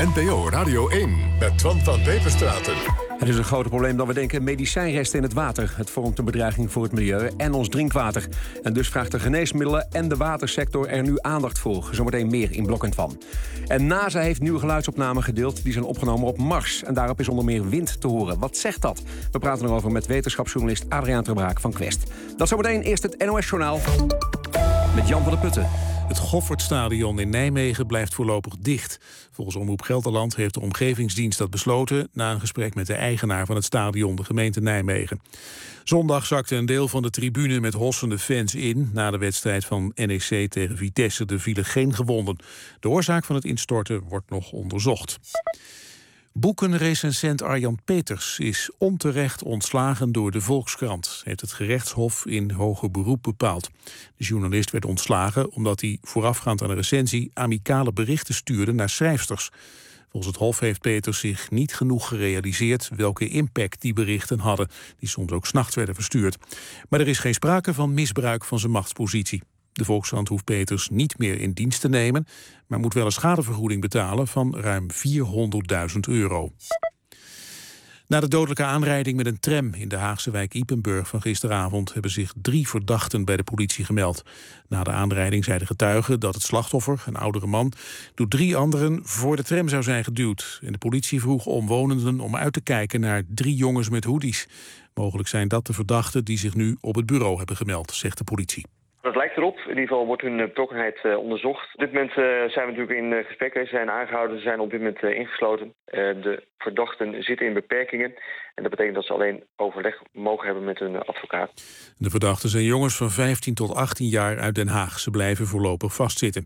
NPO Radio 1 met Twan van Peperstraten. Het is een groter probleem dan we denken. Medicijnresten in het water. Het vormt een bedreiging voor het milieu en ons drinkwater. En dus vraagt de geneesmiddelen en de watersector er nu aandacht voor. Zometeen meer in Blok en Twan. En NASA heeft nieuwe geluidsopnamen gedeeld. Die zijn opgenomen op Mars. En daarop is onder meer wind te horen. Wat zegt dat? We praten erover met wetenschapsjournalist Adriaan Ter Braak van Quest. Dat zometeen eerst het NOS-journaal met Jan van der Putten. Het Goffertstadion in Nijmegen blijft voorlopig dicht. Volgens Omroep Gelderland heeft de omgevingsdienst dat besloten na een gesprek met de eigenaar van het stadion, de gemeente Nijmegen. Zondag zakte een deel van de tribune met hossende fans in. Na de wedstrijd van NEC tegen Vitesse. Er vielen geen gewonden. De oorzaak van het instorten wordt nog onderzocht. Boekenrecensent Arjan Peters is onterecht ontslagen door de Volkskrant, heeft het gerechtshof in hoger beroep bepaald. De journalist werd ontslagen omdat hij voorafgaand aan een recensie amicale berichten stuurde naar schrijfsters. Volgens het hof heeft Peters zich niet genoeg gerealiseerd welke impact die berichten hadden, die soms ook 's nachts werden verstuurd. Maar er is geen sprake van misbruik van zijn machtspositie. De Volkskrant hoeft Peters niet meer in dienst te nemen, maar moet wel een schadevergoeding betalen van ruim €400.000. Na de dodelijke aanrijding met een tram in de Haagse wijk Ypenburg van gisteravond hebben zich 3 verdachten bij de politie gemeld. Na de aanrijding zeiden getuigen dat het slachtoffer, een oudere man, door 3 anderen voor de tram zou zijn geduwd. En de politie vroeg omwonenden om uit te kijken naar 3 jongens met hoodies. Mogelijk zijn dat de verdachten die zich nu op het bureau hebben gemeld, zegt de politie. Dat lijkt erop. In ieder geval wordt hun betrokkenheid onderzocht. Op dit moment zijn we natuurlijk in gesprek. Ze zijn aangehouden, ze zijn op dit moment ingesloten. De verdachten zitten in beperkingen. En dat betekent dat ze alleen overleg mogen hebben met hun advocaat. De verdachten zijn jongens van 15 tot 18 jaar uit Den Haag. Ze blijven voorlopig vastzitten.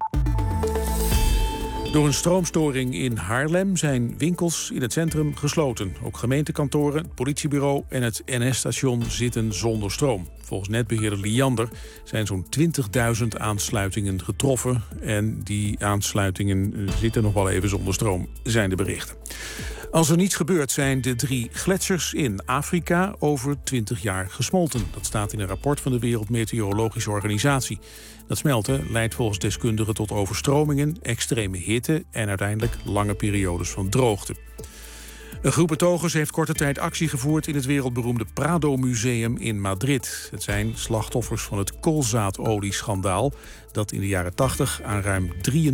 Door een stroomstoring in Haarlem zijn winkels in het centrum gesloten. Ook gemeentekantoren, het politiebureau en het NS-station zitten zonder stroom. Volgens netbeheerder Liander zijn zo'n 20.000 aansluitingen getroffen. En die aansluitingen zitten nog wel even zonder stroom, zijn de berichten. Als er niets gebeurt zijn de 3 gletsjers in Afrika over 20 jaar gesmolten. Dat staat in een rapport van de Wereldmeteorologische Organisatie. Dat smelten leidt volgens deskundigen tot overstromingen, extreme hitte en uiteindelijk lange periodes van droogte. Een groep betogers heeft korte tijd actie gevoerd in het wereldberoemde Prado-museum in Madrid. Het zijn slachtoffers van het koolzaadolie-schandaal dat in de jaren 80 aan ruim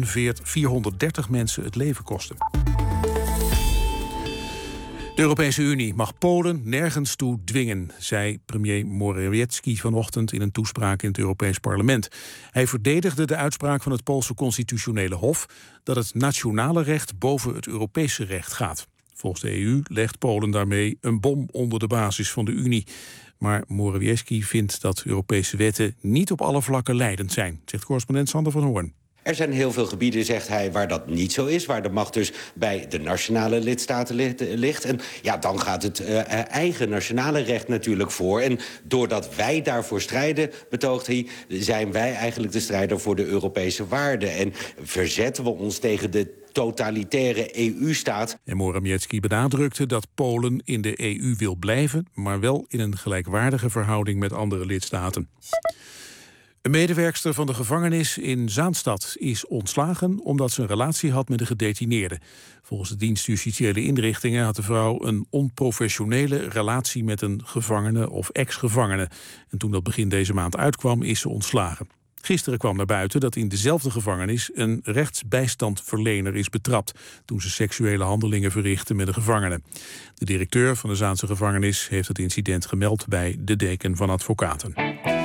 430 mensen het leven kostte. De Europese Unie mag Polen nergens toe dwingen, zei premier Morawiecki vanochtend in een toespraak in het Europees Parlement. Hij verdedigde de uitspraak van het Poolse Constitutionele Hof dat het nationale recht boven het Europese recht gaat. Volgens de EU legt Polen daarmee een bom onder de basis van de Unie. Maar Morawiecki vindt dat Europese wetten niet op alle vlakken leidend zijn, zegt correspondent Sander van Hoorn. Er zijn heel veel gebieden, zegt hij, waar dat niet zo is. Waar de macht dus bij de nationale lidstaten ligt. En ja, dan gaat het eigen nationale recht natuurlijk voor. En doordat wij daarvoor strijden, betoogt hij, zijn wij eigenlijk de strijder voor de Europese waarden. En verzetten we ons tegen de totalitaire EU-staat. En Morawiecki benadrukte dat Polen in de EU wil blijven, maar wel in een gelijkwaardige verhouding met andere lidstaten. Een medewerkster van de gevangenis in Zaanstad is ontslagen omdat ze een relatie had met een gedetineerde. Volgens de dienst Justitiële Inrichtingen had de vrouw een onprofessionele relatie met een gevangene of ex-gevangene. En toen dat begin deze maand uitkwam, is ze ontslagen. Gisteren kwam naar buiten dat in dezelfde gevangenis een rechtsbijstandverlener is betrapt toen ze seksuele handelingen verrichtte met een gevangene. De directeur van de Zaanse gevangenis heeft het incident gemeld bij de deken van advocaten.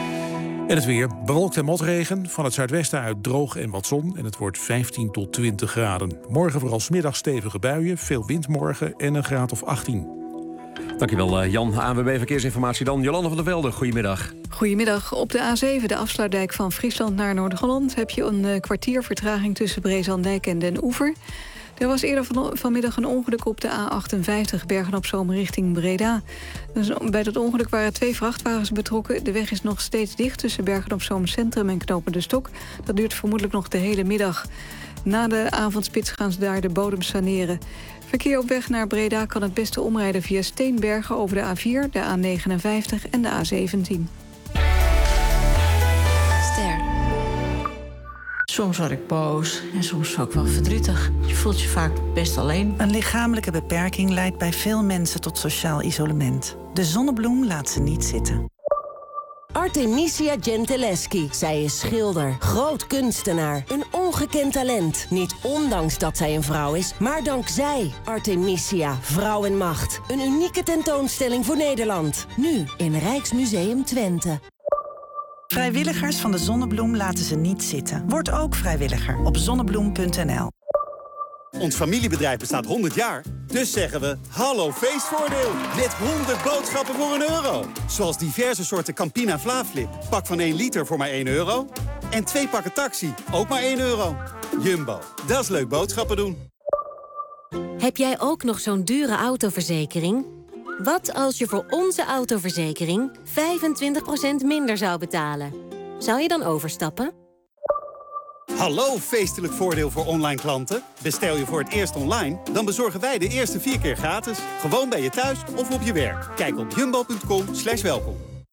En het weer, bewolkt en motregen. Van het zuidwesten uit droog en wat zon. En het wordt 15 tot 20 graden. Morgen vooral 's middags stevige buien, veel wind morgen en een graad of 18. Dankjewel Jan. ANWB Verkeersinformatie dan. Jolande van der Velde, goedemiddag. Goedemiddag. Op de A7, de afsluitdijk van Friesland naar Noord-Holland, heb je een kwartier vertraging tussen Brezandijk en Den Oever. Er was eerder vanmiddag een ongeluk op de A58 Bergen-op-Zoom richting Breda. Dus bij dat ongeluk waren 2 vrachtwagens betrokken. De weg is nog steeds dicht tussen Bergen-op-Zoom Centrum en Knopen de Stok. Dat duurt vermoedelijk nog de hele middag. Na de avondspits gaan ze daar de bodem saneren. Verkeer op weg naar Breda kan het beste omrijden via Steenbergen over de A4, de A59 en de A17. Soms word ik boos en soms ook wel verdrietig. Je voelt voelt je vaak best alleen. Een lichamelijke beperking leidt bij veel mensen tot sociaal isolement. De Zonnebloem laat ze niet zitten. Artemisia Gentileschi. Zij is schilder, groot kunstenaar, een ongekend talent. Niet ondanks dat zij een vrouw is, maar dankzij Artemisia, Vrouw en Macht. Een unieke tentoonstelling voor Nederland. Nu in Rijksmuseum Twente. Vrijwilligers van de Zonnebloem laten ze niet zitten. Word ook vrijwilliger op zonnebloem.nl. Ons familiebedrijf bestaat 100 jaar, dus zeggen we hallo feestvoordeel. Met 100 boodschappen voor €1. Zoals diverse soorten Campina Vlaaflip. Pak van 1 liter voor maar €1. En 2 pakken Taxi, ook maar €1. Jumbo, dat is leuk boodschappen doen. Heb jij ook nog zo'n dure autoverzekering? Wat als je voor onze autoverzekering 25% minder zou betalen? Zou je dan overstappen? Hallo feestelijk voordeel voor online klanten. Bestel je voor het eerst online, dan bezorgen wij de eerste 4 keer gratis. Gewoon bij je thuis of op je werk. Kijk op jumbo.com/welkom.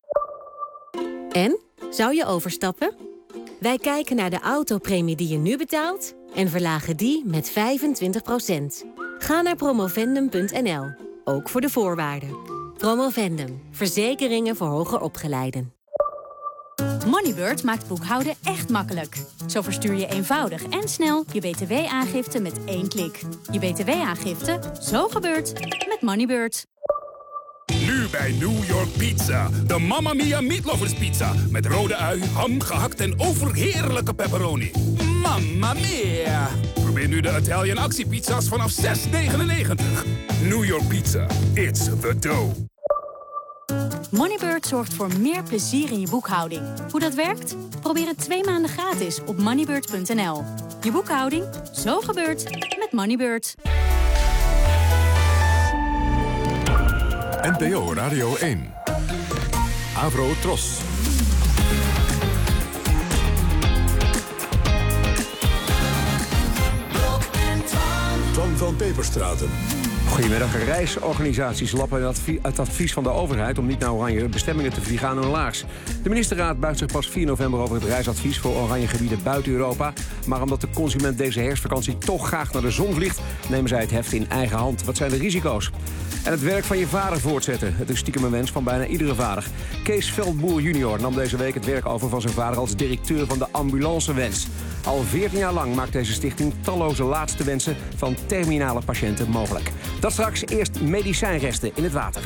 En? Zou je overstappen? Wij kijken naar de autopremie die je nu betaalt en verlagen die met 25%. Ga naar promovendum.nl, ook voor de voorwaarden. Promovendum, verzekeringen voor hoger opgeleiden. Moneybird maakt boekhouden echt makkelijk. Zo verstuur je eenvoudig en snel je btw-aangifte met 1 klik. Je btw-aangifte, zo gebeurt, met Moneybird. Nu bij New York Pizza. De Mamma Mia Meatlovers Pizza. Met rode ui, ham, gehakt en overheerlijke pepperoni. Mamma Mia. Probeer nu de Italian actiepizza's vanaf $6,99. New York Pizza. It's the dough. Moneybird zorgt voor meer plezier in je boekhouding. Hoe dat werkt? Probeer het 2 maanden gratis op moneybird.nl. Je boekhouding, zo gebeurt, met Moneybird. NPO Radio 1. Avro Tros. Twan van Peperstraten. Goedemiddag. Reisorganisaties lappen het advies van de overheid om niet naar oranje bestemmingen te vliegen aan hun laars. De ministerraad buigt zich pas 4 november over het reisadvies voor oranje gebieden buiten Europa. Maar omdat de consument deze herfstvakantie toch graag naar de zon vliegt, nemen zij het heft in eigen hand. Wat zijn de risico's? En het werk van je vader voortzetten. Het is stiekem een wens van bijna iedere vader. Kees Veldboer junior nam deze week het werk over van zijn vader als directeur van de ambulancewens. Al 14 jaar lang maakt deze stichting talloze laatste wensen van terminale patiënten mogelijk. Dat straks, eerst medicijnresten in het water.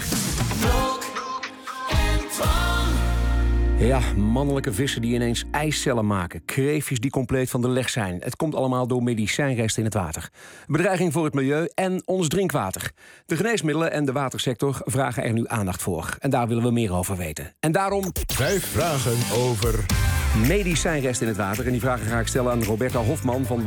Ja, mannelijke vissen die ineens eicellen maken. Kreefjes die compleet van de leg zijn. Het komt allemaal door medicijnresten in het water. Bedreiging voor het milieu en ons drinkwater. De geneesmiddelen en de watersector vragen er nu aandacht voor. En daar willen we meer over weten. En daarom 5 vragen over medicijnresten in het water. En die vragen ga ik stellen aan Roberta Hofman van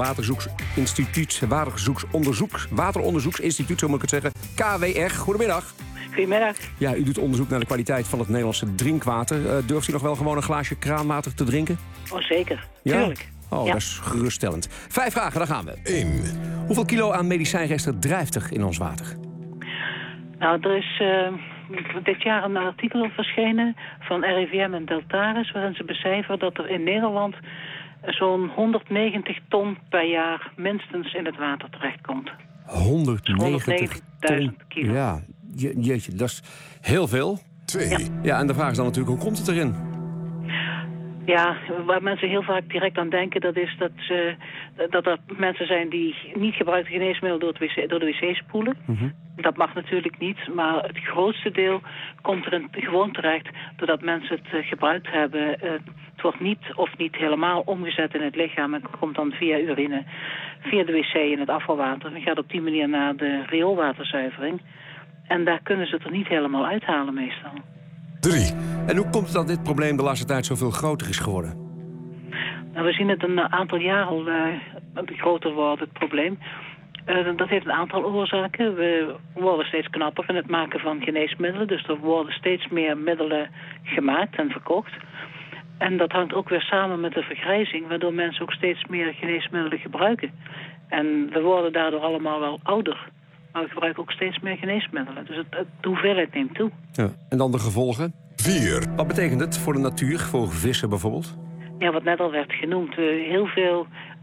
Wateronderzoeksinstituut, zo moet ik het zeggen. KWR. Goedemiddag. Goedemiddag. Ja, u doet onderzoek naar de kwaliteit van het Nederlandse drinkwater. Durft u nog wel gewoon een glaasje kraanwater te drinken? Oh, zeker. Ja? Tuurlijk. Oh, ja. Dat is geruststellend. 5 vragen, daar gaan we. 1. Hoeveel kilo aan medicijnresten drijft er in ons water? Nou, er is dit jaar een artikel verschenen van RIVM en Deltares, waarin ze becijferen dat er in Nederland zo'n 190 ton per jaar minstens in het water terechtkomt. 190.000 kilo. Ja, jeetje, dat is heel veel. 2. Ja, en de vraag is dan natuurlijk, hoe komt het erin? Ja, waar mensen heel vaak direct aan denken, dat is dat er mensen zijn die niet gebruikte geneesmiddelen door de wc spoelen. Mm-hmm. Dat mag natuurlijk niet, maar het grootste deel komt er gewoon terecht doordat mensen het gebruikt hebben. Het wordt niet of niet helemaal omgezet in het lichaam en komt dan via urine, via de wc in het afvalwater. En gaat op die manier naar de rioolwaterzuivering. En daar kunnen ze het er niet helemaal uithalen meestal. 3. En hoe komt het dat dit probleem de laatste tijd zoveel groter is geworden? Nou, we zien het een aantal jaar al groter worden, het probleem. Dat heeft een aantal oorzaken. We worden steeds knapper in het maken van geneesmiddelen. Dus er worden steeds meer middelen gemaakt en verkocht. En dat hangt ook weer samen met de vergrijzing, waardoor mensen ook steeds meer geneesmiddelen gebruiken. En we worden daardoor allemaal wel ouder. Maar we gebruiken ook steeds meer geneesmiddelen. Dus de hoeveelheid neemt toe. Ja. En dan de gevolgen? 4. Wat betekent het voor de natuur, voor vissen bijvoorbeeld? Ja, wat net al werd genoemd. Heel veel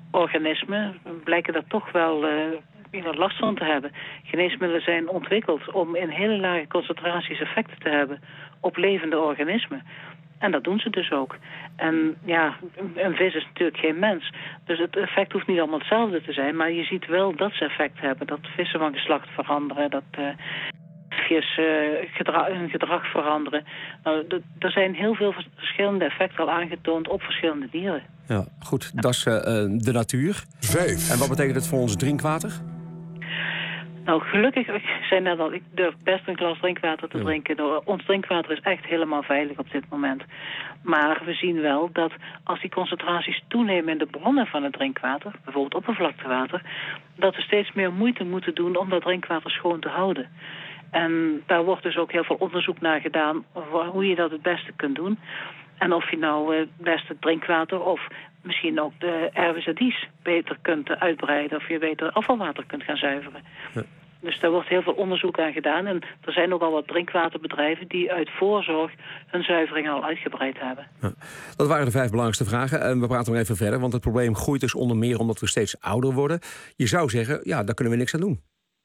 organismen blijken daar toch wel last van te hebben. Geneesmiddelen zijn ontwikkeld om in hele lage concentraties effecten te hebben op levende organismen. En dat doen ze dus ook. En ja, een vis is natuurlijk geen mens. Dus het effect hoeft niet allemaal hetzelfde te zijn. Maar je ziet wel dat ze effect hebben. Dat vissen van geslacht veranderen. Dat visjes hun gedrag veranderen. Nou, er zijn heel veel verschillende effecten al aangetoond op verschillende dieren. Ja, goed. Dat is de natuur. 5. En wat betekent het voor ons drinkwater? Nou, gelukkig, ik zei net al, ik durf best een glas drinkwater te drinken. Ons drinkwater is echt helemaal veilig op dit moment. Maar we zien wel dat als die concentraties toenemen in de bronnen van het drinkwater, bijvoorbeeld oppervlaktewater, dat we steeds meer moeite moeten doen om dat drinkwater schoon te houden. En daar wordt dus ook heel veel onderzoek naar gedaan hoe je dat het beste kunt doen. En of je nou het beste drinkwater of misschien ook de RWZI's beter kunt uitbreiden, of je beter afvalwater kunt gaan zuiveren. Ja. Dus daar wordt heel veel onderzoek aan gedaan. En er zijn ook al wat drinkwaterbedrijven die uit voorzorg hun zuivering al uitgebreid hebben. Ja. Dat waren de 5 belangrijkste vragen. En we praten nog even verder, want het probleem groeit dus onder meer omdat we steeds ouder worden. Je zou zeggen, ja, daar kunnen we niks aan doen.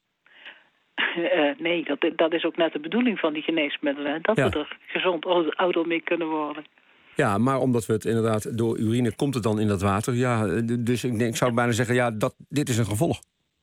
Nee, dat is ook net de bedoeling van die geneesmiddelen. Dat we er gezond ouder mee kunnen worden. Ja, maar omdat we het inderdaad door urine komt het dan in dat water. Ja, dus ik zou bijna zeggen, dit is een gevolg.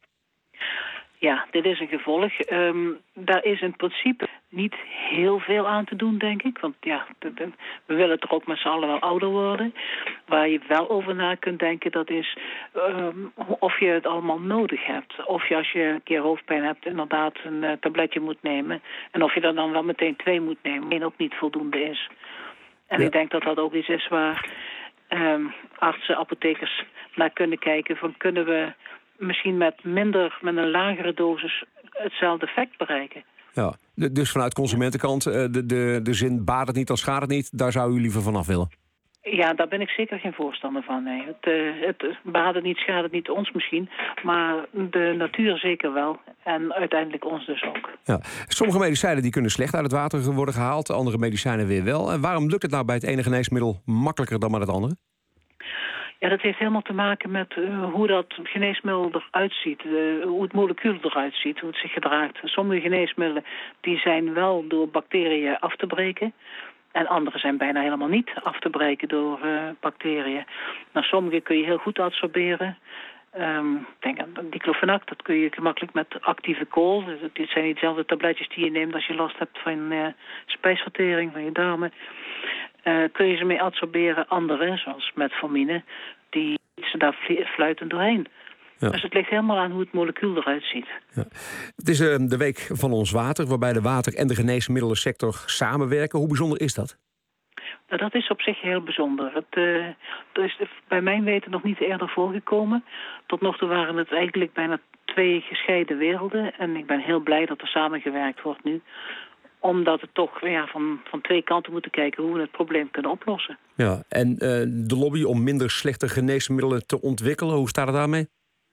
Ja, dit is een gevolg. Daar is in principe niet heel veel aan te doen, denk ik. Want ja, we willen toch ook met z'n allen wel ouder worden. Waar je wel over na kunt denken, dat is of je het allemaal nodig hebt. Of je als je een keer hoofdpijn hebt inderdaad een tabletje moet nemen. En of je er dan wel meteen 2 moet nemen. 1 ook niet voldoende is. En ik denk dat dat ook iets is waar artsen, apothekers naar kunnen kijken. Van kunnen we misschien met een lagere dosis hetzelfde effect bereiken. Ja, dus vanuit consumentenkant, de zin baat het niet, dan schaadt het niet, daar zou u liever vanaf willen? Ja, daar ben ik zeker geen voorstander van. Nee. Het baat het niet, schaadt het niet ons misschien, maar de natuur zeker wel. En uiteindelijk ons dus ook. Ja. Sommige medicijnen die kunnen slecht uit het water worden gehaald, andere medicijnen weer wel. En waarom lukt het nou bij het ene geneesmiddel makkelijker dan bij het andere? Ja, dat heeft helemaal te maken met hoe dat geneesmiddel eruit ziet. Hoe het molecuul eruit ziet, hoe het zich gedraagt. Sommige geneesmiddelen die zijn wel door bacteriën af te breken. En andere zijn bijna helemaal niet af te breken door bacteriën. Nou, sommige kun je heel goed absorberen. Denk aan diclofenac, dat kun je gemakkelijk met actieve kool. Dit zijn niet dezelfde tabletjes die je neemt als je last hebt van spijsvertering, van je darmen. Kun je ze mee absorberen. Andere, zoals metformine, die ze daar fluitend doorheen. Ja. Dus het ligt helemaal aan hoe het molecuul eruit ziet. Ja. Het is de week van ons water, waarbij de water- en de geneesmiddelensector samenwerken. Hoe bijzonder is dat? Nou, dat is op zich heel bijzonder. Het is bij mijn weten nog niet eerder voorgekomen. Tot nog toe waren het eigenlijk bijna 2 gescheiden werelden. En ik ben heel blij dat er samengewerkt wordt nu. Omdat we toch van 2 kanten moeten kijken hoe we het probleem kunnen oplossen. Ja, en de lobby om minder slechte geneesmiddelen te ontwikkelen, hoe staat het daarmee?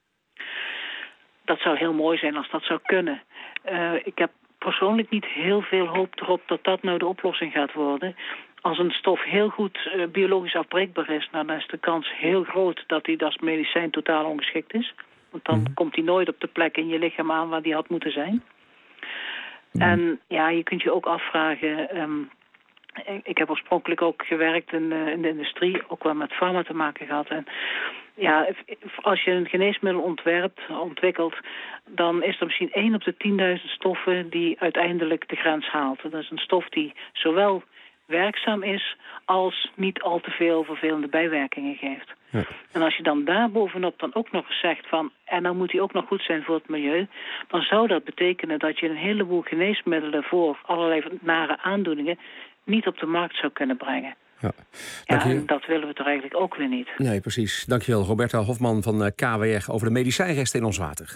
Dat zou heel mooi zijn als dat zou kunnen. Ik heb persoonlijk niet heel veel hoop erop dat dat nou de oplossing gaat worden. Als een stof heel goed biologisch afbreekbaar is, dan is de kans heel groot dat hij als medicijn totaal ongeschikt is. Want dan komt hij nooit op de plek in je lichaam aan waar die had moeten zijn. En ja, je kunt je ook afvragen. Ik heb oorspronkelijk ook gewerkt in de industrie, ook wel met farma te maken gehad. En ja, als je een geneesmiddel ontwikkelt, dan is er misschien 1 op de 10.000 stoffen die uiteindelijk de grens haalt. Dat is een stof die zowel werkzaam is als niet al te veel vervelende bijwerkingen geeft. Ja. En als je dan daar bovenop dan ook nog eens zegt van, en dan moet die ook nog goed zijn voor het milieu, dan zou dat betekenen dat je een heleboel geneesmiddelen voor allerlei nare aandoeningen niet op de markt zou kunnen brengen. Ja, en dat willen we toch eigenlijk ook weer niet. Nee, precies. Dankjewel, Roberta Hofman van KWR over de medicijnresten in ons water.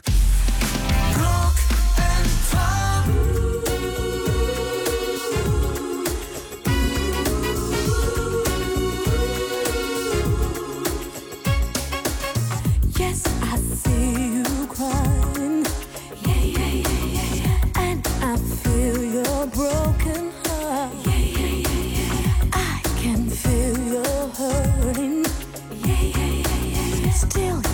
Still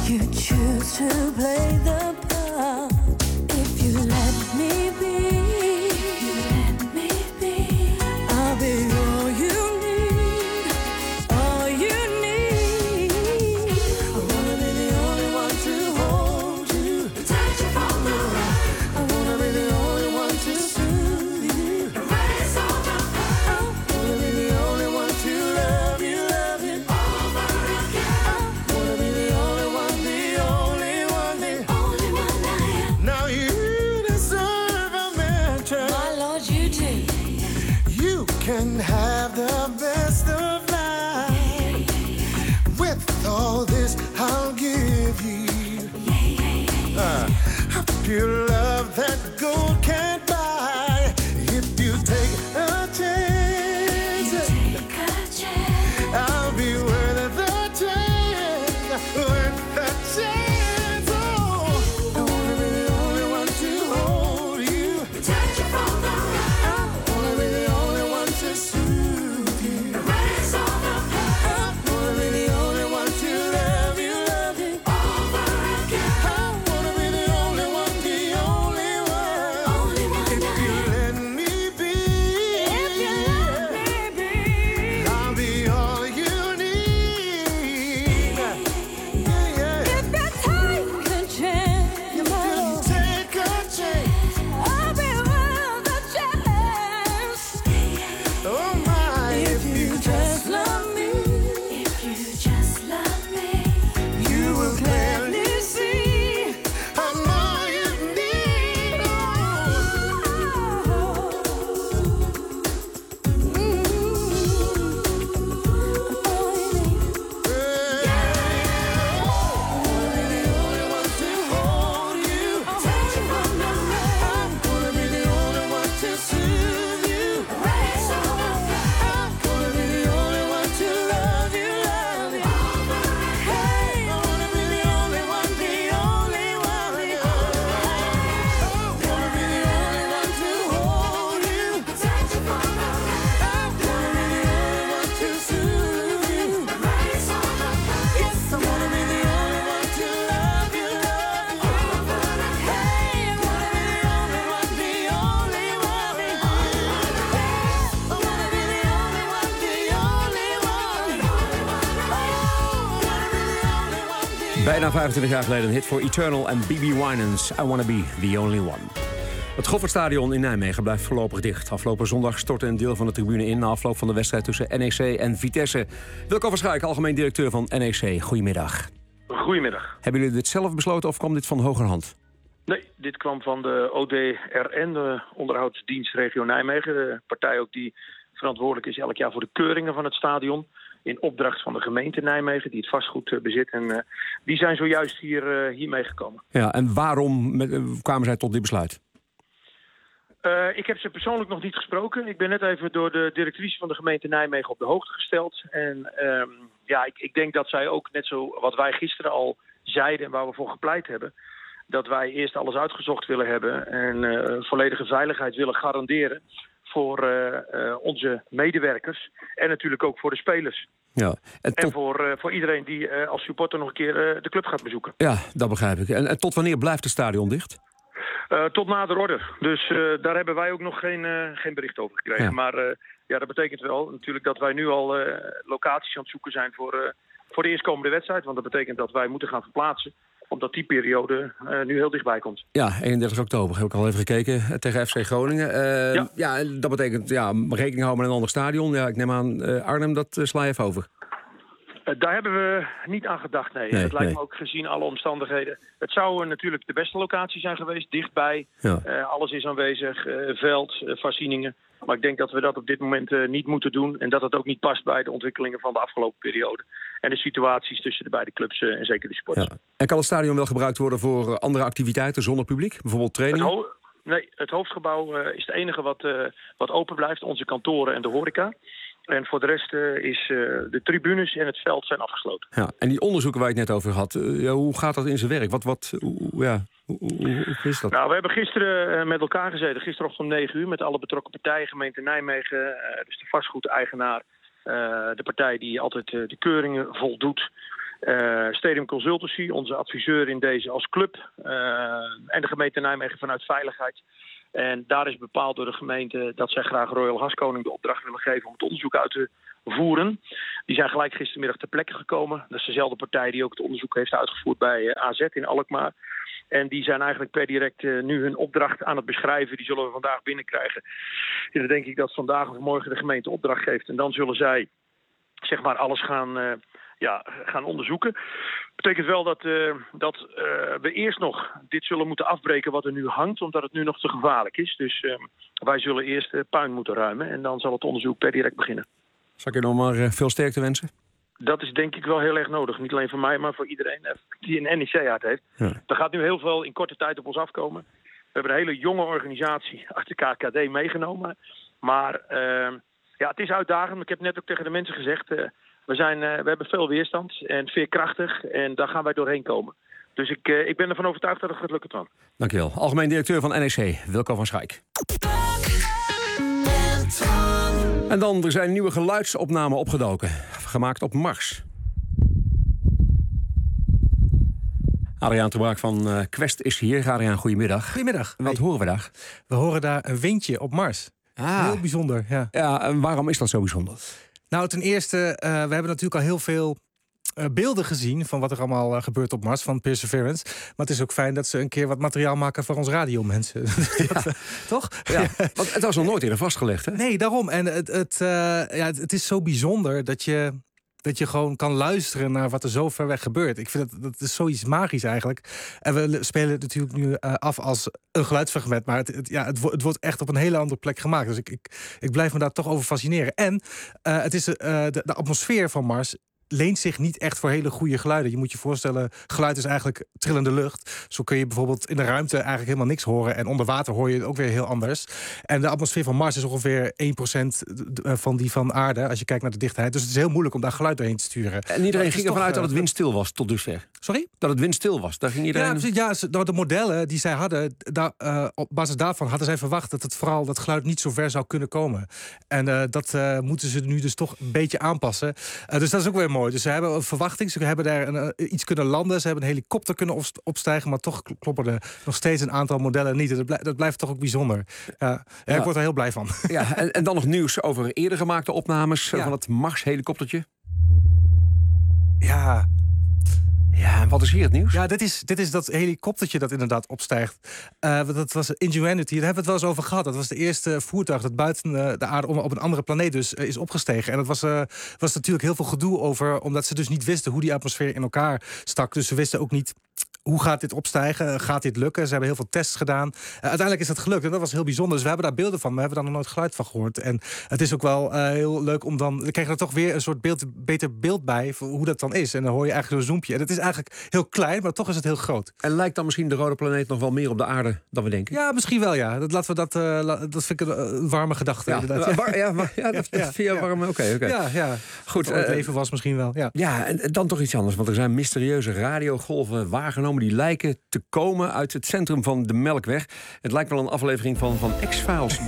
can have the best of life. With all this I'll give you a pure love that gold can't buy. If you take a chance, I'll be worth the chance, worth the chance. Oh, I wanna be the only one to hold you, touch you from the right. I wanna be the only one to soothe you, erase all the pain. I wanna be the only one to love you over again. I wanna be the only one, the only one. If you let me be, I'll be all you need. Yeah, yeah. If you take a chance, I'll be worth the chance. Oh my, if you just love me, you will clearly see I'm all you need. Bijna 25 jaar geleden een hit voor Eternal en B.B. Winans. I Wanna Be The Only One. Het Goffertstadion in Nijmegen blijft voorlopig dicht. Afgelopen zondag stortte een deel van de tribune in na afloop van de wedstrijd tussen NEC en Vitesse. Wilco van Schaik, algemeen directeur van NEC. Goedemiddag. Goedemiddag. Hebben jullie dit zelf besloten of kwam dit van hogerhand? Nee, dit kwam van de ODRN, de Onderhoudsdienst Regio Nijmegen. De partij ook die verantwoordelijk is elk jaar voor de keuringen van het stadion. In opdracht van de gemeente Nijmegen, die het vastgoed bezit. En die zijn zojuist hiermee gekomen. Ja, en waarom kwamen zij tot dit besluit? Ik heb ze persoonlijk nog niet gesproken. Ik ben net even door de directrice van de gemeente Nijmegen op de hoogte gesteld. En ik denk dat zij ook net zo wat wij gisteren al zeiden en waar we voor gepleit hebben, dat wij eerst alles uitgezocht willen hebben en volledige veiligheid willen garanderen voor onze medewerkers en natuurlijk ook voor de spelers. Ja, en voor iedereen die als supporter nog een keer de club gaat bezoeken. Ja, dat begrijp ik. En tot wanneer blijft het stadion dicht? Tot nader orde. Dus daar hebben wij ook nog geen bericht over gekregen. Ja. Maar dat betekent wel natuurlijk dat wij nu al locaties aan het zoeken zijn voor de eerstkomende wedstrijd. Want dat betekent dat wij moeten gaan verplaatsen, omdat die periode nu heel dichtbij komt. Ja, 31 oktober heb ik al even gekeken tegen FC Groningen. Ja, dat betekent rekening houden met een ander stadion. Ja, ik neem aan Arnhem, dat sla je even over. Daar hebben we niet aan gedacht, nee. Het lijkt me ook gezien alle omstandigheden. Het zou natuurlijk de beste locatie zijn geweest, dichtbij. Ja. Alles is aanwezig, veld, voorzieningen. Maar ik denk dat we dat op dit moment niet moeten doen. En dat het ook niet past bij de ontwikkelingen van de afgelopen periode. En de situaties tussen de beide clubs en zeker de sporters. Ja. En kan het stadion wel gebruikt worden voor andere activiteiten zonder publiek? Bijvoorbeeld trainingen? Nee, het hoofdgebouw is het enige wat open blijft. Onze kantoren en de horeca. En voor de rest is de tribunes en het veld zijn afgesloten. Ja, en die onderzoeken waar ik net over had, hoe gaat dat in zijn werk? Hoe is dat? Nou, we hebben gisteren met elkaar gezeten, gisterochtend om 9 uur... met alle betrokken partijen, gemeente Nijmegen, dus de vastgoedeigenaar, de partij die altijd de keuringen voldoet, Stadium Consultancy, onze adviseur in deze als club, en de gemeente Nijmegen vanuit veiligheid. En daar is bepaald door de gemeente dat zij graag Royal Haskoning de opdracht willen geven om het onderzoek uit te voeren. Die zijn gelijk gistermiddag ter plekke gekomen. Dat is dezelfde partij die ook het onderzoek heeft uitgevoerd bij AZ in Alkmaar. En die zijn eigenlijk per direct nu hun opdracht aan het beschrijven. Die zullen we vandaag binnenkrijgen. En dan denk ik dat vandaag of morgen de gemeente opdracht geeft. En dan zullen zij zeg maar alles gaan gaan onderzoeken. Betekent wel dat we eerst nog dit zullen moeten afbreken wat er nu hangt, omdat het nu nog te gevaarlijk is. Dus wij zullen eerst puin moeten ruimen en dan zal het onderzoek per direct beginnen. Zal ik je nog maar veel sterkte wensen? Dat is denk ik wel heel erg nodig. Niet alleen voor mij, maar voor iedereen die een NEC-hart heeft. Ja. Er gaat nu heel veel in korte tijd op ons afkomen. We hebben een hele jonge organisatie achter KKD meegenomen. Maar het is uitdagend. Ik heb net ook tegen de mensen gezegd, we hebben veel weerstand en veerkrachtig. En daar gaan wij doorheen komen. Dus ik ben ervan overtuigd dat het gaat lukken, Twan. Dankjewel. Algemeen directeur van NEC, Wilco van Schaik. En dan, er zijn nieuwe geluidsopnamen opgedoken. Gemaakt op Mars. Adriaan ter Braak van Quest is hier. Adriaan, goedemiddag. Goedemiddag. Wat horen we daar? We horen daar een windje op Mars. Heel bijzonder, ja. Ja, en waarom is dat zo bijzonder? Nou, ten eerste, we hebben natuurlijk al heel veel beelden gezien van wat er allemaal gebeurt op Mars, van Perseverance. Maar het is ook fijn dat ze een keer wat materiaal maken voor ons radiomensen. Ja. Toch? Ja, want het was nog nooit eerder vastgelegd, hè? Nee, daarom. En het is zo bijzonder dat je gewoon kan luisteren naar wat er zo ver weg gebeurt. Ik vind dat is zoiets magisch eigenlijk. En we spelen het natuurlijk nu af als een geluidsfragment, maar het wordt echt op een hele andere plek gemaakt. Dus ik blijf me daar toch over fascineren. En het is de atmosfeer van Mars leent zich niet echt voor hele goede geluiden. Je moet je voorstellen, geluid is eigenlijk trillende lucht. Zo kun je bijvoorbeeld in de ruimte eigenlijk helemaal niks horen. En onder water hoor je het ook weer heel anders. En de atmosfeer van Mars is ongeveer 1% van die van aarde, als je kijkt naar de dichtheid. Dus het is heel moeilijk om daar geluid doorheen te sturen. En iedereen ging ervan uit dat het windstil was tot dusver. Sorry? Dat het windstil was. Daar ging iedereen... Ja, de modellen die zij hadden, op basis daarvan hadden zij verwacht dat dat geluid niet zo ver zou kunnen komen. En dat moeten ze nu dus toch een beetje aanpassen. Dus dat is ook weer mooi. Dus ze hebben een verwachting, ze hebben daar iets kunnen landen, ze hebben een helikopter kunnen opstijgen, maar toch kloppen er nog steeds een aantal modellen niet. Dat blijft toch ook bijzonder. Ik word er heel blij van. Ja, en dan nog nieuws over eerder gemaakte opnames van het Mars-helikoptertje. Ja, en wat is hier het nieuws? Ja, dit is dat helikoptertje dat inderdaad opstijgt. Dat was Ingenuity, daar hebben we het wel eens over gehad. Dat was de eerste voertuig dat buiten de aarde op een andere planeet dus is opgestegen. En dat was natuurlijk heel veel gedoe over, omdat ze dus niet wisten hoe die atmosfeer in elkaar stak. Dus ze wisten ook niet, hoe gaat dit opstijgen? Gaat dit lukken? Ze hebben heel veel tests gedaan. Uiteindelijk is dat gelukt en dat was heel bijzonder. Dus we hebben daar beelden van, maar we hebben daar nog nooit geluid van gehoord. En het is ook wel heel leuk om dan krijg je er toch weer een soort beter beeld bij voor hoe dat dan is. En dan hoor je eigenlijk zo'n zoempje. En het is eigenlijk heel klein, maar toch is het heel groot. En lijkt dan misschien de rode planeet nog wel meer op de aarde dan we denken? Ja, misschien wel, ja. Dat vind ik een warme gedachte. Ja, dat vind je warm. Oké. Ja. Goed. Het leven was misschien wel. Ja, en dan toch iets anders. Want er zijn mysterieuze radiogolven waargenomen die lijken te komen uit het centrum van de Melkweg. Het lijkt wel een aflevering van X-Files.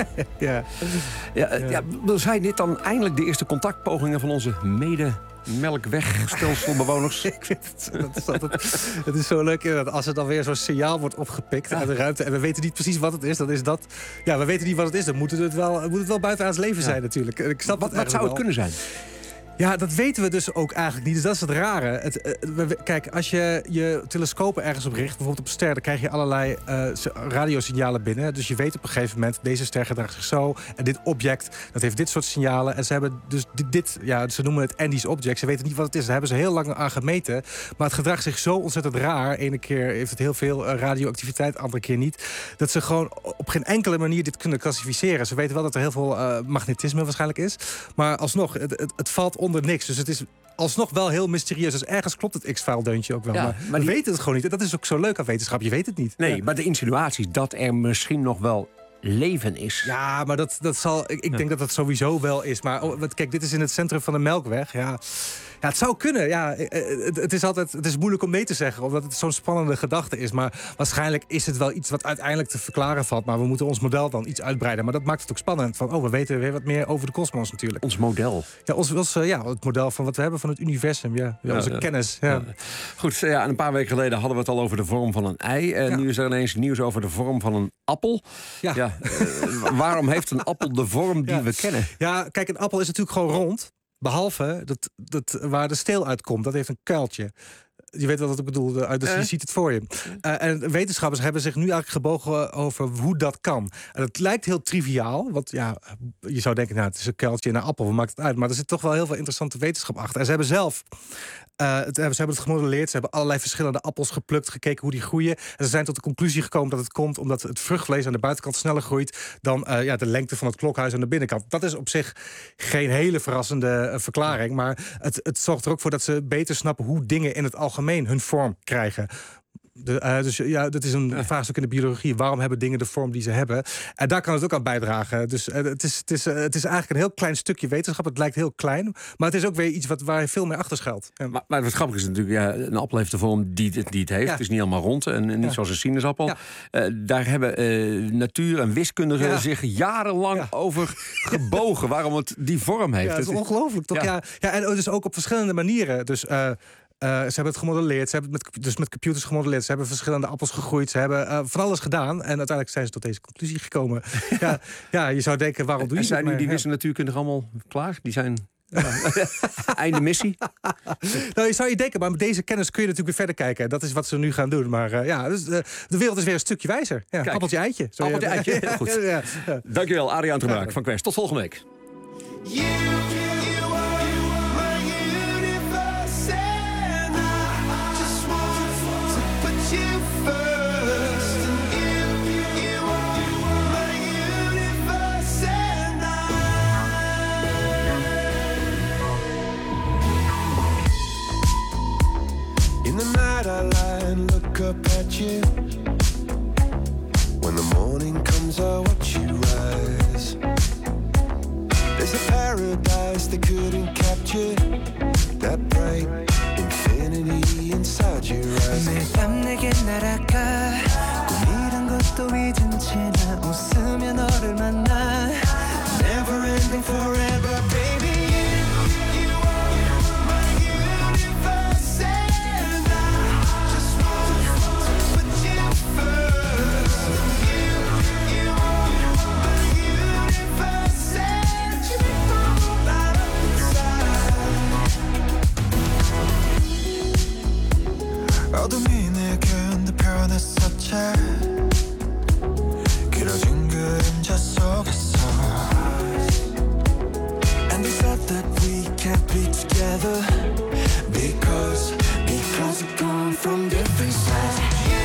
Zijn dit dan eindelijk de eerste contactpogingen van onze Melkweg-stelsselbewoners? Ik vind het is zo leuk dat als er dan weer zo'n signaal wordt opgepikt uit de ruimte en we weten niet precies wat het is, dan is dat... Ja, we weten niet wat het is, dan moet het wel buitenaards leven zijn natuurlijk. Ik snap wat zou het kunnen zijn? Ja, dat weten we dus ook eigenlijk niet. Dus dat is het rare. Kijk, als je je telescopen ergens op richt, bijvoorbeeld op een ster, dan krijg je allerlei radiosignalen binnen. Dus je weet op een gegeven moment, deze ster gedraagt zich zo. En dit object, dat heeft dit soort signalen. En ze hebben dus ze noemen het Andy's object. Ze weten niet wat het is. Daar hebben ze heel lang aan gemeten. Maar het gedraagt zich zo ontzettend raar. Ene keer heeft het heel veel radioactiviteit, andere keer niet. Dat ze gewoon op geen enkele manier dit kunnen klassificeren. Ze weten wel dat er heel veel magnetisme waarschijnlijk is. Maar alsnog, het valt onder niks. Dus het is alsnog wel heel mysterieus. Dus ergens klopt het X-File-deuntje ook wel. Ja, maar we weten het gewoon niet. En dat is ook zo leuk aan wetenschap. Je weet het niet. Nee, maar de insinuaties dat er misschien nog wel leven is. Ja, maar dat zal... Ik denk dat dat sowieso wel is. Maar kijk, dit is in het centrum van de Melkweg. Ja, het zou kunnen. Ja, het is moeilijk om nee te zeggen, omdat het zo'n spannende gedachte is. Maar waarschijnlijk is het wel iets wat uiteindelijk te verklaren valt. Maar we moeten ons model dan iets uitbreiden. Maar dat maakt het ook spannend. We weten weer wat meer over de kosmos natuurlijk. Ons model. Ja, het model van wat we hebben van het universum. Ja, onze kennis. Ja. Goed, een paar weken geleden hadden we het al over de vorm van een ei. Nu is er ineens nieuws over de vorm van een appel. Waarom heeft een appel de vorm die we kennen? Ja, kijk, een appel is natuurlijk gewoon rond. Behalve dat waar de steel uitkomt, dat heeft een kuiltje. je weet wel wat ik bedoel, dus je ziet het voor je. En wetenschappers hebben zich nu eigenlijk gebogen over hoe dat kan. En het lijkt heel triviaal, want ja, je zou denken, nou, het is een kuiltje en een appel, wat maakt het uit? Maar er zit toch wel heel veel interessante wetenschap achter. En ze hebben zelf ze hebben het gemodelleerd, ze hebben allerlei verschillende appels geplukt, gekeken hoe die groeien. En ze zijn tot de conclusie gekomen dat het komt omdat het vruchtvlees aan de buitenkant sneller groeit dan de lengte van het klokhuis aan de binnenkant. Dat is op zich geen hele verrassende verklaring, maar het zorgt er ook voor dat ze beter snappen hoe dingen in het algemeen hun vorm krijgen. Dus ja, dat is een vraagstuk in de biologie. Waarom hebben dingen de vorm die ze hebben? En daar kan het ook aan bijdragen. Dus het is eigenlijk een heel klein stukje wetenschap. Het lijkt heel klein, maar het is ook weer iets waar veel meer achter schuilt. Maar wat grappig is natuurlijk, een appel heeft de vorm die het heeft. Ja. Het is niet allemaal rond en niet zoals een sinaasappel. Ja. Daar hebben natuur en wiskundigen zich jarenlang over gebogen. Waarom het die vorm heeft. Ja, dat is ongelooflijk, toch? Ja, en dus ook op verschillende manieren. Dus ze hebben het gemodelleerd, ze hebben het met computers gemodelleerd, ze hebben verschillende appels gegroeid, ze hebben van alles gedaan en uiteindelijk zijn ze tot deze conclusie gekomen. Je zou denken, waarom doe je dat? Zijn nu die wiskundigen natuurkundigen allemaal klaar? Die zijn einde missie? Nou, je zou je denken, maar met deze kennis kun je natuurlijk weer verder kijken. Dat is wat ze nu gaan doen. Maar dus, de wereld is weer een stukje wijzer. Ja, appeltje eitje. Appeltje eitje, heel goed. Dankjewel, Adriaan Terbraak van Quest. Tot volgende week. In the night I lie and look up at you. When the morning comes I watch you rise. There's a paradise they couldn't capture. That bright infinity inside your eyes. 매일 밤 내게 날아가 꿈이란 것도 잊은 채 나 웃으며 너를 만나. Never ending forever baby. 어둠이 내게 온데 변했었지 길어진 그림자 속에서 And they said that we can't be together Because we're gone from different sides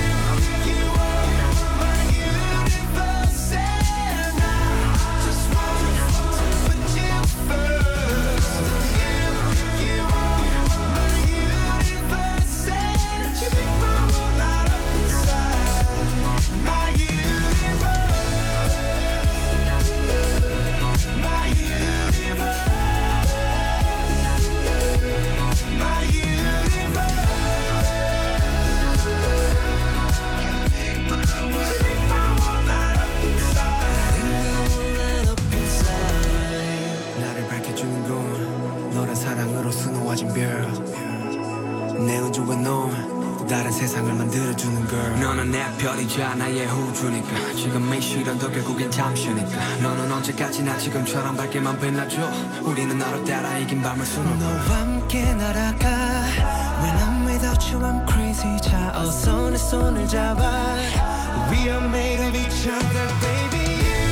내 우주와 넌 다른 세상을 만들어주는 girl 너는 내 편이자 나의 호주니까 지금의 시련도 결국엔 잠시니까 너는 언제까지나 지금처럼 밝게만 빛나줘 우리는 너를 따라 이긴 밤을 수놓고 너와 함께 날아가 When I'm without you I'm crazy 자 어서 내 손을 잡아 We are made of each other baby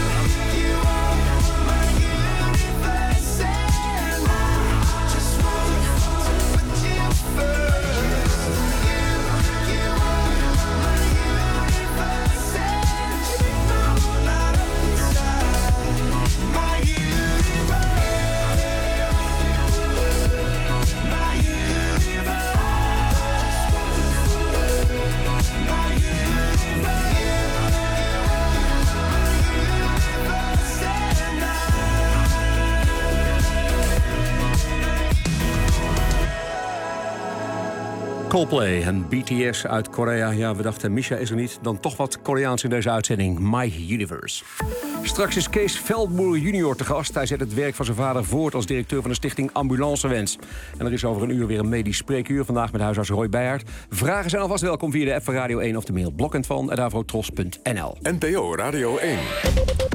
Coldplay en BTS uit Korea. Ja, we dachten, Misha is er niet. Dan toch wat Koreaans in deze uitzending. My Universe. Straks is Kees Veldboer junior te gast. Hij zet het werk van zijn vader voort als directeur van de stichting Ambulancewens. En er is over een uur weer een medisch spreekuur. Vandaag met huisarts Roy Beijaard. Vragen zijn alvast welkom via de app van Radio 1 of de mail blokendvan@avrotros.nl. NPO Radio 1.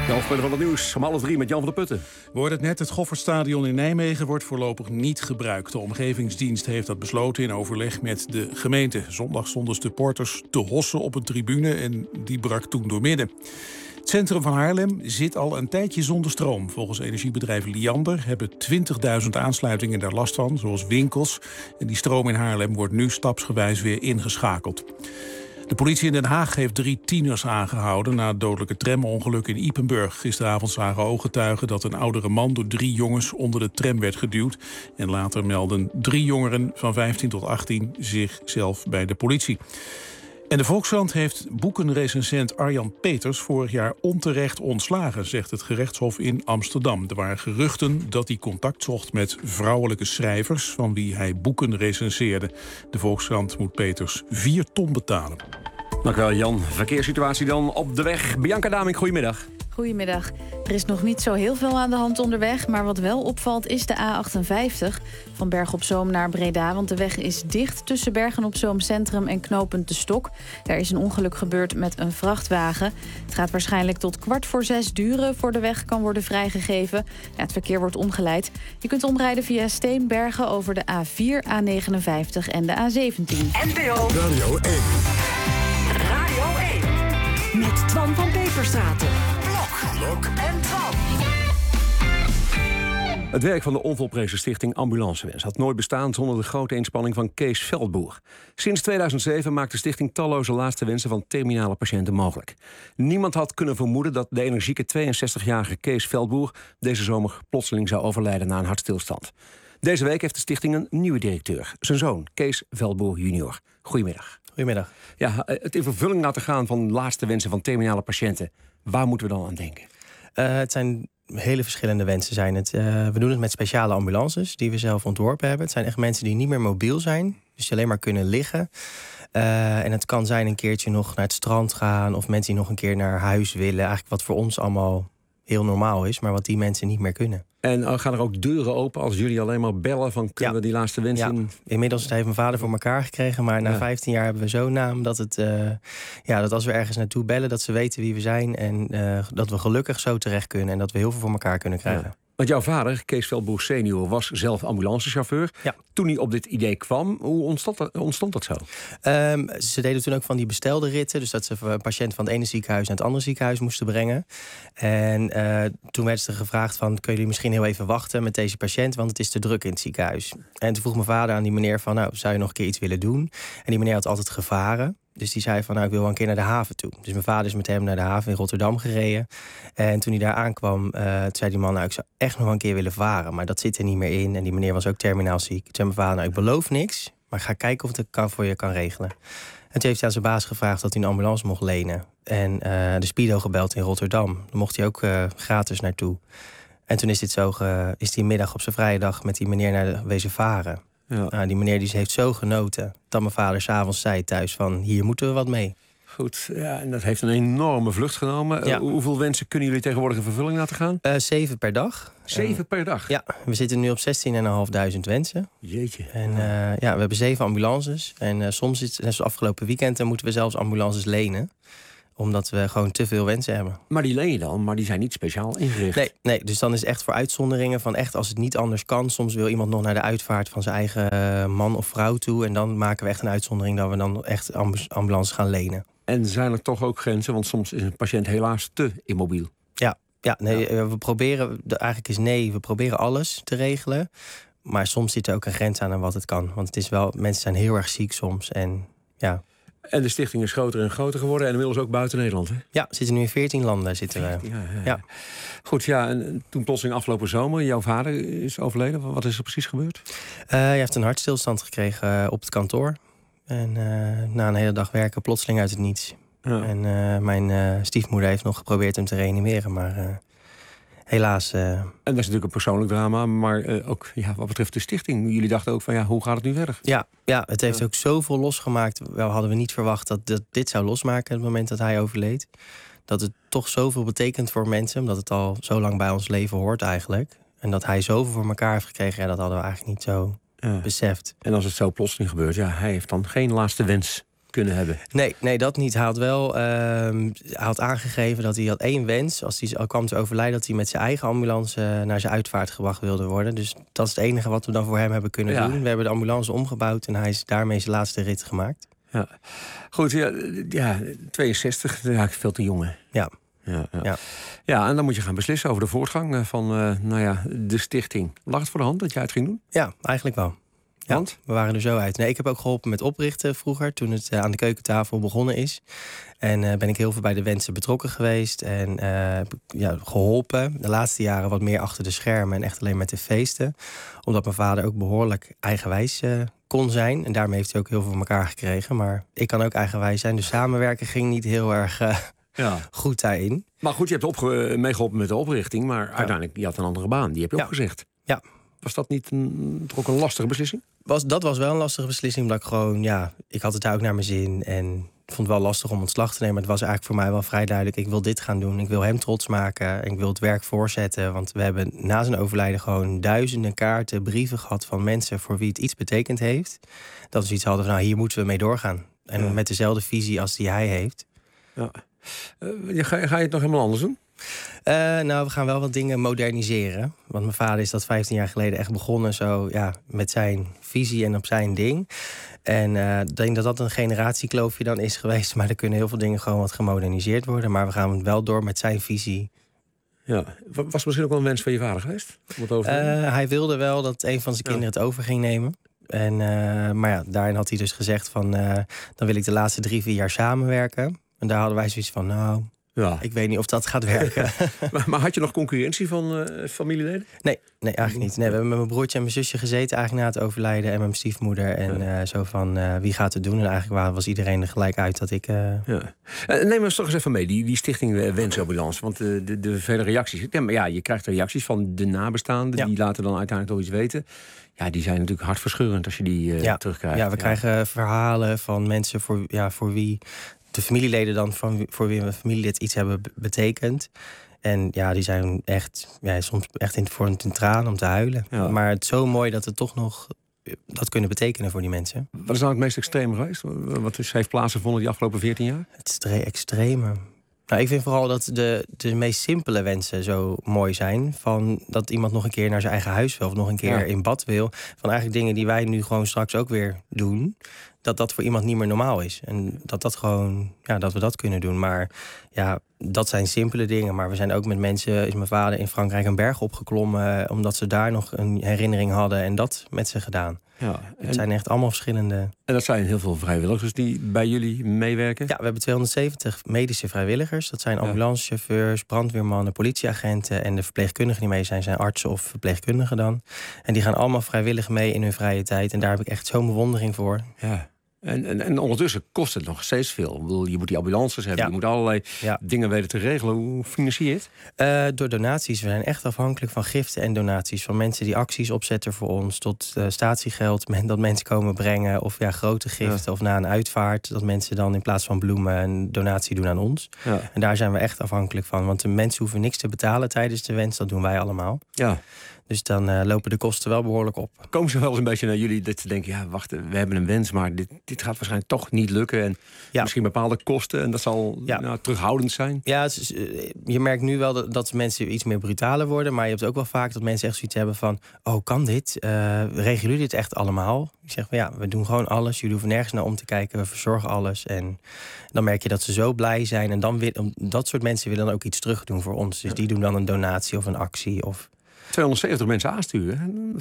De hoofdpunten van het nieuws om 2:30 met Jan van der Putten. We hoorden het net, het Goffertstadion in Nijmegen wordt voorlopig niet gebruikt. De omgevingsdienst heeft dat besloten in overleg met de gemeente. Zondag stonden supporters te hossen op een tribune en die brak toen doormidden. Het centrum van Haarlem zit al een tijdje zonder stroom. Volgens energiebedrijf Liander hebben 20.000 aansluitingen daar last van, zoals winkels. En die stroom in Haarlem wordt nu stapsgewijs weer ingeschakeld. De politie in Den Haag heeft 3 tieners aangehouden na het dodelijke tramongeluk in Ypenburg. Gisteravond zagen ooggetuigen dat een oudere man door 3 jongens onder de tram werd geduwd. En later melden 3 jongeren van 15 tot 18 zichzelf bij de politie. En de Volkskrant heeft boekenrecensent Arjan Peters vorig jaar onterecht ontslagen, zegt het gerechtshof in Amsterdam. Er waren geruchten dat hij contact zocht met vrouwelijke schrijvers van wie hij boeken recenseerde. De Volkskrant moet Peters 4 ton betalen. Dank u wel, Jan. Verkeerssituatie dan op de weg. Bianca Damink, goedemiddag. Goedemiddag. Er is nog niet zo heel veel aan de hand onderweg, maar wat wel opvalt is de A58 van Bergen op Zoom naar Breda, want de weg is dicht tussen Bergen op Zoom Centrum en knooppunt De Stok. Daar is een ongeluk gebeurd met een vrachtwagen. Het gaat waarschijnlijk tot 5:15 duren voor de weg kan worden vrijgegeven. Ja, het verkeer wordt omgeleid. Je kunt omrijden via Steenbergen over de A4, A59 en de A17. NPO Radio 1. Radio 1. Met Twan van Peperstraten. Blok en Twan. Het werk van de onvolprezen stichting Ambulancewens had nooit bestaan zonder de grote inspanning van Kees Veldboer. Sinds 2007 maakt de stichting talloze laatste wensen van terminale patiënten mogelijk. Niemand had kunnen vermoeden dat de energieke 62-jarige Kees Veldboer deze zomer plotseling zou overlijden na een hartstilstand. Deze week heeft de stichting een nieuwe directeur, zijn zoon Kees Veldboer junior. Goedemiddag. Goedemiddag. Ja, het in vervulling laten gaan van laatste wensen van terminale patiënten. Waar moeten we dan aan denken? Het zijn hele verschillende wensen. We doen het met speciale ambulances die we zelf ontworpen hebben. Het zijn echt mensen die niet meer mobiel zijn. Dus die alleen maar kunnen liggen. En het kan zijn een keertje nog naar het strand gaan. Of mensen die nog een keer naar huis willen. Eigenlijk wat voor ons allemaal heel normaal is. Maar wat die mensen niet meer kunnen. En gaan er ook deuren open als jullie alleen maar bellen van kunnen we die laatste wens doen? Ja, inmiddels heeft mijn vader voor elkaar gekregen. Maar na 15 jaar hebben we zo'n naam dat dat als we ergens naartoe bellen, dat ze weten wie we zijn. En dat we gelukkig zo terecht kunnen. En dat we heel veel voor elkaar kunnen krijgen. Ja. Want jouw vader, Kees Veldboer senior, was zelf ambulancechauffeur. Ja. Toen hij op dit idee kwam, hoe ontstond dat zo? Ze deden toen ook van die bestelde ritten. Dus dat ze een patiënt van het ene ziekenhuis naar het andere ziekenhuis moesten brengen. En toen werd ze gevraagd van, kunnen jullie misschien heel even wachten met deze patiënt, want het is te druk in het ziekenhuis. En toen vroeg mijn vader aan die meneer van, nou, zou je nog een keer iets willen doen? En die meneer had altijd gevaren. Dus die zei van, nou, ik wil wel een keer naar de haven toe. Dus mijn vader is met hem naar de haven in Rotterdam gereden. En toen hij daar aankwam, zei die man, nou, ik zou echt nog wel een keer willen varen. Maar dat zit er niet meer in. En die meneer was ook terminaal ziek. Toen zei mijn vader, nou, ik beloof niks, maar ik ga kijken of ik het voor je kan regelen. En toen heeft hij aan zijn baas gevraagd dat hij een ambulance mocht lenen. En de Speedo gebeld in Rotterdam. Daar mocht hij ook gratis naartoe. En toen is die middag op zijn vrije dag met die meneer naar de wezen varen. Ja. Nou, die meneer heeft zo genoten dat mijn vader 's avonds zei thuis van, hier moeten we wat mee. Goed, ja, en dat heeft een enorme vlucht genomen. Ja. Hoeveel wensen kunnen jullie tegenwoordig in vervulling laten gaan? 7 per dag. 7 per dag? Ja, we zitten nu op 16.500 wensen. Jeetje. En we hebben 7 ambulances. En soms, net zoals afgelopen weekend, moeten we zelfs ambulances lenen. Omdat we gewoon te veel wensen hebben. Maar die leen je dan, maar die zijn niet speciaal ingericht. Nee, dus dan is het echt voor uitzonderingen van echt als het niet anders kan. Soms wil iemand nog naar de uitvaart van zijn eigen man of vrouw toe. En dan maken we echt een uitzondering dat we dan echt ambulances gaan lenen. En zijn er toch ook grenzen? Want soms is een patiënt helaas te immobiel. We proberen, we proberen alles te regelen. Maar soms zit er ook een grens aan wat het kan. Want het is wel, mensen zijn heel erg ziek soms en ja. En de stichting is groter en groter geworden. En inmiddels ook buiten Nederland, hè? Ja, we zitten nu in 14 landen. Ja. Goed, ja, en toen plotseling afgelopen zomer, jouw vader is overleden. Wat is er precies gebeurd? Hij heeft een hartstilstand gekregen op het kantoor. En na een hele dag werken plotseling uit het niets. Ja. En mijn stiefmoeder heeft nog geprobeerd hem te reanimeren, maar helaas. En dat is natuurlijk een persoonlijk drama, maar ook wat betreft de stichting. Jullie dachten ook van, hoe gaat het nu verder? Ja, het heeft ook zoveel losgemaakt. Wel hadden we niet verwacht dat dit zou losmaken op het moment dat hij overleed. Dat het toch zoveel betekent voor mensen, omdat het al zo lang bij ons leven hoort eigenlijk. En dat hij zoveel voor elkaar heeft gekregen, dat hadden we eigenlijk niet zo beseft. En als het zo plotseling gebeurt, hij heeft dan geen laatste wens. kunnen hebben. Nee, dat niet. Hij had wel had aangegeven dat hij had 1 wens. Als hij al kwam te overlijden, dat hij met zijn eigen ambulance naar zijn uitvaart gebracht wilde worden. Dus dat is het enige wat we dan voor hem hebben kunnen doen. We hebben de ambulance omgebouwd en hij is daarmee zijn laatste rit gemaakt. Ja. Goed, 62, ja, veel te jong. Ja. Ja, en dan moet je gaan beslissen over de voortgang van de stichting. Lag het voor de hand dat jij het ging doen? Ja, eigenlijk wel. Ja, want? We waren er zo uit. Nee, ik heb ook geholpen met oprichten vroeger, toen het aan de keukentafel begonnen is. En ben ik heel veel bij de wensen betrokken geweest en geholpen. De laatste jaren wat meer achter de schermen en echt alleen met de feesten. Omdat mijn vader ook behoorlijk eigenwijs kon zijn. En daarmee heeft hij ook heel veel van elkaar gekregen. Maar ik kan ook eigenwijs zijn, dus samenwerken ging niet heel erg goed daarin. Maar goed, je hebt meegeholpen met de oprichting, maar uiteindelijk je had een andere baan. Die heb je opgezegd. Ja. Was dat niet toch ook een lastige beslissing? Dat was wel een lastige beslissing, omdat ik gewoon, ik had het daar ook naar mijn zin. En ik vond het wel lastig om ontslag te nemen. Maar het was eigenlijk voor mij wel vrij duidelijk, ik wil dit gaan doen. Ik wil hem trots maken en ik wil het werk voorzetten. Want we hebben na zijn overlijden gewoon duizenden kaarten, brieven gehad van mensen voor wie het iets betekend heeft. Dat we iets hadden van, hier moeten we mee doorgaan. En met dezelfde visie als die hij heeft. Ja. Ga je het nog helemaal anders doen? We gaan wel wat dingen moderniseren. Want mijn vader is dat 15 jaar geleden echt begonnen zo, met zijn visie en op zijn ding. En ik denk dat dat een generatiekloofje dan is geweest. Maar er kunnen heel veel dingen gewoon wat gemoderniseerd worden. Maar we gaan wel door met zijn visie. Ja. Was het misschien ook wel een wens van je vader geweest? Hij wilde wel dat een van zijn kinderen het over ging nemen. En, daarin had hij dus gezegd van, dan wil ik de laatste 3-4 jaar samenwerken. En daar hadden wij zoiets van, ik weet niet of dat gaat werken. maar had je nog concurrentie van familieleden? Nee, eigenlijk niet. Nee, we hebben met mijn broertje en mijn zusje gezeten eigenlijk na het overlijden. En met mijn stiefmoeder. En zo van, wie gaat het doen? En eigenlijk was iedereen er gelijk uit dat ik... Neem ons toch eens even mee, die stichting Wensambulance. Want de vele reacties... je krijgt reacties van de nabestaanden. Die laten dan uiteindelijk toch iets weten. Ja, die zijn natuurlijk hartverscheurend als je die terugkrijgt. Ja, we krijgen verhalen van mensen voor wie... de familieleden dan voor wie een familielid iets hebben betekend. En die zijn echt, soms echt voor een traan om te huilen. Ja. Maar het is zo mooi dat we toch nog dat kunnen betekenen voor die mensen. Wat is nou het meest extreem geweest? Wat heeft plaatsgevonden die afgelopen 14 jaar? Het extreme. Nou, ik vind vooral dat de meest simpele wensen zo mooi zijn. Van dat iemand nog een keer naar zijn eigen huis wil of nog een keer in bad wil. Van eigenlijk dingen die wij nu gewoon straks ook weer doen. Dat voor iemand niet meer normaal is. En dat we dat kunnen doen. Maar dat zijn simpele dingen. Maar we zijn ook met mensen, is mijn vader in Frankrijk een berg opgeklommen. Omdat ze daar nog een herinnering hadden en dat met ze gedaan. Ja, het zijn echt allemaal verschillende... En dat zijn heel veel vrijwilligers die bij jullie meewerken? Ja, we hebben 270 medische vrijwilligers. Dat zijn ambulancechauffeurs, brandweermannen, politieagenten... en de verpleegkundigen die mee zijn artsen of verpleegkundigen dan. En die gaan allemaal vrijwillig mee in hun vrije tijd. En daar heb ik echt zo'n bewondering voor. Ja. En ondertussen kost het nog steeds veel. Ik bedoel, je moet die ambulances hebben, je moet allerlei dingen weten te regelen. Hoe financier je het? Door donaties. We zijn echt afhankelijk van giften en donaties. Van mensen die acties opzetten voor ons, tot statiegeld, dat mensen komen brengen. Of grote giften, of na een uitvaart, dat mensen dan in plaats van bloemen een donatie doen aan ons. Ja. En daar zijn we echt afhankelijk van. Want de mensen hoeven niks te betalen tijdens de wens, dat doen wij allemaal. Ja. Dus dan lopen de kosten wel behoorlijk op. Komen ze wel eens een beetje naar jullie dat ze denken... wacht, we hebben een wens, maar dit gaat waarschijnlijk toch niet lukken. En misschien bepaalde kosten en dat zal terughoudend zijn. Ja, je merkt nu wel dat mensen iets meer brutaler worden. Maar je hebt ook wel vaak dat mensen echt zoiets hebben van... kan dit? Regelen jullie dit echt allemaal? Ik zeg van we doen gewoon alles. Jullie hoeven nergens naar om te kijken. We verzorgen alles. En dan merk je dat ze zo blij zijn. En dan dat soort mensen willen dan ook iets terug doen voor ons. Dus die doen dan een donatie of een actie of... 270 mensen aansturen.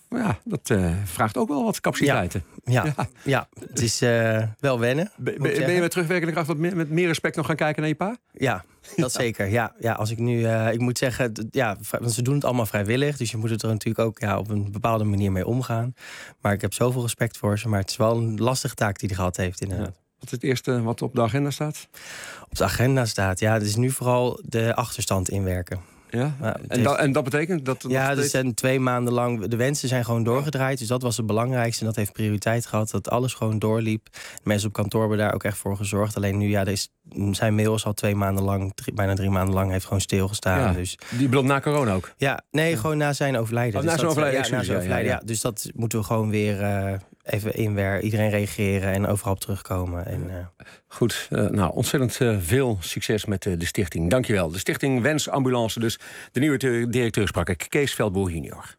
Dat vraagt ook wel wat capaciteiten. Ja. Het is wel wennen. Ben je met terugwerkende kracht met meer respect nog gaan kijken naar je pa? Ja, dat zeker. Ja, als ik nu... ik moet zeggen, want ze doen het allemaal vrijwillig. Dus je moet het er natuurlijk ook op een bepaalde manier mee omgaan. Maar ik heb zoveel respect voor ze. Maar het is wel een lastige taak die hij gehad heeft, inderdaad. Ja. Wat is het eerste wat op de agenda staat? Op de agenda staat, het is nu vooral de achterstand inwerken. Ja? En dat betekent dat... er zijn 2 maanden lang... De wensen zijn gewoon doorgedraaid. Dus dat was het belangrijkste. En dat heeft prioriteit gehad. Dat alles gewoon doorliep. De mensen op kantoor hebben daar ook echt voor gezorgd. Alleen nu, zijn mail is al 2 maanden lang... bijna 3 maanden lang heeft gewoon stilgestaan. Ja, dus. Die bedoelt na corona ook? Ja, nee, gewoon na zijn overlijden. Na zijn overlijden, Dus dat moeten we gewoon weer even iedereen reageren en overal op terugkomen. Goed, ontzettend veel succes met de stichting. Dankjewel. De stichting Wens Ambulance dus. De nieuwe directeur sprak ik, Kees Veldboer junior.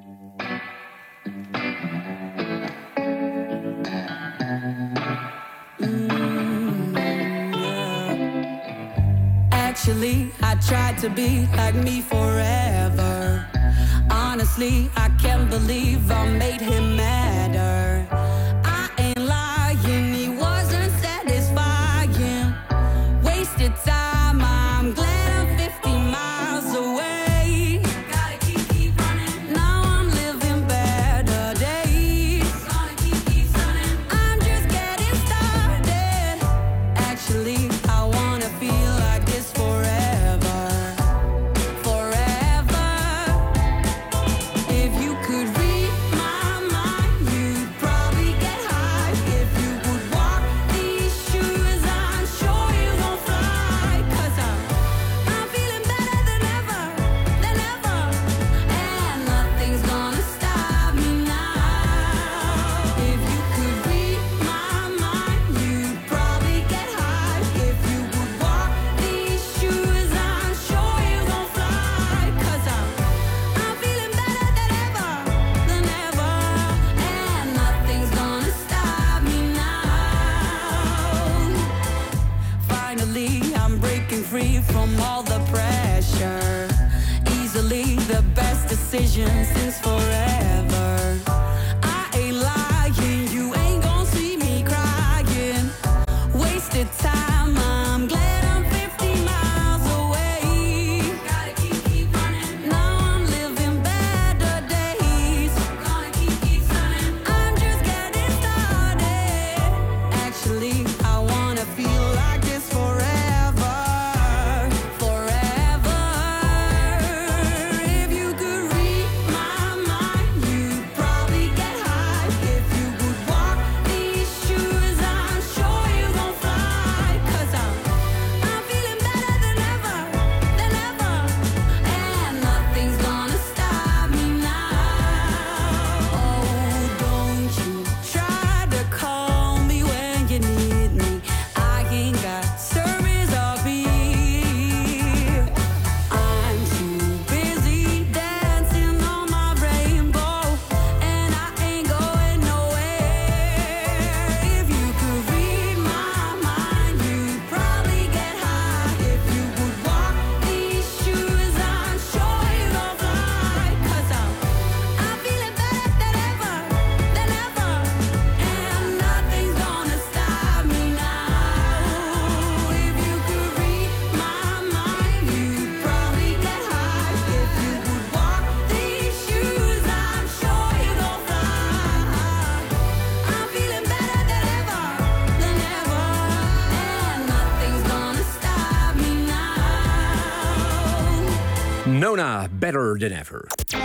Actually, I tried to be like me forever. Honestly, I can't believe I made him madder. I ain't lying, he wasn't satisfying. Wasted time, I'm glad I'm 50 miles away. Gotta keep running. Now I'm living better days. Gonna keep running. I'm just getting started. Actually, I wanna feel like this forever. Forever. If you could read my mind, you'd probably get high. If you could walk these shoes, I'm sure you won't fly. 'Cause I'm feeling better than ever, and nothing's gonna stop me now. If you could read my mind, you'd probably get high. If you could walk these shoes, I'm sure you won't fly. 'Cause I'm feeling better than ever, and nothing's gonna stop me now. Finally, I'm breaking free from all the pressure. Easily the best decision since forever. I ain't lying, you ain't gonna see me crying. Wasted time, I'm glad I'm 50 miles away. Gotta keep running. Now I'm living better days. Gonna keep running. I'm just getting started. Actually, I wanna feel like this forever. Forever. If you could read my mind, you'd probably get high. If you could walk these shoes, I'm sure you won't fly. 'Cause I'm feeling better than ever, and nothing's gonna stop me now. Oh, don't you try to call me when you need me. I ain't got service or beat. I'm too busy dancing on my rainbow, and I ain't going nowhere. If you could read my mind, you'd probably get high. If you would walk these shoes, I'm sure you gon' fly. 'Cause I'm feeling better than ever, and nothing's gonna stop me now. If you could read my mind, you'd probably get high. If you would walk these shoes, I'm sure you gon' fly. I'm feeling better than ever, and nothing's gonna stop me now. Nona, better than ever.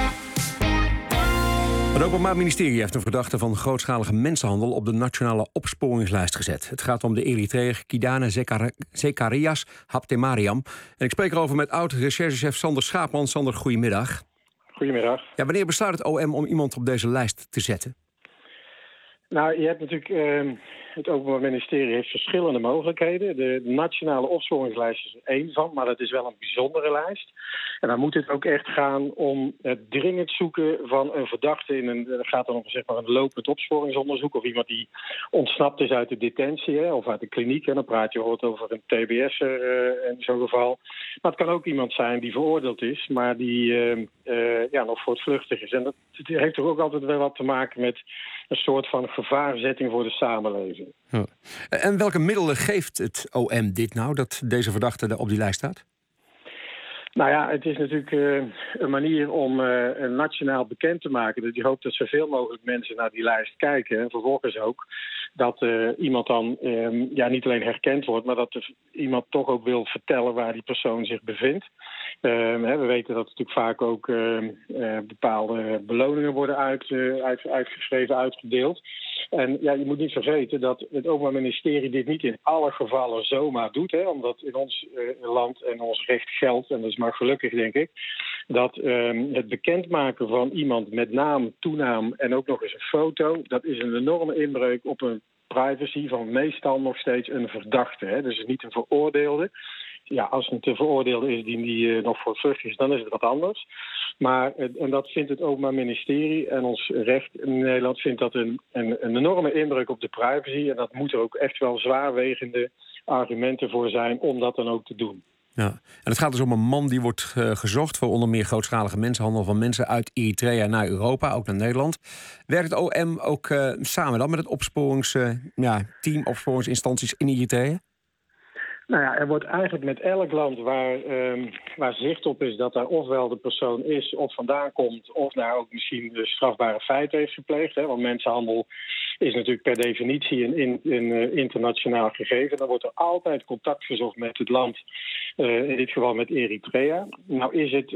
Het Openbaar Ministerie heeft een verdachte van grootschalige mensenhandel op de nationale opsporingslijst gezet. Het gaat om de Eritreër Kidane Zekarias Habtemariam. En ik spreek erover met oud-recherchechef Sander Schaapman. Sander, goedemiddag. Goedemiddag. Ja, wanneer besluit het OM om iemand op deze lijst te zetten? Nou, je hebt natuurlijk... Het Openbaar Ministerie heeft verschillende mogelijkheden. De nationale opsporingslijst is er één van, maar dat is wel een bijzondere lijst. En dan moet het ook echt gaan om het dringend zoeken van een verdachte in een... Het gaat dan om zeg maar een lopend opsporingsonderzoek of iemand die ontsnapt is uit de detentie of uit de kliniek. En dan praat je bijvoorbeeld over een TBS'er in zo'n geval. Maar het kan ook iemand zijn die veroordeeld is, maar die nog voortvluchtig is. En dat heeft toch ook altijd wel wat te maken met een soort van gevaarzetting voor de samenleving. Ja. En welke middelen geeft het OM dit nou, dat deze verdachte op die lijst staat? Nou ja, het is natuurlijk een manier om nationaal bekend te maken. Dus je hoopt dat zoveel mogelijk mensen naar die lijst kijken. En vervolgens ook dat iemand dan niet alleen herkend wordt, maar dat iemand toch ook wil vertellen waar die persoon zich bevindt. We weten dat natuurlijk vaak ook bepaalde beloningen worden uitgeschreven, uitgedeeld. En ja, je moet niet vergeten dat het Openbaar Ministerie dit niet in alle gevallen zomaar doet. Omdat in ons land en ons recht geldt, en dat is maar gelukkig denk ik, dat het bekendmaken van iemand met naam, toenaam en ook nog eens een foto, dat is een enorme inbreuk op een privacy van meestal nog steeds een verdachte. Hè? Dus niet een veroordeelde. Ja, als het een veroordeelde is die nog voortvluchtig is, dan is het wat anders. Maar, en dat vindt het Openbaar Ministerie en ons recht in Nederland vindt dat een enorme inbreuk op de privacy. En dat moet er ook echt wel zwaarwegende argumenten voor zijn om dat dan ook te doen. Ja. En het gaat dus om een man die wordt gezocht voor onder meer grootschalige mensenhandel van mensen uit Eritrea naar Europa, ook naar Nederland. Werkt het OM ook samen dan met het opsporingsteam, opsporingsinstanties in Eritrea? Nou ja, er wordt eigenlijk met elk land waar zicht op is dat daar ofwel de persoon is of vandaan komt, of daar ook misschien de strafbare feiten heeft gepleegd. Hè? Want mensenhandel is natuurlijk per definitie een internationaal gegeven. Dan wordt er altijd contact gezocht met het land, in dit geval met Eritrea. Nou is het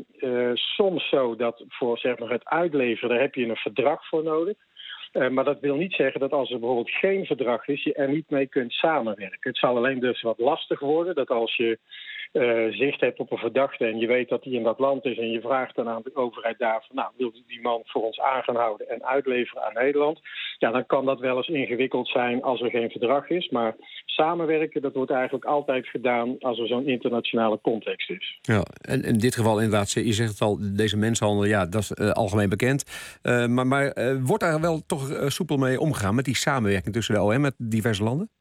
soms zo dat voor zeg maar, het uitleveren, daar heb je een verdrag voor nodig. Maar dat wil niet zeggen dat als er bijvoorbeeld geen verdrag is, je er niet mee kunt samenwerken. Het zal alleen dus wat lastig worden dat als je zicht hebt op een verdachte en je weet dat die in dat land is en je vraagt dan aan de overheid daar van, nou, wil die man voor ons aan gaan houden en uitleveren aan Nederland? Ja, dan kan dat wel eens ingewikkeld zijn als er geen verdrag is. Maar samenwerken, dat wordt eigenlijk altijd gedaan als er zo'n internationale context is. Ja, en in dit geval inderdaad, je zegt het al, deze mensenhandel, ja, dat is algemeen bekend. Maar wordt daar wel toch soepel mee omgegaan met die samenwerking tussen de OM met diverse landen?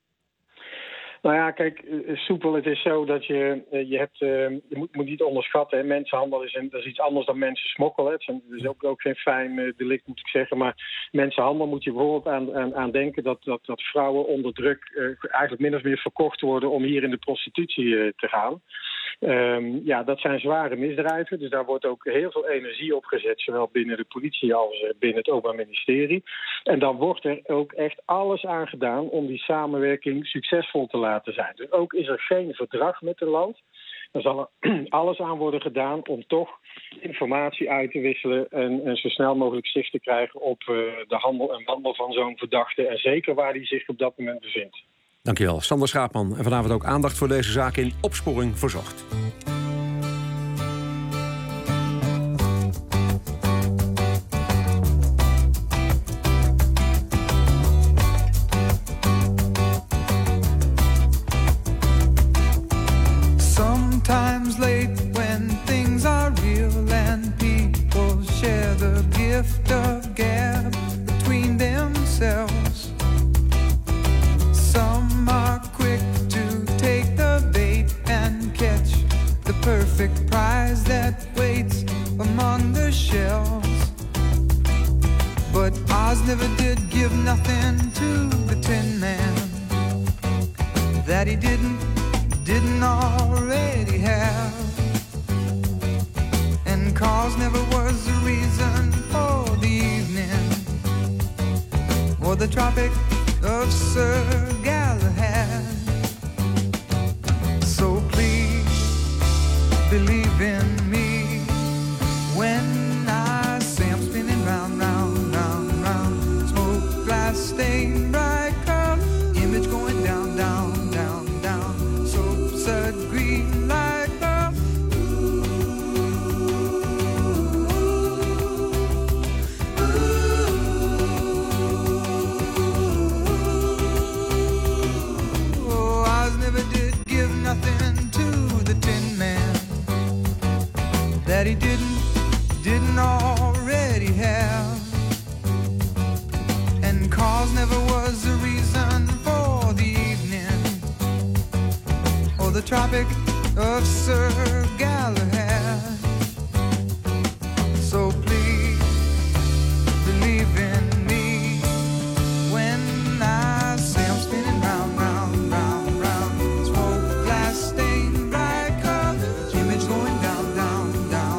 Nou ja, kijk, soepel, het is zo dat je moet niet onderschatten. Hè. Mensenhandel dat is iets anders dan mensen smokkelen. Het is ook geen fijn delict, moet ik zeggen. Maar mensenhandel moet je bijvoorbeeld aan denken dat vrouwen onder druk eigenlijk min of meer verkocht worden om hier in de prostitutie te gaan. Ja, dat zijn zware misdrijven. Dus daar wordt ook heel veel energie op gezet, zowel binnen de politie als binnen het Openbaar Ministerie. En dan wordt er ook echt alles aan gedaan om die samenwerking succesvol te laten zijn. Dus ook is er geen verdrag met een land. Dan zal er alles aan worden gedaan om toch informatie uit te wisselen en zo snel mogelijk zicht te krijgen op de handel en wandel van zo'n verdachte en zeker waar die zich op dat moment bevindt. Dankjewel, Sander Schaapman. En vanavond ook aandacht voor deze zaak in Opsporing Verzocht. Sometimes late when things are real and people share the gift of gab between themselves. Perfect prize that waits among the shelves. But Oz never did give nothing to the Tin Man that he didn't already have. And cause never was the reason for the evening or the Tropic of Sir Galahad. So please believe in me when I say I'm spinning round, round, round, round. Smoke glass stained bright cloud, image going down, down, down, down. Soap sud green light bulb. Oh, I never did give nothing to the Tin Man that he didn't already have. And cause never was the reason for the evening or the Tropic of Sir Galahad. So please believe in me when I say I'm spinning round, round, round, round. Smoke glass stained bright colors, image going down, down.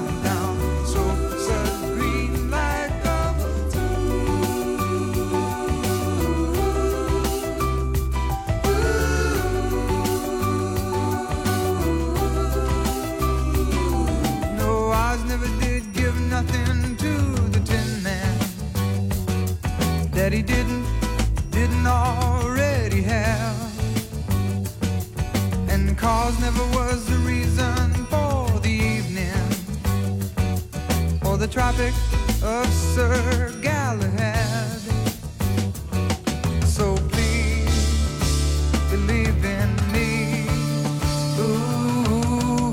Nothing to the Tin Man that he didn't already have. And cause never was the reason for the evening Tropic of Sir Galahad. So please believe in me. Ooh.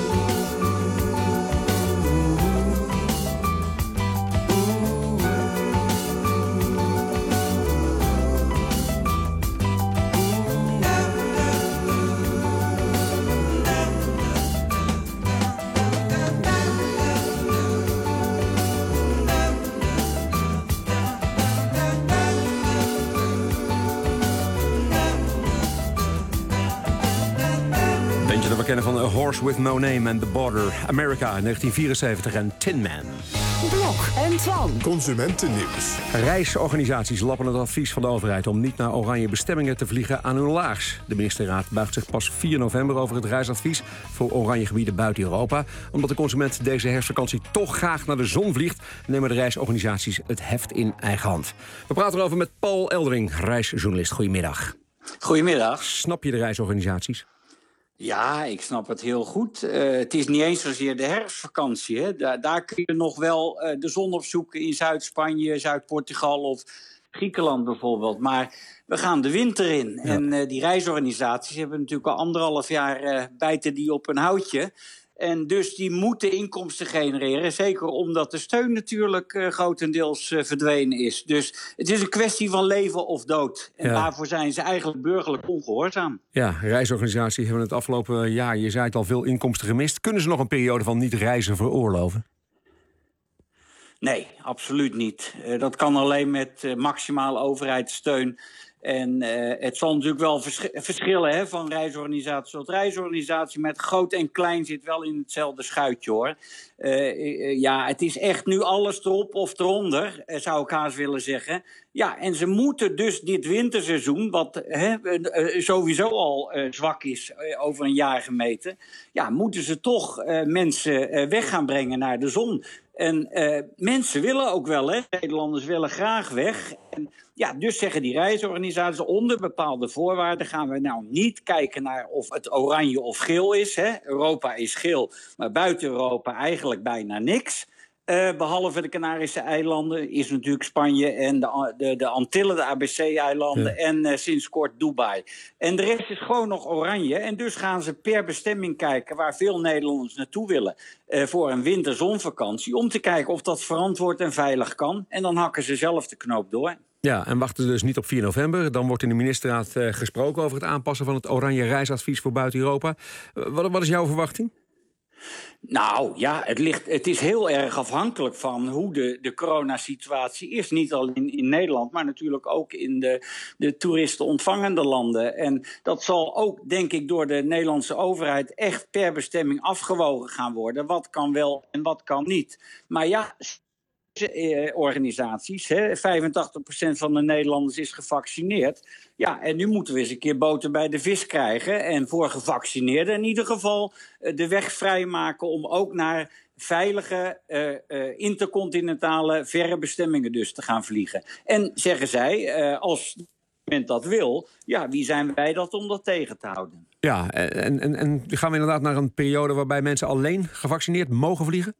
We kennen van A Horse With No Name and The Border, America 1974 en Tin Man. Blok en Twan. Consumentennieuws. Reisorganisaties lappen het advies van de overheid om niet naar oranje bestemmingen te vliegen aan hun laars. De ministerraad buigt zich pas 4 november over het reisadvies voor oranje gebieden buiten Europa. Omdat de consument deze herfstvakantie toch graag naar de zon vliegt, nemen de reisorganisaties het heft in eigen hand. We praten erover met Paul Eldering, reisjournalist. Goedemiddag. Goedemiddag. Snap je de reisorganisaties? Ja, ik snap het heel goed. Het is niet eens zozeer de herfstvakantie. Hè. Daar kun je nog wel de zon opzoeken in Zuid-Spanje, Zuid-Portugal of Griekenland bijvoorbeeld. Maar we gaan de winter in. Ja. En die reisorganisaties hebben natuurlijk al 1,5 jaar bijten die op een houtje. En dus die moeten inkomsten genereren. Zeker omdat de steun natuurlijk grotendeels verdwenen is. Dus het is een kwestie van leven of dood. En daarvoor zijn ze eigenlijk burgerlijk ongehoorzaam. Ja, reisorganisaties hebben het afgelopen jaar, je zei het al, veel inkomsten gemist. Kunnen ze nog een periode van niet reizen veroorloven? Nee, absoluut niet. Dat kan alleen met maximale overheidssteun. En het zal natuurlijk wel verschillen hè, van reisorganisatie tot reisorganisatie. Met groot en klein zit wel in hetzelfde schuitje, hoor. Ja, het is echt nu alles erop of eronder, zou ik haast willen zeggen. Ja, en ze moeten dus dit winterseizoen, wat sowieso al zwak is over een jaar gemeten, ja, moeten ze toch mensen weg gaan brengen naar de zon. En mensen willen ook wel, hè. Nederlanders willen graag weg. En ja, dus zeggen die reisorganisaties, onder bepaalde voorwaarden gaan we nou niet kijken naar of het oranje of geel is. Hè. Europa is geel, maar buiten Europa eigenlijk bijna niks. Behalve de Canarische eilanden is natuurlijk Spanje en de Antillen, de ABC-eilanden en sinds kort Dubai. En de rest is gewoon nog oranje. En dus gaan ze per bestemming kijken waar veel Nederlanders naartoe willen voor een winterzonvakantie. Om te kijken of dat verantwoord en veilig kan. En dan hakken ze zelf de knoop door. Ja, en wachten dus niet op 4 november. Dan wordt in de ministerraad gesproken over het aanpassen van het oranje reisadvies voor buiten Europa. Wat is jouw verwachting? Nou ja, het is heel erg afhankelijk van hoe de coronasituatie is. Niet alleen in Nederland, maar natuurlijk ook in de toeristen ontvangende landen. En dat zal ook, denk ik, door de Nederlandse overheid echt per bestemming afgewogen gaan worden. Wat kan wel en wat kan niet. Maar ja, organisaties, hè, 85% van de Nederlanders is gevaccineerd. Ja, en nu moeten we eens een keer boter bij de vis krijgen. En voor gevaccineerden in ieder geval de weg vrijmaken om ook naar veilige intercontinentale verre bestemmingen dus te gaan vliegen. En zeggen zij, als men dat wil, ja, wie zijn wij dat om dat tegen te houden? Ja, en gaan we inderdaad naar een periode waarbij mensen alleen gevaccineerd mogen vliegen?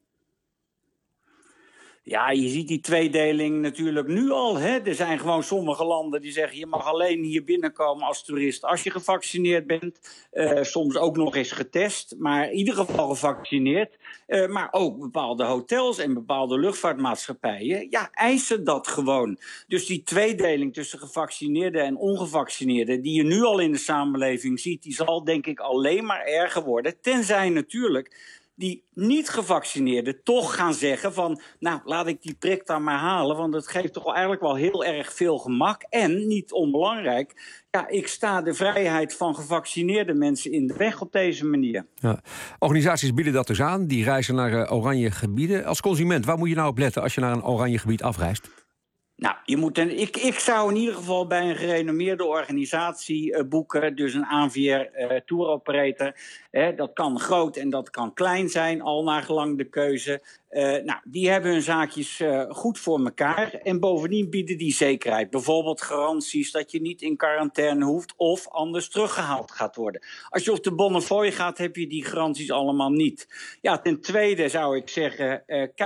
Ja, je ziet die tweedeling natuurlijk nu al. Hè? Er zijn gewoon sommige landen die zeggen, je mag alleen hier binnenkomen als toerist als je gevaccineerd bent. Soms ook nog eens getest, maar in ieder geval gevaccineerd. Maar ook bepaalde hotels en bepaalde luchtvaartmaatschappijen, ja, eisen dat gewoon. Dus die tweedeling tussen gevaccineerden en ongevaccineerden, die je nu al in de samenleving ziet, die zal denk ik alleen maar erger worden. Tenzij natuurlijk die niet-gevaccineerden toch gaan zeggen van, nou, laat ik die prik dan maar halen, want het geeft toch eigenlijk wel heel erg veel gemak. En, niet onbelangrijk, ja, ik sta de vrijheid van gevaccineerde mensen in de weg op deze manier. Ja. Organisaties bieden dat dus aan, die reizen naar oranje gebieden. Als consument, waar moet je nou op letten als je naar een oranje gebied afreist? Nou, ik zou in ieder geval bij een gerenommeerde organisatie boeken. Dus een ANVR tour operator. Dat kan groot en dat kan klein zijn, al naar gelang de keuze. Nou, die hebben hun zaakjes goed voor elkaar. En bovendien bieden die zekerheid. Bijvoorbeeld garanties dat je niet in quarantaine hoeft of anders teruggehaald gaat worden. Als je op de Bonnefoy gaat, heb je die garanties allemaal niet. Ja, ten tweede zou ik zeggen, kijk,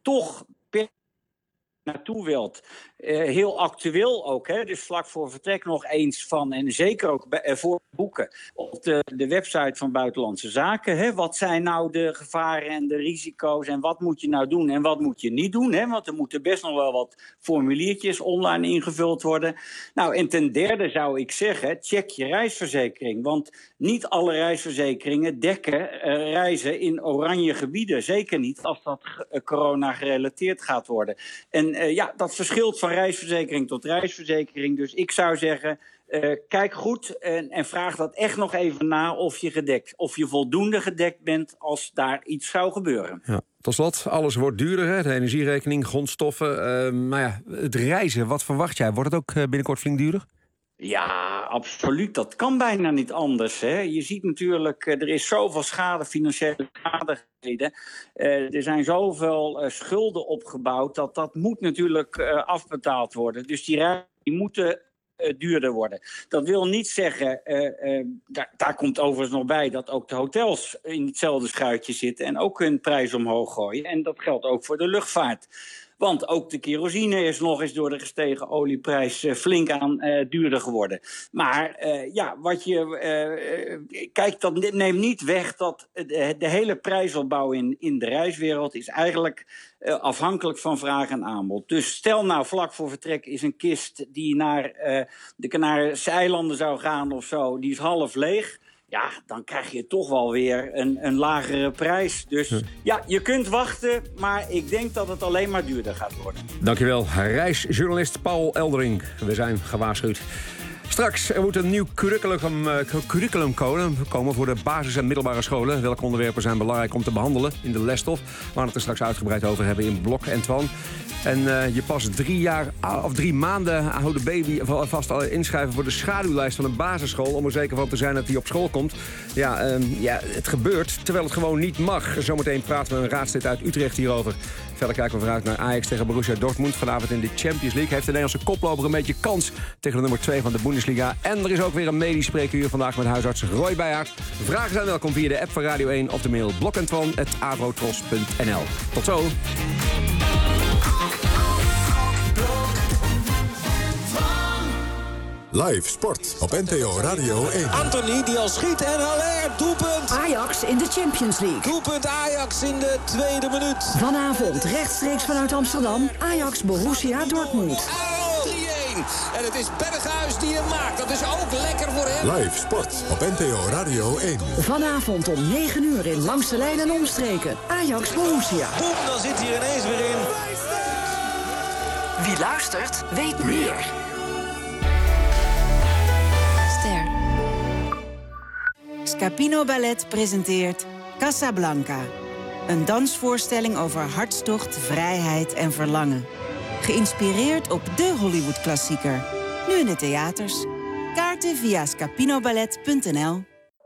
toch naartoe wilt. Heel actueel ook, hè? Dus vlak voor vertrek nog eens van, en zeker ook voor boeken, op de website van Buitenlandse Zaken. Hè? Wat zijn nou de gevaren en de risico's en wat moet je nou doen en wat moet je niet doen? Hè? Want er moeten best nog wel wat formuliertjes online ingevuld worden. Nou, en ten derde zou ik zeggen, check je reisverzekering. Want niet alle reisverzekeringen dekken reizen in oranje gebieden. Zeker niet als dat corona gerelateerd gaat worden. En dat verschilt van reisverzekering tot reisverzekering. Dus ik zou zeggen, kijk goed en vraag dat echt nog even na of je voldoende gedekt bent als daar iets zou gebeuren. Ja. Tot slot, alles wordt duurder, hè? De energierekening, grondstoffen. Maar het reizen, wat verwacht jij? Wordt het ook binnenkort flink duurder? Ja, absoluut. Dat kan bijna niet anders. Hè. Je ziet natuurlijk, er is zoveel schade, financiële schade geleden. Er zijn zoveel schulden opgebouwd dat moet natuurlijk afbetaald worden. Dus die reizen moeten duurder worden. Dat wil niet zeggen, daar komt overigens nog bij dat ook de hotels in hetzelfde schuitje zitten en ook hun prijs omhoog gooien. En dat geldt ook voor de luchtvaart. Want ook de kerosine is nog eens door de gestegen olieprijs flink aan duurder geworden. Maar kijk, dat neemt niet weg dat de hele prijsopbouw in de reiswereld is eigenlijk afhankelijk van vraag en aanbod. Dus stel nou vlak voor vertrek is een kist die naar de Canarische eilanden zou gaan of zo, die is half leeg. Ja, dan krijg je toch wel weer een lagere prijs. Dus je kunt wachten, maar ik denk dat het alleen maar duurder gaat worden. Dankjewel, reisjournalist Paul Eldering. We zijn gewaarschuwd. Straks, er moet een nieuw curriculum komen voor de basis- en middelbare scholen. Welke onderwerpen zijn belangrijk om te behandelen in de lesstof? We gaan het er straks uitgebreid over hebben in Blok en Twan. En je pas 3 maanden oude baby vast al inschrijven voor de schaduwlijst van een basisschool, om er zeker van te zijn dat hij op school komt. Het gebeurt terwijl het gewoon niet mag. Zometeen praten we een raadslid uit Utrecht hierover. Verder kijken we vooruit naar Ajax tegen Borussia Dortmund. Vanavond in de Champions League heeft de Nederlandse koploper een beetje kans tegen de nummer 2 van de Bundesliga. En er is ook weer een medisch spreekuur vandaag met huisarts Roy Beijaert. Vragen zijn welkom via de app van Radio 1 of de mail blokentwan@avrotros.nl. Tot zo. Live sport op NPO Radio 1. Anthony die al schiet en Haller, doelpunt. Ajax in de Champions League. Doelpunt Ajax in de tweede minuut. Vanavond rechtstreeks vanuit Amsterdam. Ajax Borussia Dortmund. 3-1. En het is Berghuis die hem maakt. Dat is ook lekker voor hem. Live sport op NPO Radio 1. Vanavond om 9 uur in Langs de Lijn en Omstreken. Ajax Borussia. Boem, dan zit hij er ineens weer in. Wie luistert, weet meer. Scapino Ballet presenteert Casablanca. Een dansvoorstelling over hartstocht, vrijheid en verlangen. Geïnspireerd op de Hollywood-klassieker. Nu in de theaters. Kaarten via scapinoballet.nl.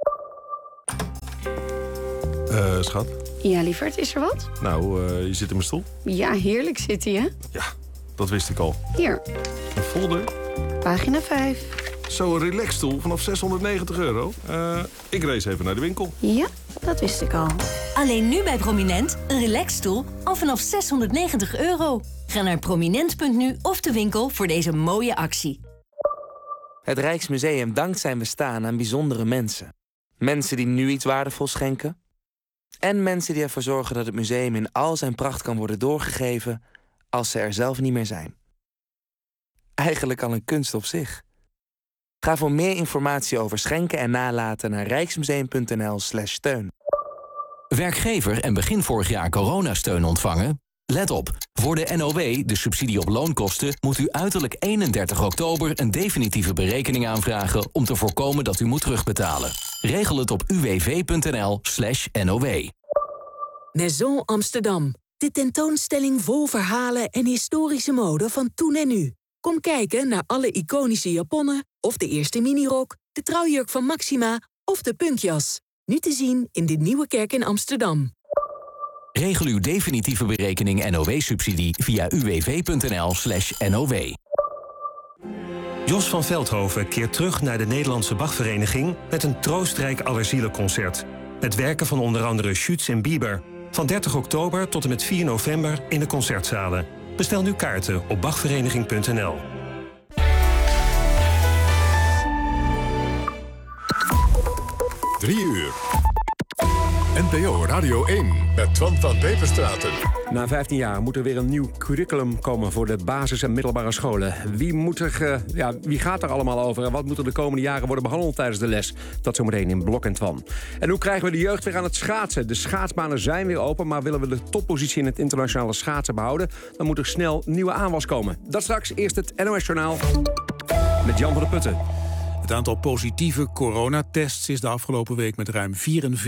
Schat? Ja, lieverd, is er wat? Nou, je zit in mijn stoel. Ja, heerlijk zit hij, hè? Ja, dat wist ik al. Hier. Een folder. Pagina 5. Zo'n relaxstoel vanaf €690. Ik race even naar de winkel. Ja, dat wist ik al. Alleen nu bij Prominent, een relaxstoel al vanaf €690. Ga naar prominent.nu of de winkel voor deze mooie actie. Het Rijksmuseum dankt zijn bestaan aan bijzondere mensen. Mensen die nu iets waardevols schenken. En mensen die ervoor zorgen dat het museum in al zijn pracht kan worden doorgegeven als ze er zelf niet meer zijn. Eigenlijk al een kunst op zich. Ga voor meer informatie over schenken en nalaten naar rijksmuseum.nl/steun. Werkgever en begin vorig jaar coronasteun ontvangen? Let op, voor de NOW, de subsidie op loonkosten, moet u uiterlijk 31 oktober een definitieve berekening aanvragen om te voorkomen dat u moet terugbetalen. Regel het op uwv.nl/NOW. Maison Amsterdam. De tentoonstelling vol verhalen en historische mode van toen en nu. Kom kijken naar alle iconische japonnen, of de eerste minirok, de trouwjurk van Maxima of de punkjas. Nu te zien in de Nieuwe Kerk in Amsterdam. Regel uw definitieve berekening NOW-subsidie via uwv.nl/NOW. Jos van Veldhoven keert terug naar de Nederlandse Bachvereniging met een troostrijk allerzielenconcert. Met werken van onder andere Schütz en Bieber. Van 30 oktober tot en met 4 november in de concertzalen. Bestel nu kaarten op bachvereniging.nl. Drie uur. NPO Radio 1 met Twan van Peperstraten. Na 15 jaar moet er weer een nieuw curriculum komen voor de basis- en middelbare scholen. Wie gaat er allemaal over en wat moet er de komende jaren worden behandeld tijdens de les? Dat zometeen in Blok en Twan. En hoe krijgen we de jeugd weer aan het schaatsen? De schaatsbanen zijn weer open, maar willen we de toppositie in het internationale schaatsen behouden? Dan moet er snel nieuwe aanwas komen. Dat straks, eerst het NOS-journaal met Jan van der Putten. Het aantal positieve coronatests is de afgelopen week met ruim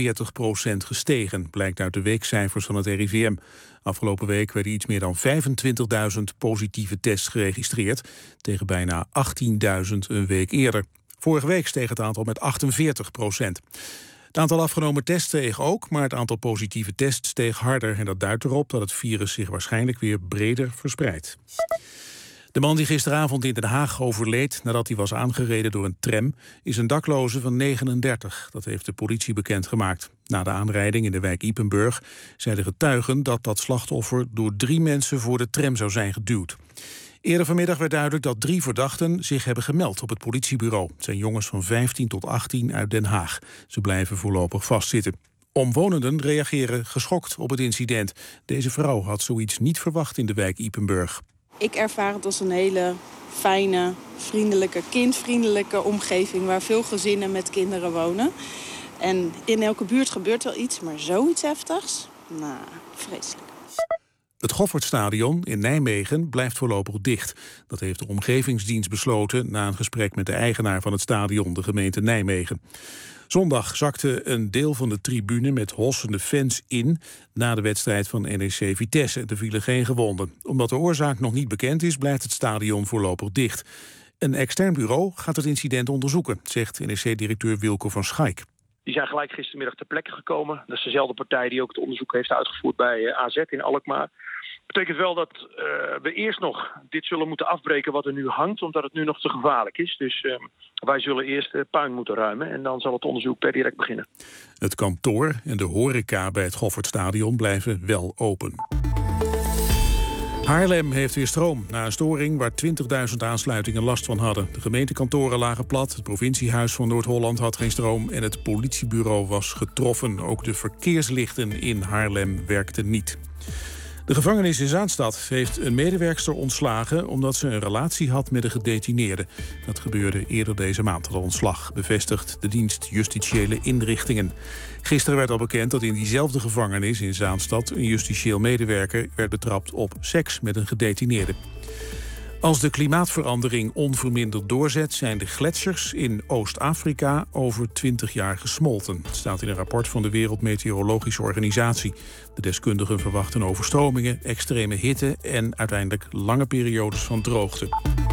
44% gestegen, blijkt uit de weekcijfers van het RIVM. Afgelopen week werden iets meer dan 25.000 positieve tests geregistreerd, tegen bijna 18.000 een week eerder. Vorige week steeg het aantal met 48%. Het aantal afgenomen tests steeg ook, maar het aantal positieve tests steeg harder. En dat duidt erop dat het virus zich waarschijnlijk weer breder verspreidt. De man die gisteravond in Den Haag overleed nadat hij was aangereden door een tram is een dakloze van 39. Dat heeft de politie bekendgemaakt. Na de aanrijding in de wijk Ypenburg zeiden getuigen dat dat slachtoffer door 3 mensen voor de tram zou zijn geduwd. Eerder vanmiddag werd duidelijk dat 3 verdachten zich hebben gemeld op het politiebureau. Het zijn jongens van 15 tot 18 uit Den Haag. Ze blijven voorlopig vastzitten. Omwonenden reageren geschokt op het incident. Deze vrouw had zoiets niet verwacht in de wijk Ypenburg. Ik ervaar het als een hele fijne, vriendelijke, kindvriendelijke omgeving waar veel gezinnen met kinderen wonen. En in elke buurt gebeurt wel iets, maar zoiets heftigs? Nou, vreselijk. Het Goffertstadion in Nijmegen blijft voorlopig dicht. Dat heeft de omgevingsdienst besloten na een gesprek met de eigenaar van het stadion, de gemeente Nijmegen. Zondag zakte een deel van de tribune met hossende fans in na de wedstrijd van NEC Vitesse. Er vielen geen gewonden. Omdat de oorzaak nog niet bekend is, blijft het stadion voorlopig dicht. Een extern bureau gaat het incident onderzoeken, zegt NEC-directeur Wilco van Schaik. Die zijn gelijk gistermiddag ter plekke gekomen. Dat is dezelfde partij die ook het onderzoek heeft uitgevoerd bij AZ in Alkmaar. Betekent wel dat we eerst nog dit zullen moeten afbreken wat er nu hangt, omdat het nu nog te gevaarlijk is. Dus wij zullen eerst puin moeten ruimen en dan zal het onderzoek per direct beginnen. Het kantoor en de horeca bij het Goffertstadion blijven wel open. Haarlem heeft weer stroom na een storing waar 20.000 aansluitingen last van hadden. De gemeentekantoren lagen plat, het provinciehuis van Noord-Holland had geen stroom en het politiebureau was getroffen. Ook de verkeerslichten in Haarlem werkten niet. De gevangenis in Zaanstad heeft een medewerkster ontslagen omdat ze een relatie had met een gedetineerde. Dat gebeurde eerder deze maand. Het ontslag bevestigt de dienst Justitiële Inrichtingen. Gisteren werd al bekend dat in diezelfde gevangenis in Zaanstad een justitieel medewerker werd betrapt op seks met een gedetineerde. Als de klimaatverandering onverminderd doorzet, zijn de gletsjers in Oost-Afrika over 20 jaar gesmolten. Het staat in een rapport van de Wereldmeteorologische Organisatie. De deskundigen verwachten overstromingen, extreme hitte en uiteindelijk lange periodes van droogte.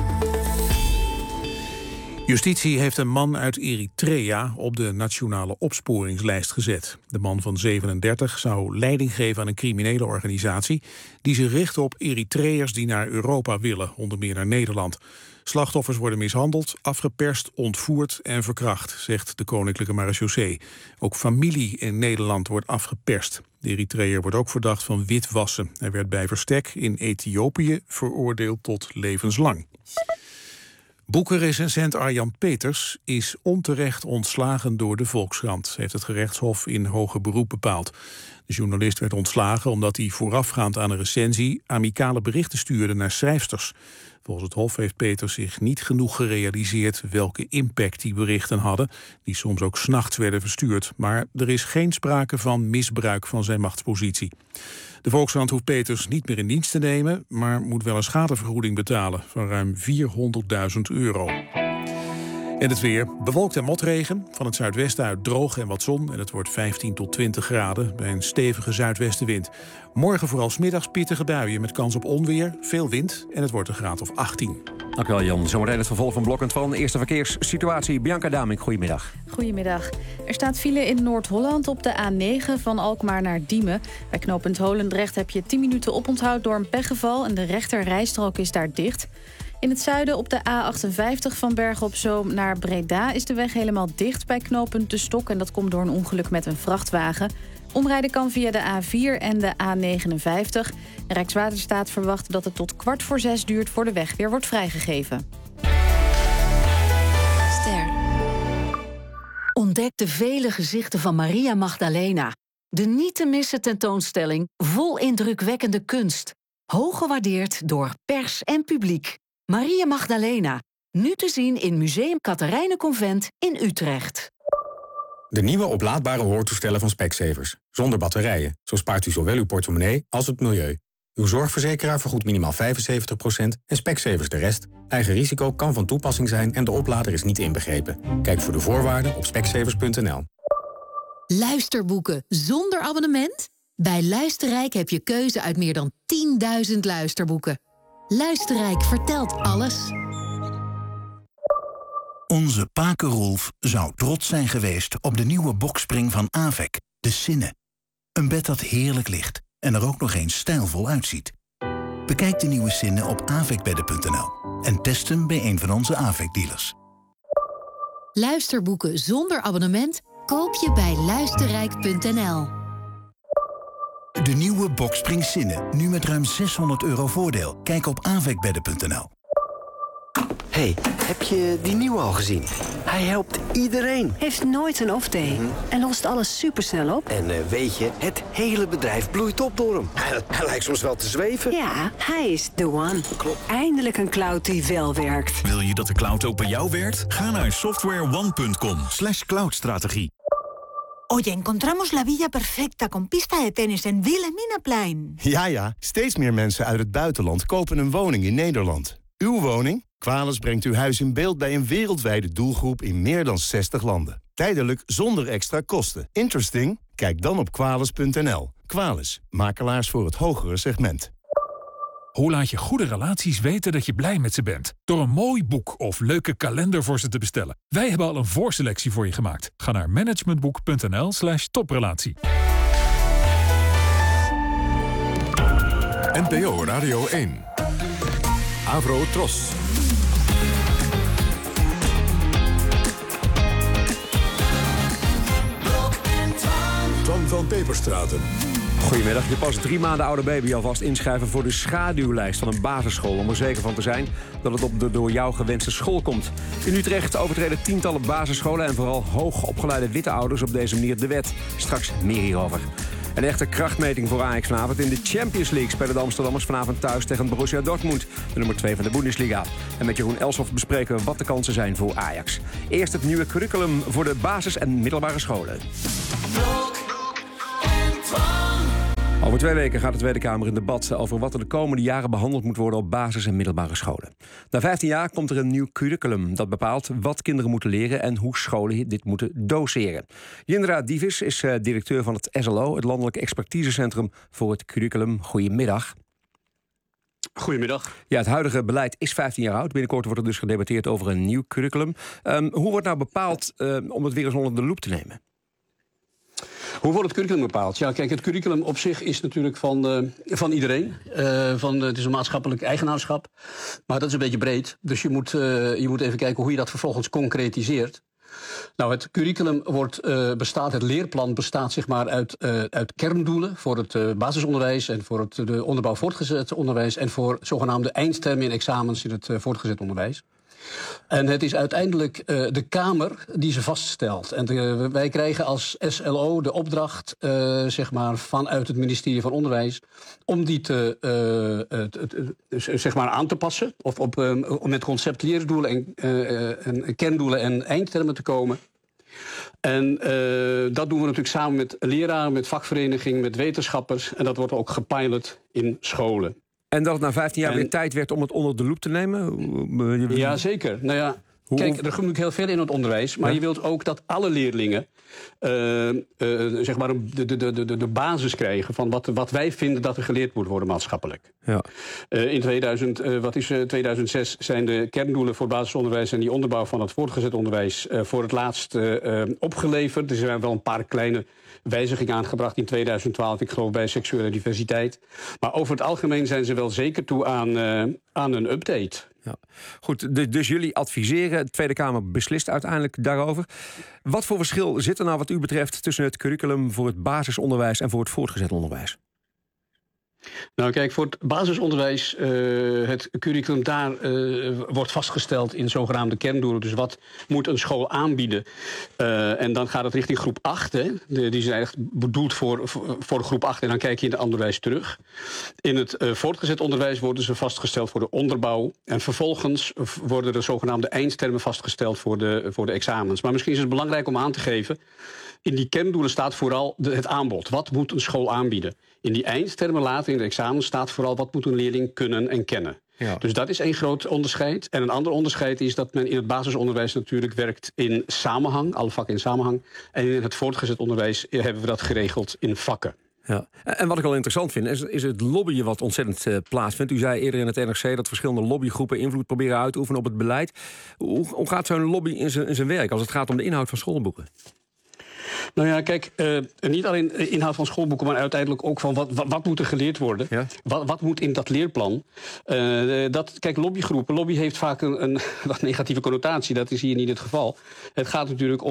Justitie heeft een man uit Eritrea op de nationale opsporingslijst gezet. De man van 37 zou leiding geven aan een criminele organisatie die zich richt op Eritreërs die naar Europa willen, onder meer naar Nederland. Slachtoffers worden mishandeld, afgeperst, ontvoerd en verkracht, zegt de Koninklijke Marechaussee. Ook familie in Nederland wordt afgeperst. De Eritreër wordt ook verdacht van witwassen. Hij werd bij verstek in Ethiopië veroordeeld tot levenslang. Boekenrecensent Arjan Peters is onterecht ontslagen door de Volkskrant, heeft het gerechtshof in hoger beroep bepaald. De journalist werd ontslagen omdat hij voorafgaand aan een recensie amicale berichten stuurde naar schrijfsters. Volgens het hof heeft Peters zich niet genoeg gerealiseerd welke impact die berichten hadden, die soms ook 's nachts werden verstuurd. Maar er is geen sprake van misbruik van zijn machtspositie. De Volkskrant hoeft Peters niet meer in dienst te nemen, maar moet wel een schadevergoeding betalen van ruim €400.000. En het weer. Bewolkt en motregen. Van het zuidwesten uit droog en wat zon. En het wordt 15 tot 20 graden bij een stevige zuidwestenwind. Morgen vooral 's middags pittige buien met kans op onweer, veel wind en het wordt een graad of 18. Dankjewel Jan. Zometeen het vervolg van Blok en Twan. Eerste verkeerssituatie. Bianca Damink, goedemiddag. Goedemiddag. Er staat file in Noord-Holland op de A9 van Alkmaar naar Diemen. Bij knooppunt Holendrecht heb je 10 minuten oponthoud door een pechgeval en de rechter rijstrook is daar dicht. In het zuiden op de A58 van Bergen op Zoom naar Breda is de weg helemaal dicht bij knooppunt De Stok. En dat komt door een ongeluk met een vrachtwagen. Omrijden kan via de A4 en de A59. Rijkswaterstaat verwacht dat het tot 5:15 duurt voor de weg weer wordt vrijgegeven. Ster. Ontdek de vele gezichten van Maria Magdalena. De niet te missen tentoonstelling vol indrukwekkende kunst. Hoog gewaardeerd door pers en publiek. Maria Magdalena. Nu te zien in Museum Catharijnenconvent in Utrecht. De nieuwe oplaadbare hoortoestellen van Specsavers. Zonder batterijen. Zo spaart u zowel uw portemonnee als het milieu. Uw zorgverzekeraar vergoedt minimaal 75% en Specsavers de rest. Eigen risico kan van toepassing zijn en de oplader is niet inbegrepen. Kijk voor de voorwaarden op specsavers.nl. Luisterboeken zonder abonnement? Bij Luisterrijk heb je keuze uit meer dan 10.000 luisterboeken. Luisterrijk vertelt alles. Onze Pake Rolf zou trots zijn geweest op de nieuwe bokspring van Avec, de Cinne. Een bed dat heerlijk ligt en er ook nog eens stijlvol uitziet. Bekijk de nieuwe Cinne op avecbedden.nl en test hem bij een van onze Avec-dealers. Luisterboeken zonder abonnement koop je bij luisterrijk.nl. De nieuwe bokspring Cinne, nu met ruim €600 voordeel. Kijk op avecbedden.nl. Hey, heb je die nieuwe al gezien? Hij helpt iedereen. Heeft nooit een off-day en lost alles supersnel op. En weet je, het hele bedrijf bloeit op door hem. Hij lijkt soms wel te zweven. Ja, hij is the one. Klopt. Eindelijk een cloud die wel werkt. Wil je dat de cloud ook bij jou werkt? Ga naar softwareone.com/cloudstrategie. Oye, encontramos la villa perfecta con pista de tenis en Wilhelminaplein. Ja, steeds meer mensen uit het buitenland kopen een woning in Nederland. Uw woning? Quales brengt uw huis in beeld bij een wereldwijde doelgroep in meer dan 60 landen. Tijdelijk zonder extra kosten. Interesting? Kijk dan op Quales.nl. Quales, makelaars voor het hogere segment. Hoe laat je goede relaties weten dat je blij met ze bent? Door een mooi boek of leuke kalender voor ze te bestellen. Wij hebben al een voorselectie voor je gemaakt. Ga naar managementboek.nl/toprelatie. NPO Radio 1. Avro Tros. Tom van Peperstraten. Goedemiddag. Je pas 3 maanden oude baby alvast inschrijven voor de schaduwlijst van een basisschool. Om er zeker van te zijn dat het op de door jou gewenste school komt. In Utrecht overtreden tientallen basisscholen en vooral hoogopgeleide witte ouders op deze manier de wet. Straks meer hierover. Een echte krachtmeting voor Ajax vanavond. In de Champions League spelen de Amsterdammers vanavond thuis tegen Borussia Dortmund, de nummer 2 van de Bundesliga. En met Jeroen Elshoff bespreken we wat de kansen zijn voor Ajax. Eerst het nieuwe curriculum voor de basis- en middelbare scholen. Over 2 weken gaat de Tweede Kamer in debat over wat er de komende jaren behandeld moet worden op basis- en middelbare scholen. Na 15 jaar komt er een nieuw curriculum dat bepaalt wat kinderen moeten leren en hoe scholen dit moeten doseren. Jindra Divis is directeur van het SLO, het Landelijk Expertisecentrum voor het Curriculum. Goedemiddag. Goedemiddag. Ja, het huidige beleid is 15 jaar oud. Binnenkort wordt er dus gedebatteerd over een nieuw curriculum. Hoe wordt nou bepaald om het weer eens onder de loep te nemen? Hoe wordt het curriculum bepaald? Ja, kijk, het curriculum op zich is natuurlijk van iedereen. Het is een maatschappelijk eigenaarschap. Maar dat is een beetje breed. Dus je moet even kijken hoe je dat vervolgens concretiseert. Nou, het curriculum het leerplan bestaat zeg maar uit kerndoelen voor het basisonderwijs en voor de onderbouw voortgezet onderwijs en voor zogenaamde eindtermen en examens in het voortgezet onderwijs. En het is uiteindelijk de Kamer die ze vaststelt. En wij krijgen als SLO de opdracht zeg maar vanuit het ministerie van Onderwijs om die zeg maar aan te passen. Of om met concept leerdoelen en kerndoelen en eindtermen te komen. En dat doen we natuurlijk samen met leraren, met vakverenigingen, met wetenschappers. En dat wordt ook gepilot in scholen. En dat het na 15 jaar weer tijd werd om het onder de loep te nemen? Ja, zeker. Nou ja, kijk, er gebeurt natuurlijk heel veel in het onderwijs. Maar je wilt ook dat alle leerlingen zeg maar de basis krijgen van wat wij vinden dat er geleerd moet worden maatschappelijk. Ja. In 2006 zijn de kerndoelen voor basisonderwijs en die onderbouw van het voortgezet onderwijs voor het laatst opgeleverd. Er zijn wel een paar kleine wijziging aangebracht in 2012, ik geloof bij seksuele diversiteit. Maar over het algemeen zijn ze wel zeker toe aan een update. Ja. Goed, dus jullie adviseren, de Tweede Kamer beslist uiteindelijk daarover. Wat voor verschil zit er nou wat u betreft tussen het curriculum voor het basisonderwijs en voor het voortgezet onderwijs? Nou kijk, voor het basisonderwijs, het curriculum daar wordt vastgesteld in zogenaamde kerndoelen. Dus wat moet een school aanbieden? En dan gaat het richting groep 8. Hè? Die zijn eigenlijk bedoeld voor groep 8 en dan kijk je in het onderwijs terug. In het voortgezet onderwijs worden ze vastgesteld voor de onderbouw. En vervolgens worden de zogenaamde eindtermen vastgesteld voor de examens. Maar misschien is het belangrijk om aan te geven, in die kerndoelen staat vooral het aanbod. Wat moet een school aanbieden? In die eindtermen later in de examens staat vooral wat moet een leerling kunnen en kennen. Ja. Dus dat is één groot onderscheid. En een ander onderscheid is dat men in het basisonderwijs natuurlijk werkt in samenhang, alle vakken in samenhang. En in het voortgezet onderwijs hebben we dat geregeld in vakken. Ja. En wat ik wel interessant vind, is het lobbyen wat ontzettend plaatsvindt. U zei eerder in het NRC dat verschillende lobbygroepen invloed proberen uit te oefenen op het beleid. Hoe gaat zo'n lobby in zijn werk als het gaat om de inhoud van schoolboeken? Nou ja, kijk, niet alleen inhoud van schoolboeken, maar uiteindelijk ook van wat moet er geleerd worden? Ja? Wat moet in dat leerplan? Kijk, lobbygroepen, lobby heeft vaak een wat negatieve connotatie. Dat is hier niet het geval. Het gaat natuurlijk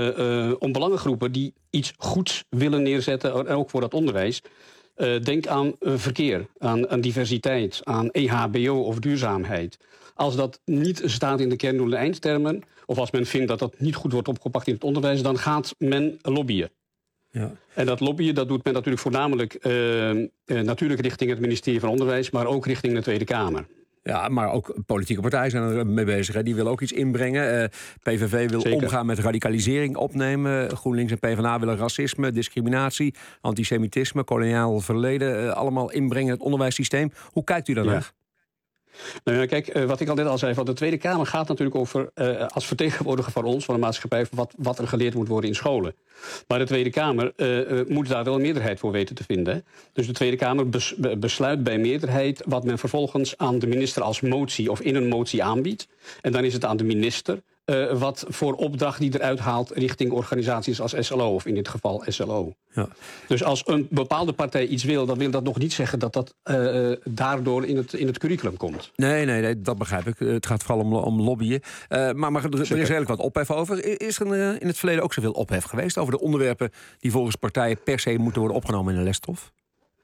om belangengroepen die iets goeds willen neerzetten, en ook voor dat onderwijs. Denk aan verkeer, aan diversiteit, aan EHBO of duurzaamheid. Als dat niet staat in de kerndoelen en eindtermen, of als men vindt dat dat niet goed wordt opgepakt in het onderwijs, dan gaat men lobbyen. Ja. En dat lobbyen, dat doet men natuurlijk voornamelijk natuurlijk richting het ministerie van Onderwijs, maar ook richting de Tweede Kamer. Ja, maar ook politieke partijen zijn er mee bezig. Hè. Die willen ook iets inbrengen. PVV wil Zeker. Omgaan met radicalisering opnemen. GroenLinks en PvdA willen racisme, discriminatie, antisemitisme, koloniaal verleden allemaal inbrengen in het onderwijssysteem. Hoe kijkt u daarnaar? Ja. Nou ja, kijk, wat ik al net al zei, van de Tweede Kamer gaat natuurlijk over, als vertegenwoordiger van ons, van de maatschappij, wat er geleerd moet worden in scholen. Maar de Tweede Kamer moet daar wel een meerderheid voor weten te vinden. Hè? Dus de Tweede Kamer besluit bij meerderheid wat men vervolgens aan de minister als motie of in een motie aanbiedt. En dan is het aan de minister wat voor opdracht die eruit haalt richting organisaties als SLO, of in dit geval SLO. Ja. Dus als een bepaalde partij iets wil, dan wil dat nog niet zeggen dat dat daardoor in het curriculum komt. Nee, dat begrijp ik. Het gaat vooral om lobbyen. Maar er is eigenlijk wat ophef over. Is er in het verleden ook zoveel ophef geweest over de onderwerpen die volgens partijen per se moeten worden opgenomen in de lesstof?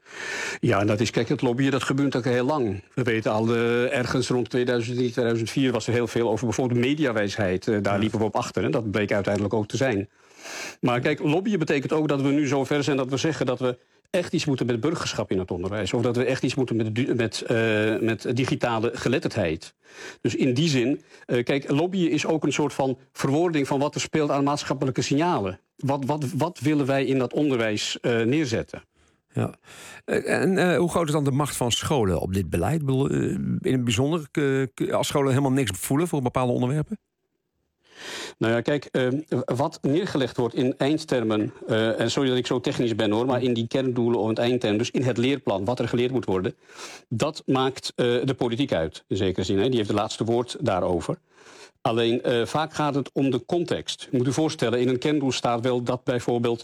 Ja, dat is, kijk, het lobbyen, dat gebeurt ook heel lang. We weten al, ergens rond 2003, 2004 was er heel veel over bijvoorbeeld mediawijsheid. Daar liepen we op achter en dat bleek uiteindelijk ook te zijn. Maar kijk, lobbyen betekent ook dat we nu zo ver zijn dat we zeggen dat we echt iets moeten met burgerschap in het onderwijs. Of dat we echt iets moeten met digitale geletterdheid. Dus in die zin, kijk, lobbyen is ook een soort van verwoording van wat er speelt aan maatschappelijke signalen. Wat willen wij in dat onderwijs neerzetten? Ja. En hoe groot is dan de macht van scholen op dit beleid? In het bijzonder, als scholen helemaal niks voelen voor bepaalde onderwerpen? Nou ja, kijk, wat neergelegd wordt in eindtermen, en sorry dat ik zo technisch ben hoor, maar in die kerndoelen of het eindterm, dus in het leerplan, wat er geleerd moet worden, dat maakt de politiek uit, in zekere zin. Hè? Die heeft het laatste woord daarover. Alleen, vaak gaat het om de context. Je moet u voorstellen, in een kerndoel staat wel dat bijvoorbeeld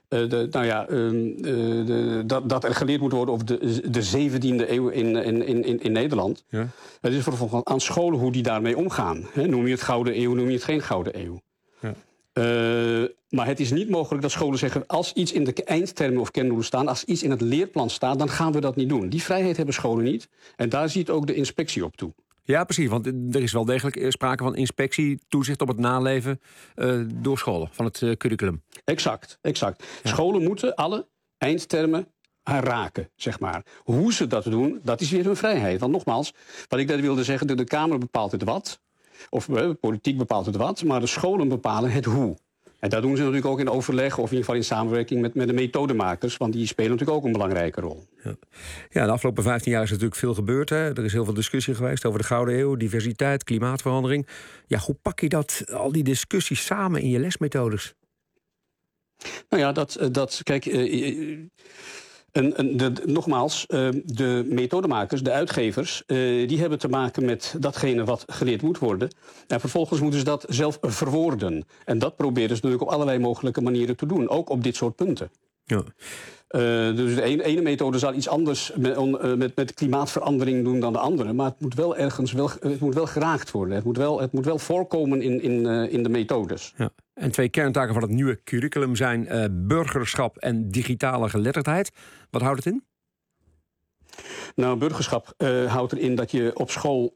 dat er geleerd moet worden over de 17e eeuw in Nederland. Ja. Het is vervolgens aan scholen hoe die daarmee omgaan. Noem je het Gouden Eeuw, noem je het geen Gouden Eeuw. Ja. Maar het is niet mogelijk dat scholen zeggen, als iets in de eindtermen of kerndoelen staat, als iets in het leerplan staat, dan gaan we dat niet doen. Die vrijheid hebben scholen niet. En daar ziet ook de inspectie op toe. Ja, precies, want er is wel degelijk sprake van inspectie, toezicht op het naleven door scholen van het curriculum. Exact. Ja. Scholen moeten alle eindtermen raken, zeg maar. Hoe ze dat doen, dat is weer hun vrijheid. Want nogmaals, wat ik net wilde zeggen, de Kamer bepaalt het wat, of politiek bepaalt het wat, maar de scholen bepalen het hoe. En dat doen ze natuurlijk ook in overleg, of in ieder geval in samenwerking met de methodemakers, want die spelen natuurlijk ook een belangrijke rol. Ja, de afgelopen 15 jaar is natuurlijk veel gebeurd. Hè? Er is heel veel discussie geweest over de Gouden Eeuw, diversiteit, klimaatverandering. Ja, hoe pak je al die discussies samen in je lesmethodes? Nou ja, kijk, nogmaals, de methodemakers, de uitgevers, die hebben te maken met datgene wat geleerd moet worden. En vervolgens moeten ze dat zelf verwoorden. En dat proberen ze natuurlijk op allerlei mogelijke manieren te doen, ook op dit soort punten. Ja. Dus de ene methode zal iets anders met klimaatverandering doen dan de andere. Maar het moet wel ergens het moet wel geraakt worden. Het moet wel voorkomen in de methodes. Ja. En 2 kerntaken van het nieuwe curriculum zijn burgerschap en digitale geletterdheid. Wat houdt het in? Nou, burgerschap houdt erin dat je op school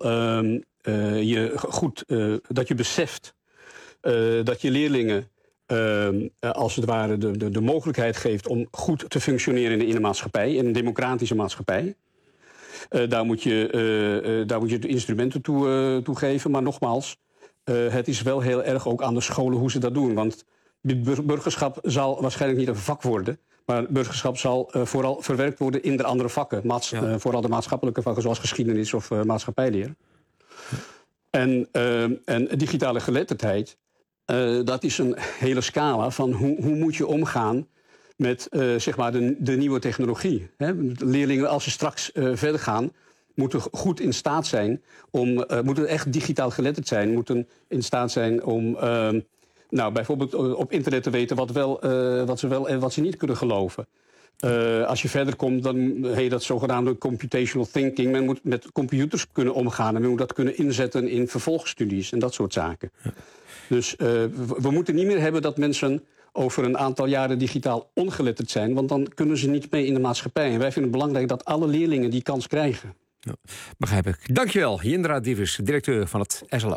dat je beseft dat je leerlingen als het ware de mogelijkheid geeft om goed te functioneren in een maatschappij, in een democratische maatschappij. Daar moet je de instrumenten toe geven. Maar nogmaals, het is wel heel erg ook aan de scholen hoe ze dat doen. Want burgerschap zal waarschijnlijk niet een vak worden. Maar burgerschap zal vooral verwerkt worden in de andere vakken. Vooral de maatschappelijke vakken zoals geschiedenis of maatschappijleer. En digitale geletterdheid, dat is een hele scala van hoe moet je omgaan met zeg maar de nieuwe technologie. Hè? Leerlingen, als ze straks verder gaan, moeten goed in staat zijn moeten echt digitaal geletterd zijn, moeten in staat zijn om bijvoorbeeld op internet te weten wat ze wel en wat ze niet kunnen geloven. Als je verder komt, dan heet dat zogenaamde computational thinking. Men moet met computers kunnen omgaan en men moet dat kunnen inzetten in vervolgstudies en dat soort zaken. Ja. Dus we moeten niet meer hebben dat mensen over een aantal jaren digitaal ongeletterd zijn, want dan kunnen ze niet mee in de maatschappij. En wij vinden het belangrijk dat alle leerlingen die kans krijgen. Ja, begrijp ik. Dankjewel, Jindra Divis, directeur van het SLO.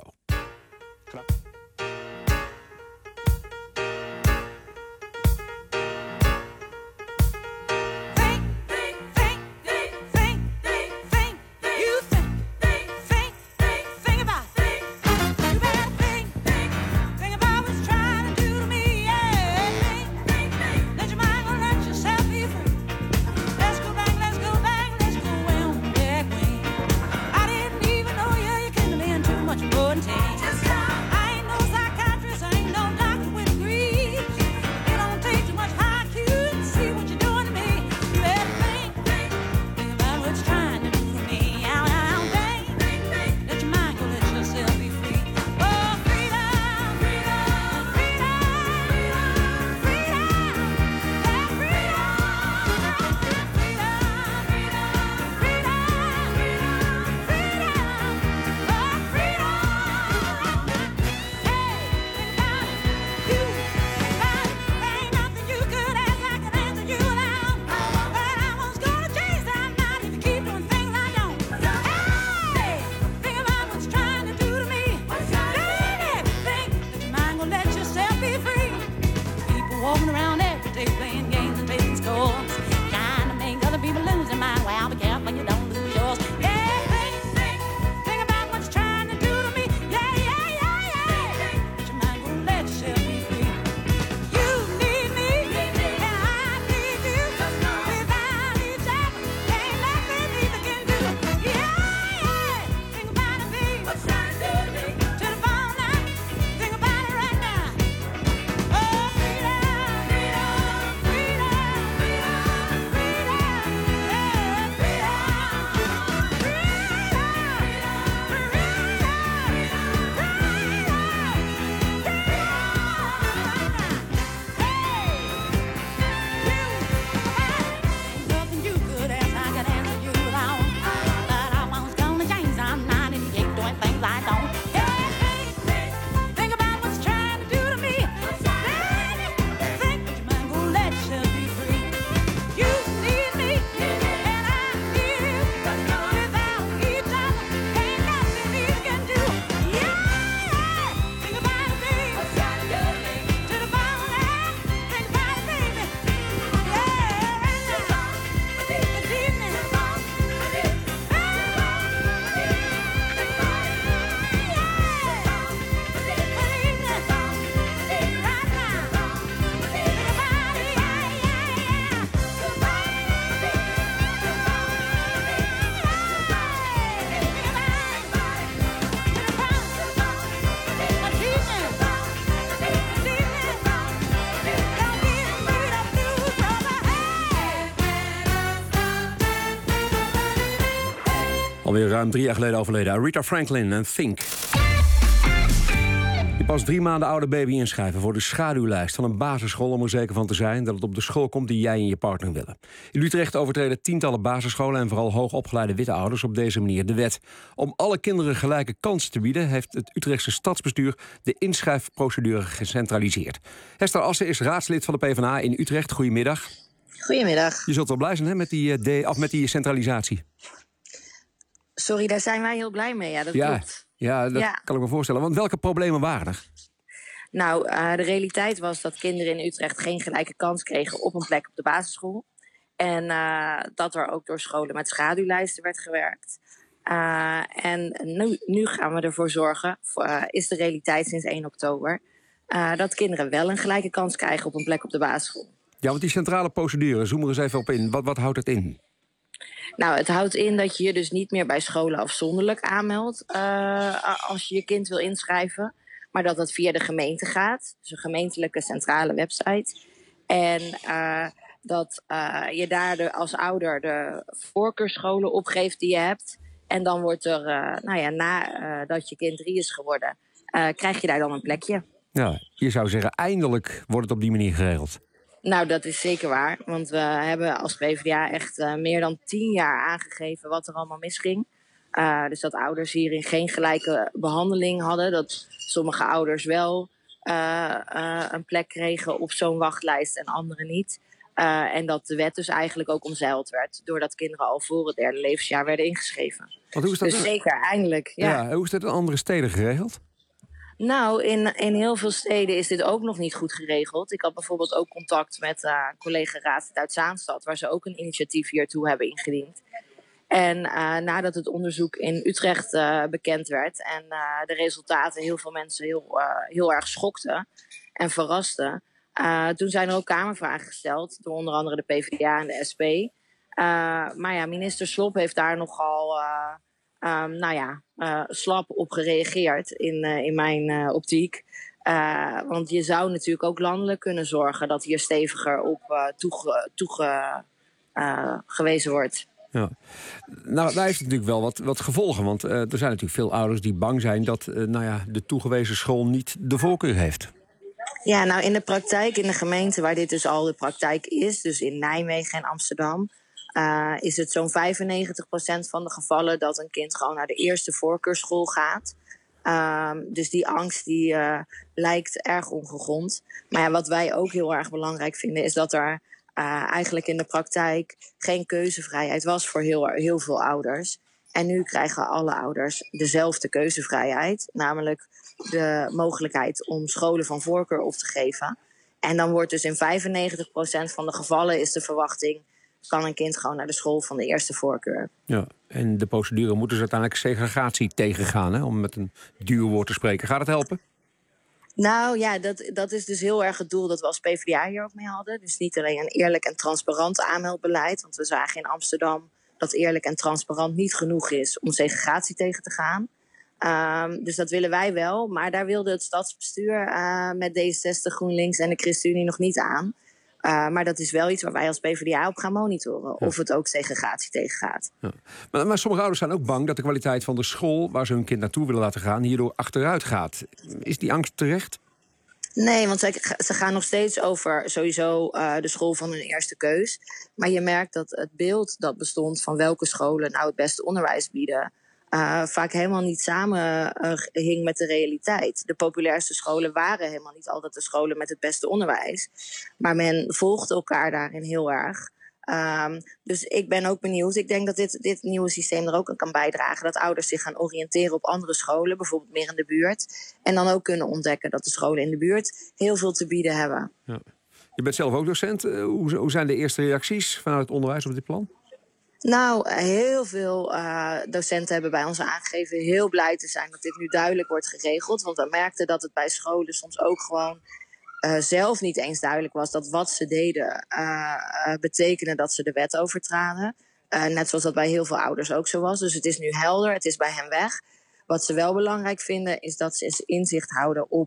Alweer ruim 3 jaar geleden overleden. Aretha Franklin en Think. Je pas 3 maanden oude baby inschrijven voor de schaduwlijst van een basisschool om er zeker van te zijn dat het op de school komt die jij en je partner willen. In Utrecht overtreden tientallen basisscholen en vooral hoogopgeleide witte ouders op deze manier de wet. Om alle kinderen gelijke kansen te bieden heeft het Utrechtse stadsbestuur de inschrijfprocedure gecentraliseerd. Hester Assen is raadslid van de PvdA in Utrecht. Goedemiddag. Goedemiddag. Je zult wel blij zijn hè, met die centralisatie. Sorry, daar zijn wij heel blij mee. Ja, dat klopt. Ja, dat kan ik me voorstellen. Want welke problemen waren er? Nou, de realiteit was dat kinderen in Utrecht geen gelijke kans kregen op een plek op de basisschool. En dat er ook door scholen met schaduwlijsten werd gewerkt. En nu gaan we ervoor zorgen, is de realiteit sinds 1 oktober... dat kinderen wel een gelijke kans krijgen op een plek op de basisschool. Ja, want die centrale procedure, zoom er eens even op in. Wat houdt het in? Nou, het houdt in dat je je dus niet meer bij scholen afzonderlijk aanmeldt als je je kind wil inschrijven. Maar dat dat via de gemeente gaat. Dus een gemeentelijke centrale website. En dat je daar als ouder de voorkeursscholen opgeeft die je hebt. En dan wordt er, nadat je kind 3 is geworden, krijg je daar dan een plekje. Ja, je zou zeggen, eindelijk wordt het op die manier geregeld. Nou, dat is zeker waar. Want we hebben als PvdA echt meer dan 10 jaar aangegeven wat er allemaal misging. Dus dat ouders hierin geen gelijke behandeling hadden. Dat sommige ouders wel een plek kregen op zo'n wachtlijst en anderen niet. En dat de wet dus eigenlijk ook omzeild werd. Doordat kinderen al voor het 3e levensjaar werden ingeschreven. Want hoe is dat dus zeker, eindelijk. Ja. Hoe is dat in andere steden geregeld? Nou, in heel veel steden is dit ook nog niet goed geregeld. Ik had bijvoorbeeld ook contact met collega raadslid uit Zaanstad, waar ze ook een initiatief hiertoe hebben ingediend. En nadat het onderzoek in Utrecht bekend werd en de resultaten heel veel mensen heel erg schokten en verrasten, toen zijn er ook Kamervragen gesteld door onder andere de PvdA en de SP. Maar ja, minister Slop heeft daar nogal slap op gereageerd in mijn optiek. Want je zou natuurlijk ook landelijk kunnen zorgen dat hier steviger op gewezen wordt. Ja. Nou, daar heeft het natuurlijk wel wat gevolgen. Want er zijn natuurlijk veel ouders die bang zijn dat de toegewezen school niet de voorkeur heeft. Ja, nou in de praktijk, in de gemeente waar dit dus al de praktijk is, dus in Nijmegen en Amsterdam, is het zo'n 95% van de gevallen dat een kind gewoon naar de eerste voorkeurschool gaat. Dus die angst die lijkt erg ongegrond. Maar ja, wat wij ook heel erg belangrijk vinden is dat er eigenlijk in de praktijk geen keuzevrijheid was voor heel veel ouders. En nu krijgen alle ouders dezelfde keuzevrijheid, namelijk de mogelijkheid om scholen van voorkeur op te geven. En dan wordt dus in 95% van de gevallen is de verwachting, kan een kind gewoon naar de school van de eerste voorkeur. Ja, en de procedure moet dus uiteindelijk segregatie tegengaan, hè, om met een duur woord te spreken. Gaat het helpen? Nou ja, dat is dus heel erg het doel dat we als PvdA hier ook mee hadden. Dus niet alleen een eerlijk en transparant aanmeldbeleid. Want we zagen in Amsterdam dat eerlijk en transparant niet genoeg is om segregatie tegen te gaan. Dus dat willen wij wel. Maar daar wilde het stadsbestuur met D66, GroenLinks en de ChristenUnie nog niet aan. Maar dat is wel iets waar wij als PvdA op gaan monitoren. Of het ook segregatie tegengaat. Ja. Maar sommige ouders zijn ook bang dat de kwaliteit van de school waar ze hun kind naartoe willen laten gaan hierdoor achteruit gaat. Is die angst terecht? Nee, want ze gaan nog steeds over sowieso de school van hun eerste keus. Maar je merkt dat het beeld dat bestond van welke scholen nou het beste onderwijs bieden, vaak helemaal niet samenhing met de realiteit. De populairste scholen waren helemaal niet altijd de scholen met het beste onderwijs. Maar men volgde elkaar daarin heel erg. Dus ik ben ook benieuwd. Ik denk dat dit nieuwe systeem er ook aan kan bijdragen. Dat ouders zich gaan oriënteren op andere scholen, bijvoorbeeld meer in de buurt. En dan ook kunnen ontdekken dat de scholen in de buurt heel veel te bieden hebben. Ja. Je bent zelf ook docent. Hoe zijn de eerste reacties vanuit het onderwijs op dit plan? Nou, heel veel docenten hebben bij ons aangegeven heel blij te zijn dat dit nu duidelijk wordt geregeld. Want we merkten dat het bij scholen soms ook gewoon zelf niet eens duidelijk was dat wat ze deden betekende dat ze de wet overtraden. Net zoals dat bij heel veel ouders ook zo was. Dus het is nu helder, het is bij hen weg. Wat ze wel belangrijk vinden is dat ze inzicht houden op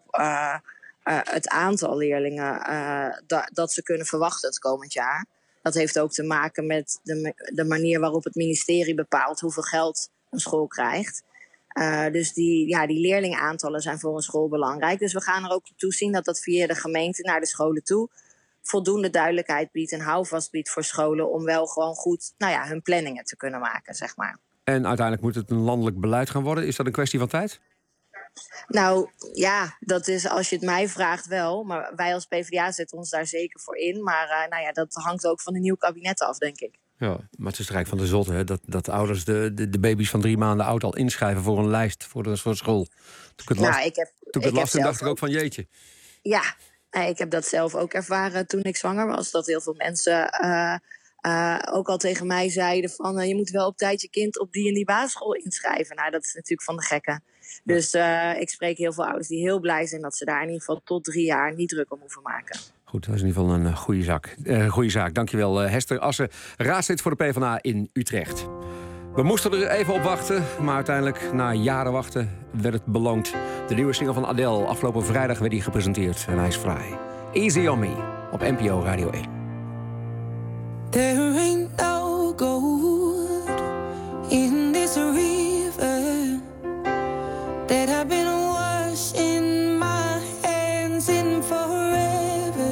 het aantal leerlingen dat ze kunnen verwachten het komend jaar. Dat heeft ook te maken met de manier waarop het ministerie bepaalt hoeveel geld een school krijgt. Dus die leerlingaantallen zijn voor een school belangrijk. Dus we gaan er ook op toezien dat via de gemeente naar de scholen toe voldoende duidelijkheid biedt en houvast biedt voor scholen om wel gewoon goed hun planningen te kunnen maken, zeg maar. En uiteindelijk moet het een landelijk beleid gaan worden. Is dat een kwestie van tijd? Nou ja, dat is als je het mij vraagt wel. Maar wij als PvdA zetten ons daar zeker voor in. Maar dat hangt ook van een nieuw kabinet af, denk ik. Ja, maar het is rijk van de zot, hè? Dat ouders de baby's van 3 maanden oud al inschrijven voor een lijst voor de school. Toen ik het las, dacht ik ook van jeetje. Ja, ik heb dat zelf ook ervaren toen ik zwanger was. Dat heel veel mensen ook al tegen mij zeiden van je moet wel op tijd je kind op die en die basisschool inschrijven. Nou, dat is natuurlijk van de gekken. Dus ik spreek heel veel ouders die heel blij zijn dat ze daar in ieder geval tot 3 jaar niet druk om hoeven maken. Goed, dat is in ieder geval een goede zaak. Dankjewel, Hester Assen, raadslid voor de PvdA in Utrecht. We moesten er even op wachten, maar uiteindelijk, na jaren wachten, werd het beloond. De nieuwe single van Adele, afgelopen vrijdag werd die gepresenteerd en hij is vrij. Easy on Me, op NPO Radio 1. There ain't no gold in this river that I've been washing my hands in forever.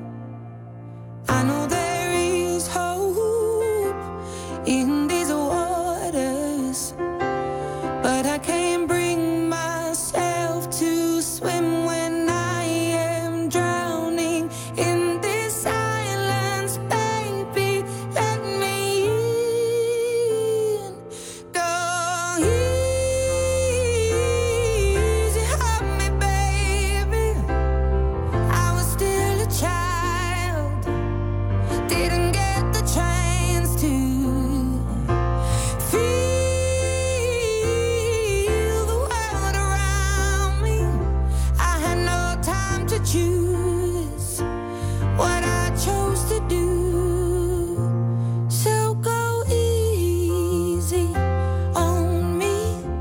I know there is hope in these waters, but I can't bring myself to swim when I am drowning in this silence, baby. Let me in. Go easy on me, baby. I was still a child, didn't get the chance to feel the world around me. I had no time to choose what I chose to do. So go easy on me.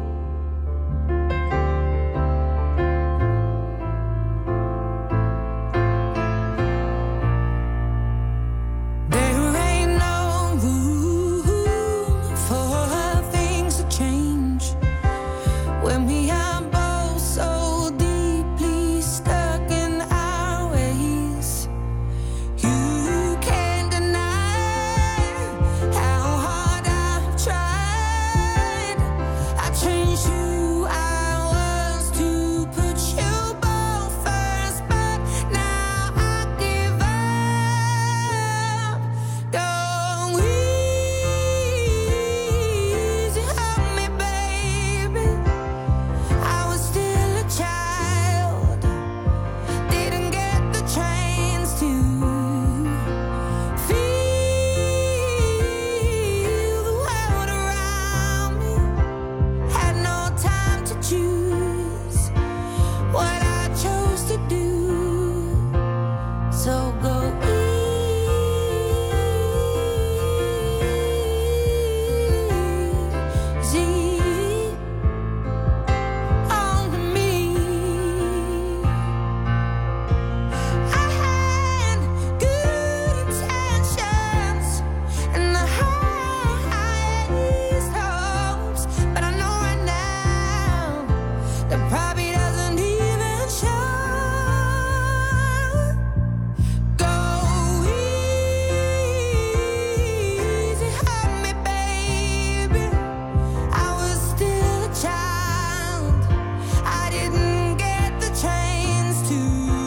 There ain't no room for things to change when we are both so deeply stuck in our ways. You can't deny how hard I've tried. I changed who I was to put you both first, but now I give up. Go easy on me, baby. I was still a child, didn't get the chance to feel the world around me. Had no time to choose what I chose to do. So go easy on me. I had good intentions and the highest hopes, but I know right now that probably doesn't even show. Go easy on me, baby. I was still a child, I didn't get the chance to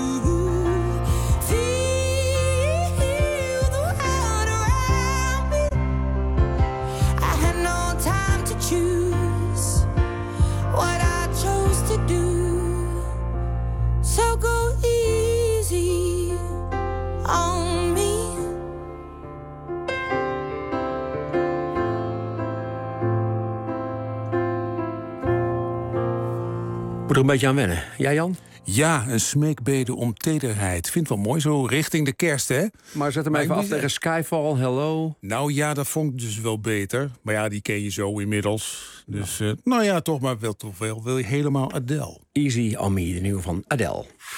feel the world around me. I had no time to choose what I chose to do. So go easy on me. Moet er een beetje aan wennen. Jij, Jan? Ja, een smeekbede om tederheid. Vind wel mooi zo richting de kerst, hè? Maar zet hem even af tegen Skyfall, Hello. Nou ja, dat vond ik dus wel beter. Maar ja, die ken je zo inmiddels. Dus, toch maar wel helemaal Adele. Easy on Me, de nieuwe van Adele.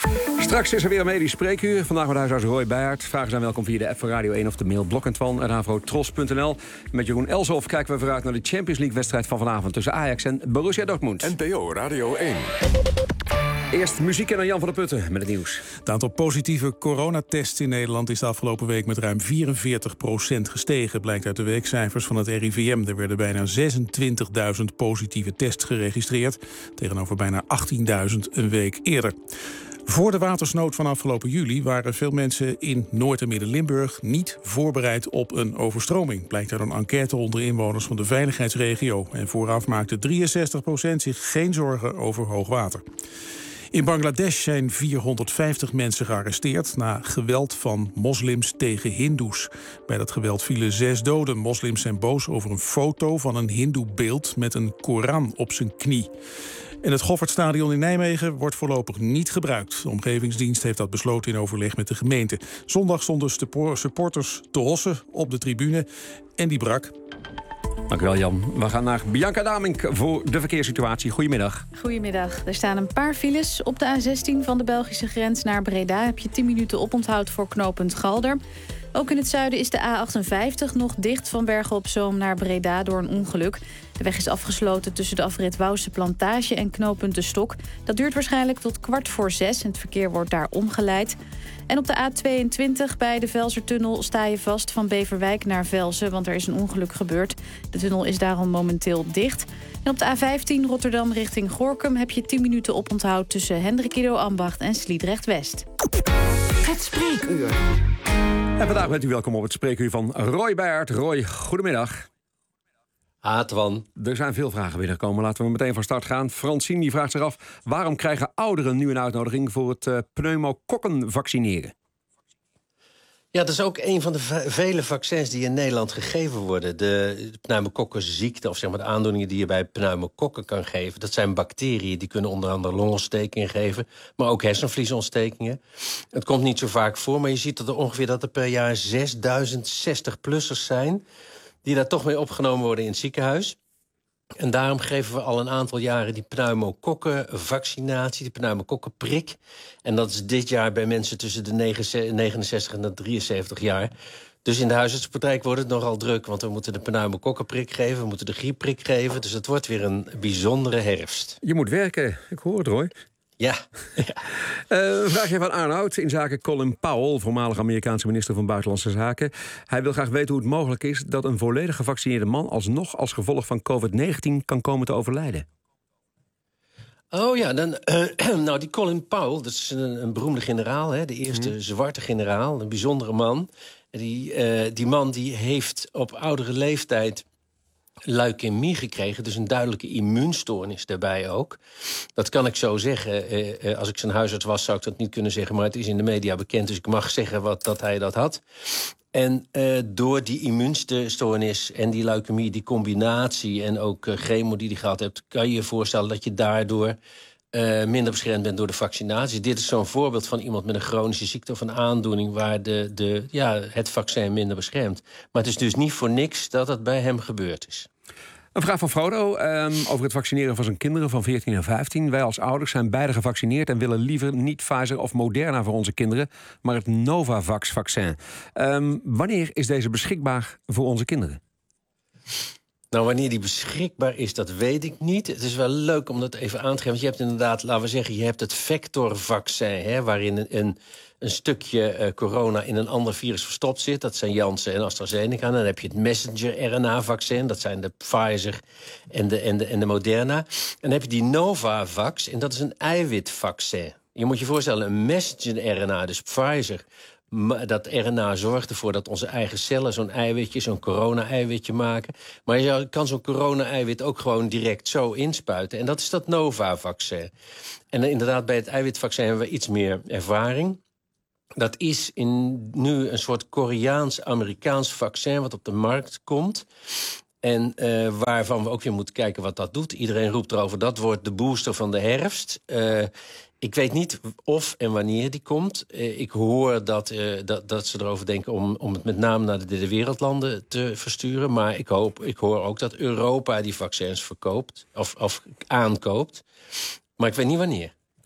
Straks is er weer een medisch spreekuur. Vandaag met huisarts Roy Beijert. Vragen zijn welkom via de app van Radio 1 of de mail blokkendvan@avrotros.nl. Met Jeroen Elsof kijken we vooruit naar de Champions League-wedstrijd van vanavond tussen Ajax en Borussia Dortmund. NPO Radio 1. Eerst muziek en dan Jan van der Putten met het nieuws. Het aantal positieve coronatests in Nederland is de afgelopen week met ruim 44% gestegen. Blijkt uit de weekcijfers van het RIVM. Er werden bijna 26.000 positieve tests geregistreerd, tegenover bijna 18.000 een week eerder. Voor de watersnood van afgelopen juli waren veel mensen in Noord- en Midden-Limburg niet voorbereid op een overstroming. Blijkt uit een enquête onder inwoners van de veiligheidsregio. En vooraf maakte 63% zich geen zorgen over hoogwater. In Bangladesh zijn 450 mensen gearresteerd na geweld van moslims tegen hindoes. Bij dat geweld vielen 6 doden. Moslims zijn boos over een foto van een hindoebeeld met een Koran op zijn knie. En het Goffertstadion in Nijmegen wordt voorlopig niet gebruikt. De omgevingsdienst heeft dat besloten in overleg met de gemeente. Zondag stonden supporters te hossen op de tribune en die brak. Dank u wel, Jan. We gaan naar Bianca Damink voor de verkeerssituatie. Goedemiddag. Goedemiddag. Er staan een paar files. Op de A16 van de Belgische grens naar Breda heb je 10 minuten oponthoud voor knooppunt Galder. Ook in het zuiden is de A58 nog dicht van Bergen op Zoom naar Breda door een ongeluk. De weg is afgesloten tussen de afrit Wouwse Plantage en knooppunt De Stok. Dat duurt waarschijnlijk tot 5:45 en het verkeer wordt daar omgeleid. En op de A22 bij de Velsertunnel sta je vast van Beverwijk naar Velzen, want er is een ongeluk gebeurd. De tunnel is daarom momenteel dicht. En op de A15 Rotterdam richting Gorinchem heb je 10 minuten oponthoud tussen Hendrikido Ambacht en Sliedrecht-West. Het spreekuur. En vandaag bent u welkom op het spreekuur van Roy Beijert. Roy, goedemiddag. Twan. Er zijn veel vragen binnengekomen. Laten we meteen van start gaan. Francine die vraagt zich af: waarom krijgen ouderen nu een uitnodiging voor het pneumokokken vaccineren? Ja, dat is ook een van de vele vaccins die in Nederland gegeven worden. De pneumokokkenziekte, of zeg maar de aandoeningen die je bij pneumokokken kan geven. Dat zijn bacteriën, die kunnen onder andere longontstekingen geven, maar ook hersenvliesontstekingen. Het komt niet zo vaak voor, maar je ziet dat er ongeveer per jaar 6000 60-plussers zijn die daar toch mee opgenomen worden in het ziekenhuis. En daarom geven we al een aantal jaren die pneumokokkenvaccinatie, die pneumokokkenprik. En dat is dit jaar bij mensen tussen de 69 en de 73 jaar. Dus in de huisartsenpraktijk wordt het nogal druk, want we moeten de pneumokokkenprik geven, we moeten de griepprik geven. Dus het wordt weer een bijzondere herfst. Je moet werken, ik hoor het, Roy. Ja. Een vraagje van Arnoud in zaken Colin Powell, voormalig Amerikaanse minister van Buitenlandse Zaken. Hij wil graag weten hoe het mogelijk is dat een volledig gevaccineerde man alsnog als gevolg van COVID-19 kan komen te overlijden. Oh ja, nou die Colin Powell, dat is een beroemde generaal, hè, de eerste zwarte generaal, een bijzondere man. Die man die heeft op oudere leeftijd leukemie gekregen, dus een duidelijke immuunstoornis daarbij ook. Dat kan ik zo zeggen. Als ik zijn huisarts was, zou ik dat niet kunnen zeggen, maar het is in de media bekend, dus ik mag zeggen dat hij dat had. En door die immuunstoornis en die leukemie, die combinatie en ook chemo die hij gehad hebt, kan je je voorstellen dat je daardoor minder beschermd bent door de vaccinatie. Dit is zo'n voorbeeld van iemand met een chronische ziekte of een aandoening waar het vaccin minder beschermt. Maar het is dus niet voor niks dat het bij hem gebeurd is. Een vraag van Frodo over het vaccineren van zijn kinderen van 14 en 15. Wij als ouders zijn beide gevaccineerd en willen liever niet Pfizer of Moderna voor onze kinderen, maar het Novavax-vaccin. Wanneer is deze beschikbaar voor onze kinderen? Nou, wanneer die beschikbaar is, dat weet ik niet. Het is wel leuk om dat even aan te geven. Want je hebt inderdaad, laten we zeggen, je hebt het vectorvaccin, hè, waarin een stukje corona in een ander virus verstopt zit. Dat zijn Janssen en AstraZeneca. En dan heb je het messenger-RNA-vaccin. Dat zijn de Pfizer en de Moderna. En dan heb je die Novavax, en dat is een eiwitvaccin. Je moet je voorstellen, een messenger-RNA, dus Pfizer, dat RNA zorgt ervoor dat onze eigen cellen zo'n eiwitje, zo'n corona-eiwitje maken. Maar je kan zo'n corona-eiwit ook gewoon direct zo inspuiten. En dat is dat Novavax. En inderdaad, bij het eiwitvaccin hebben we iets meer ervaring. Dat is nu een soort Koreaans-Amerikaans vaccin wat op de markt komt. En waarvan we ook weer moeten kijken wat dat doet. Iedereen roept erover, dat wordt de booster van de herfst. Ik weet niet of en wanneer die komt. Ik hoor dat ze erover denken om het met name naar de derde wereldlanden te versturen. Maar ik hoor ook dat Europa die vaccins verkoopt of aankoopt. Maar ik weet niet wanneer.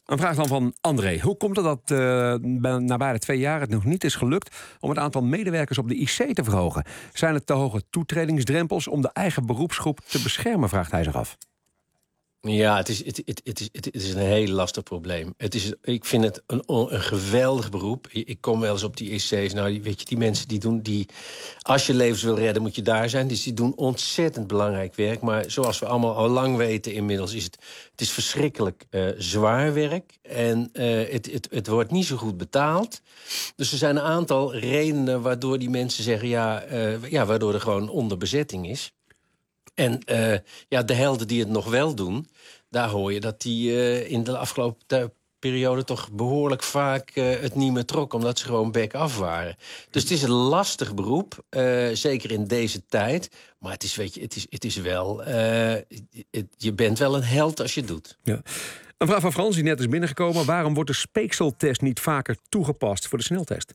Een vraag dan van André. Hoe komt het dat na bijna 2 jaar het nog niet is gelukt om het aantal medewerkers op de IC te verhogen? Zijn het te hoge toetredingsdrempels om de eigen beroepsgroep te beschermen, vraagt hij zich af. Ja, het is een heel lastig probleem. Ik vind het een geweldig beroep. Ik kom wel eens op die IC's. Nou, weet je, die mensen die als je levens wil redden, moet je daar zijn. Dus die doen ontzettend belangrijk werk. Maar zoals we allemaal al lang weten inmiddels, het is verschrikkelijk zwaar werk. En het wordt niet zo goed betaald. Dus er zijn een aantal redenen waardoor die mensen zeggen, waardoor er gewoon onderbezetting is. En de helden die het nog wel doen, daar hoor je dat die in de afgelopen periode toch behoorlijk vaak het niet meer trok, omdat ze gewoon back af waren. Dus het is een lastig beroep, zeker in deze tijd. Maar het is wel, je bent wel een held als je het doet. Ja. Een vraag van Frans die net is binnengekomen. Waarom wordt de speekseltest niet vaker toegepast voor de sneltest?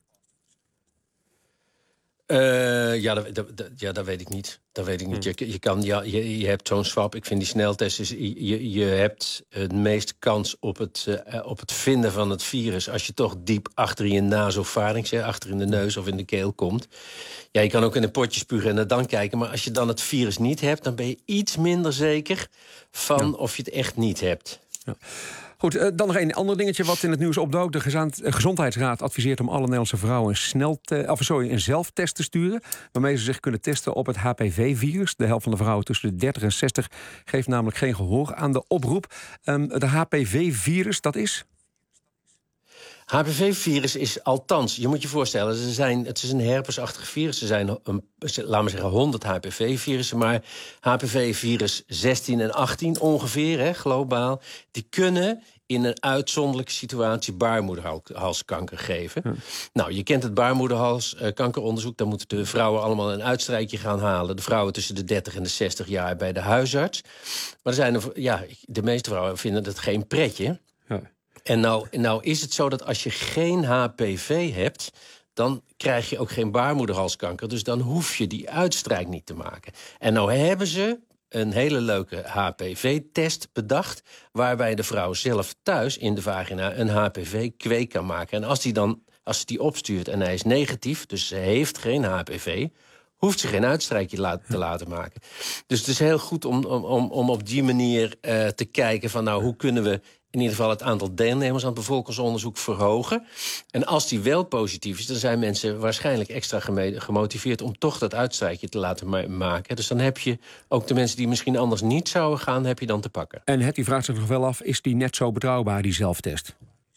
Dat weet ik niet. Dat weet ik niet. Je hebt zo'n swap. Ik vind die sneltest je hebt het meeste kans op het vinden van het virus als je toch diep achter in je nasopharynx, achter in de neus of in de keel komt. Ja, je kan ook in een potje spugen en er dan kijken. Maar als je dan het virus niet hebt, dan ben je iets minder zeker van of je het echt niet hebt. Ja. Goed, dan nog een ander dingetje wat in het nieuws opdook. De Gezondheidsraad adviseert om alle Nederlandse vrouwen een zelftest te sturen, waarmee ze zich kunnen testen op het HPV-virus. De helft van de vrouwen tussen de 30 en 60 geeft namelijk geen gehoor aan de oproep. De HPV-virus, dat is? HPV-virus is althans, je moet je voorstellen, het is een herpesachtig virus. Er zijn, laten we zeggen, 100 HPV-virussen, maar HPV-virus 16 en 18 ongeveer, globaal, die kunnen in een uitzonderlijke situatie baarmoederhalskanker geven. Ja. Nou, je kent het baarmoederhalskankeronderzoek. Dan moeten de vrouwen allemaal een uitstrijkje gaan halen. De vrouwen tussen de 30 en de 60 jaar bij de huisarts. Maar de meeste vrouwen vinden het geen pretje. Ja. En nou is het zo dat als je geen HPV hebt, dan krijg je ook geen baarmoederhalskanker. Dus dan hoef je die uitstrijk niet te maken. En nou hebben ze een hele leuke HPV-test bedacht, waarbij de vrouw zelf thuis in de vagina een HPV-kweek kan maken. En als ze die opstuurt en hij is negatief, dus ze heeft geen HPV, hoeft ze geen uitstrijkje te laten maken. Dus het is heel goed om op die manier te kijken van, nou, hoe kunnen we in ieder geval het aantal deelnemers aan het bevolkingsonderzoek verhogen. En als die wel positief is, dan zijn mensen waarschijnlijk extra gemotiveerd om toch dat uitstrijkje te laten maken. Dus dan heb je ook de mensen die misschien anders niet zouden gaan, heb je dan te pakken. En die vraagt zich nog wel af, is die net zo betrouwbaar, die zelftest?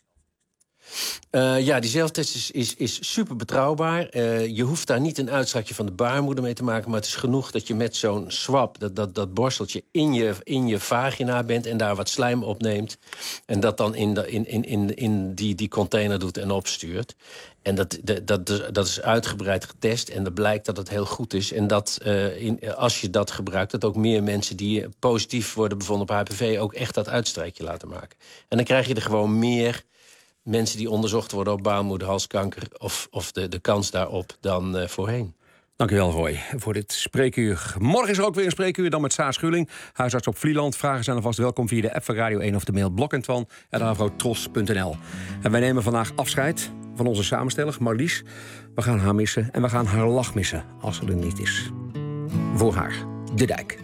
Die zelftest is super betrouwbaar. Je hoeft daar niet een uitstrijkje van de baarmoeder mee te maken, maar het is genoeg dat je met zo'n swab, dat borsteltje in je vagina bent en daar wat slijm opneemt en dat dan in die container doet en opstuurt. En dat is uitgebreid getest en dat blijkt dat het heel goed is. En dat als je dat gebruikt, dat ook meer mensen die positief worden bevonden op HPV ook echt dat uitstrijkje laten maken. En dan krijg je er gewoon meer mensen die onderzocht worden op baarmoederhalskanker of de kans daarop dan voorheen. Dank u wel, Roy, voor dit spreekuur. Morgen is er ook weer een spreekuur, dan met Saar Schuling, huisarts op Vlieland. Vragen zijn alvast welkom via de app van Radio 1 of de mail blokentwan@avrotros.nl. En wij nemen vandaag afscheid van onze samensteller, Marlies. We gaan haar missen en we gaan haar lach missen, als ze er niet is. Voor haar, De Dijk.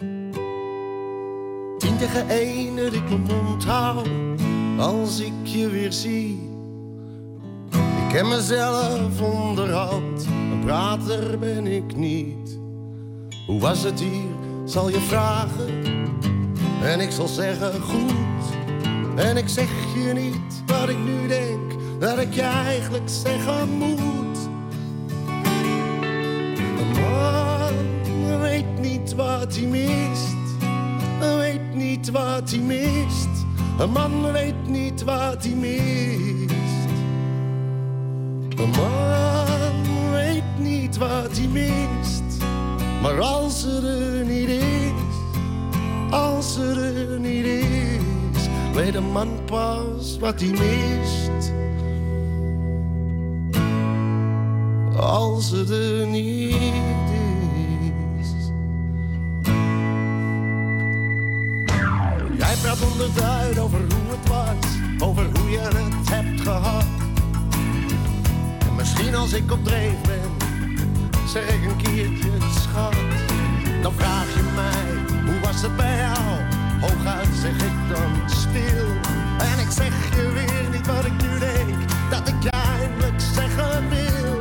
10 tegen 1 dat ik mijn mond hou als ik je weer zie. Ik ken mezelf onderhand, een prater ben ik niet. Hoe was het hier, zal je vragen, en ik zal zeggen goed. En ik zeg je niet wat ik nu denk, dat ik je eigenlijk zeggen moet. Een man weet niet wat hij mist, weet niet wat hij mist. Een man weet niet wat hij mist. Een man weet niet wat hij mist. Maar als ze er niet is, als ze er niet is, weet een man pas wat hij mist. Als ze er niet is. Jij praat onderduid over hoe het was, over hoe het hebt gehad. En misschien als ik op dreef ben, zeg ik een keertje schat. Dan vraag je mij, hoe was het bij jou? Hooguit zeg ik dan stil. En ik zeg je weer niet wat ik nu denk, dat ik je eindelijk zeggen wil.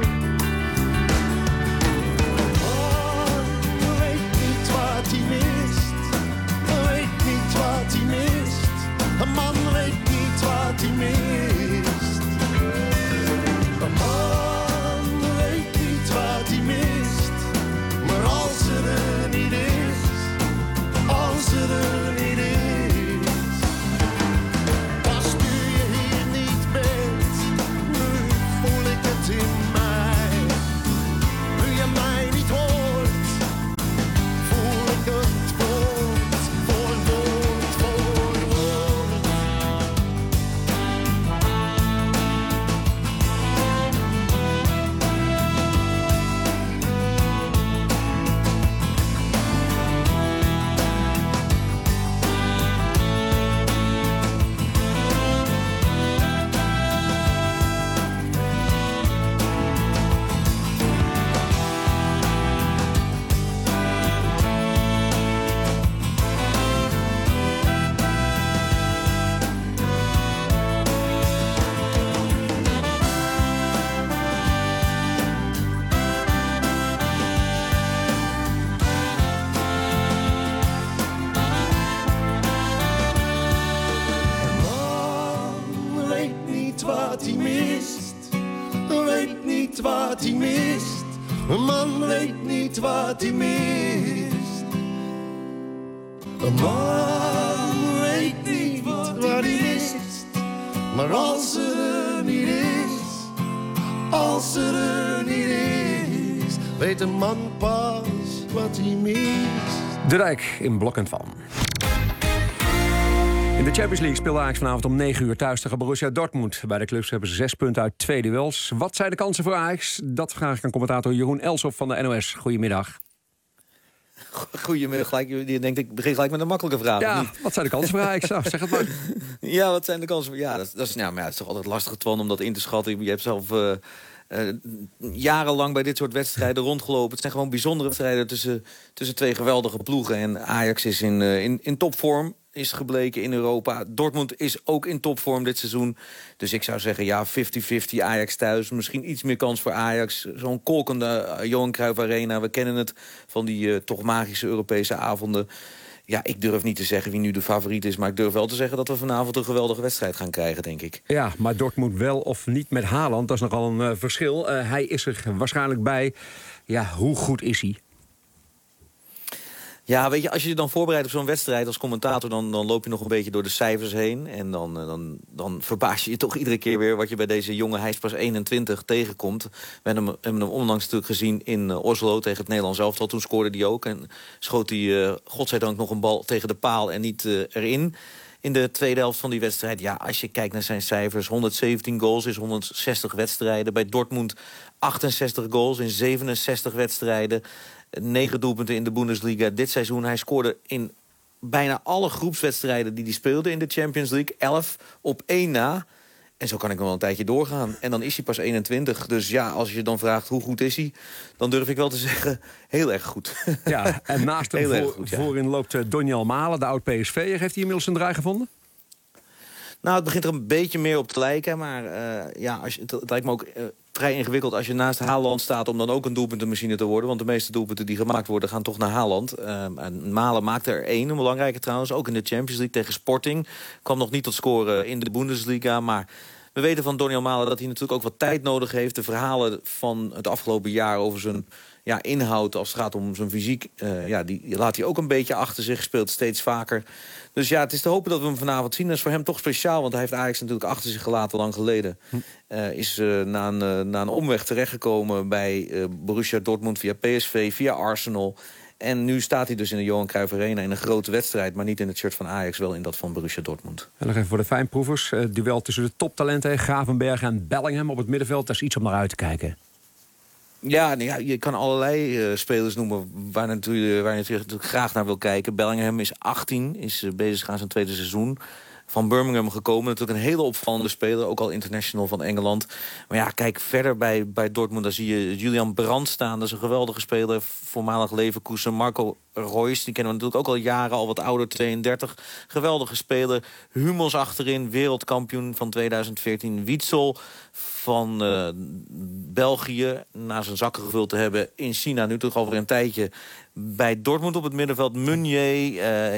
Oh, je weet niet wat hij mist. Je weet niet wat hij mist. Een man weet niet wat hij mist. Een man weet niet wat hij mist. Maar als er niet is, als er niet is, als nu je hier niet bent, nu voel ik het in mij. Nu je mij niet hoort, voel ik het woord voor woord voor woord. Weet niet wat hij mist, weet niet wat hij mist. Een man weet niet wat hij mist. Een man weet niet wat hij mist. Maar als er niet is, als er niet is, weet een man pas wat hij mist. De Dijk in Blok en Van. In de Champions League speelde Ajax vanavond om 9 uur thuis tegen Borussia Dortmund. Bij de clubs hebben ze 6 punten uit 2 duels. Wat zijn de kansen voor Ajax? Dat vraag ik aan commentator Jeroen Elshoff van de NOS. Goedemiddag. Goedemiddag. Je denkt, ik begin gelijk met een makkelijke vraag. Ja, wat zijn de kansen voor Ajax? Nou, zeg het maar. Ja, wat zijn de kansen? Ja, dat is, nou, maar ja, het is toch altijd lastig, Twan, om dat in te schatten. Je hebt zelf jarenlang bij dit soort wedstrijden rondgelopen. Het zijn gewoon bijzondere wedstrijden tussen twee geweldige ploegen. En Ajax is in topvorm, is gebleken in Europa. Dortmund is ook in topvorm dit seizoen. Dus ik zou zeggen, ja, 50-50 Ajax thuis. Misschien iets meer kans voor Ajax. Zo'n kolkende Johan Cruijff Arena. We kennen het van die toch magische Europese avonden. Ja, ik durf niet te zeggen wie nu de favoriet is, maar ik durf wel te zeggen dat we vanavond een geweldige wedstrijd gaan krijgen, denk ik. Ja, maar Dortmund wel of niet met Haaland, dat is nogal een verschil. Hij is er waarschijnlijk bij. Ja, hoe goed is hij? Ja, weet je, als je je dan voorbereidt op zo'n wedstrijd als commentator, dan loop je nog een beetje door de cijfers heen. En dan verbaas je je toch iedere keer weer wat je bij deze jongen, hij is pas 21, tegenkomt. We hebben hem onlangs natuurlijk gezien in Oslo tegen het Nederlands elftal. Toen scoorde hij ook en schoot hij godzijdank nog een bal tegen de paal en niet erin. In de tweede helft van die wedstrijd, ja, als je kijkt naar zijn cijfers, 117 goals is 160 wedstrijden. Bij Dortmund 68 goals in 67 wedstrijden. 9 doelpunten in de Bundesliga dit seizoen. Hij scoorde in bijna alle groepswedstrijden die hij speelde in de Champions League. 11 op 1 na. En zo kan ik nog wel een tijdje doorgaan. En dan is hij pas 21. Dus ja, als je dan vraagt hoe goed is hij, dan durf ik wel te zeggen, heel erg goed. Ja, en naast hem voorin loopt Doniel Malen, de oud-PSV'er. Heeft hij inmiddels een draai gevonden? Nou, het begint er een beetje meer op te lijken. Maar ja, het lijkt me ook vrij ingewikkeld als je naast Haaland staat om dan ook een doelpuntenmachine te worden. Want de meeste doelpunten die gemaakt worden gaan toch naar Haaland. Malen maakte er 1, een belangrijke trouwens. Ook in de Champions League tegen Sporting. Kwam nog niet tot scoren in de Bundesliga. Maar we weten van Doniel Malen dat hij natuurlijk ook wat tijd nodig heeft. De verhalen van het afgelopen jaar over zijn inhoud als het gaat om zijn fysiek, die laat hij ook een beetje achter zich. Speelt steeds vaker. Dus ja, het is te hopen dat we hem vanavond zien. Dat is voor hem toch speciaal, want hij heeft Ajax natuurlijk achter zich gelaten lang geleden. Is na een omweg terechtgekomen bij Borussia Dortmund via PSV, via Arsenal. En nu staat hij dus in de Johan Cruijff Arena in een grote wedstrijd, maar niet in het shirt van Ajax, wel in dat van Borussia Dortmund. En nog even voor de fijnproevers. Duel tussen de toptalenten, Gravenberch en Bellingham op het middenveld. Dat is iets om naar uit te kijken. Ja, je kan allerlei spelers noemen waar je natuurlijk graag naar wil kijken. Bellingham is 18, is bezig aan zijn tweede seizoen. van Birmingham gekomen. Natuurlijk een hele opvallende speler, ook al international van Engeland. Maar ja, kijk verder bij Dortmund, daar zie je Julian Brandt staan. Dat is een geweldige speler, voormalig Leverkusen. Marco Reus, die kennen we natuurlijk ook al jaren, al wat ouder, 32. Geweldige speler. Hummels achterin, wereldkampioen van 2014. Witsel van België, na zijn zakken gevuld te hebben in China. Nu toch alweer een tijdje bij Dortmund op het middenveld. Meunier,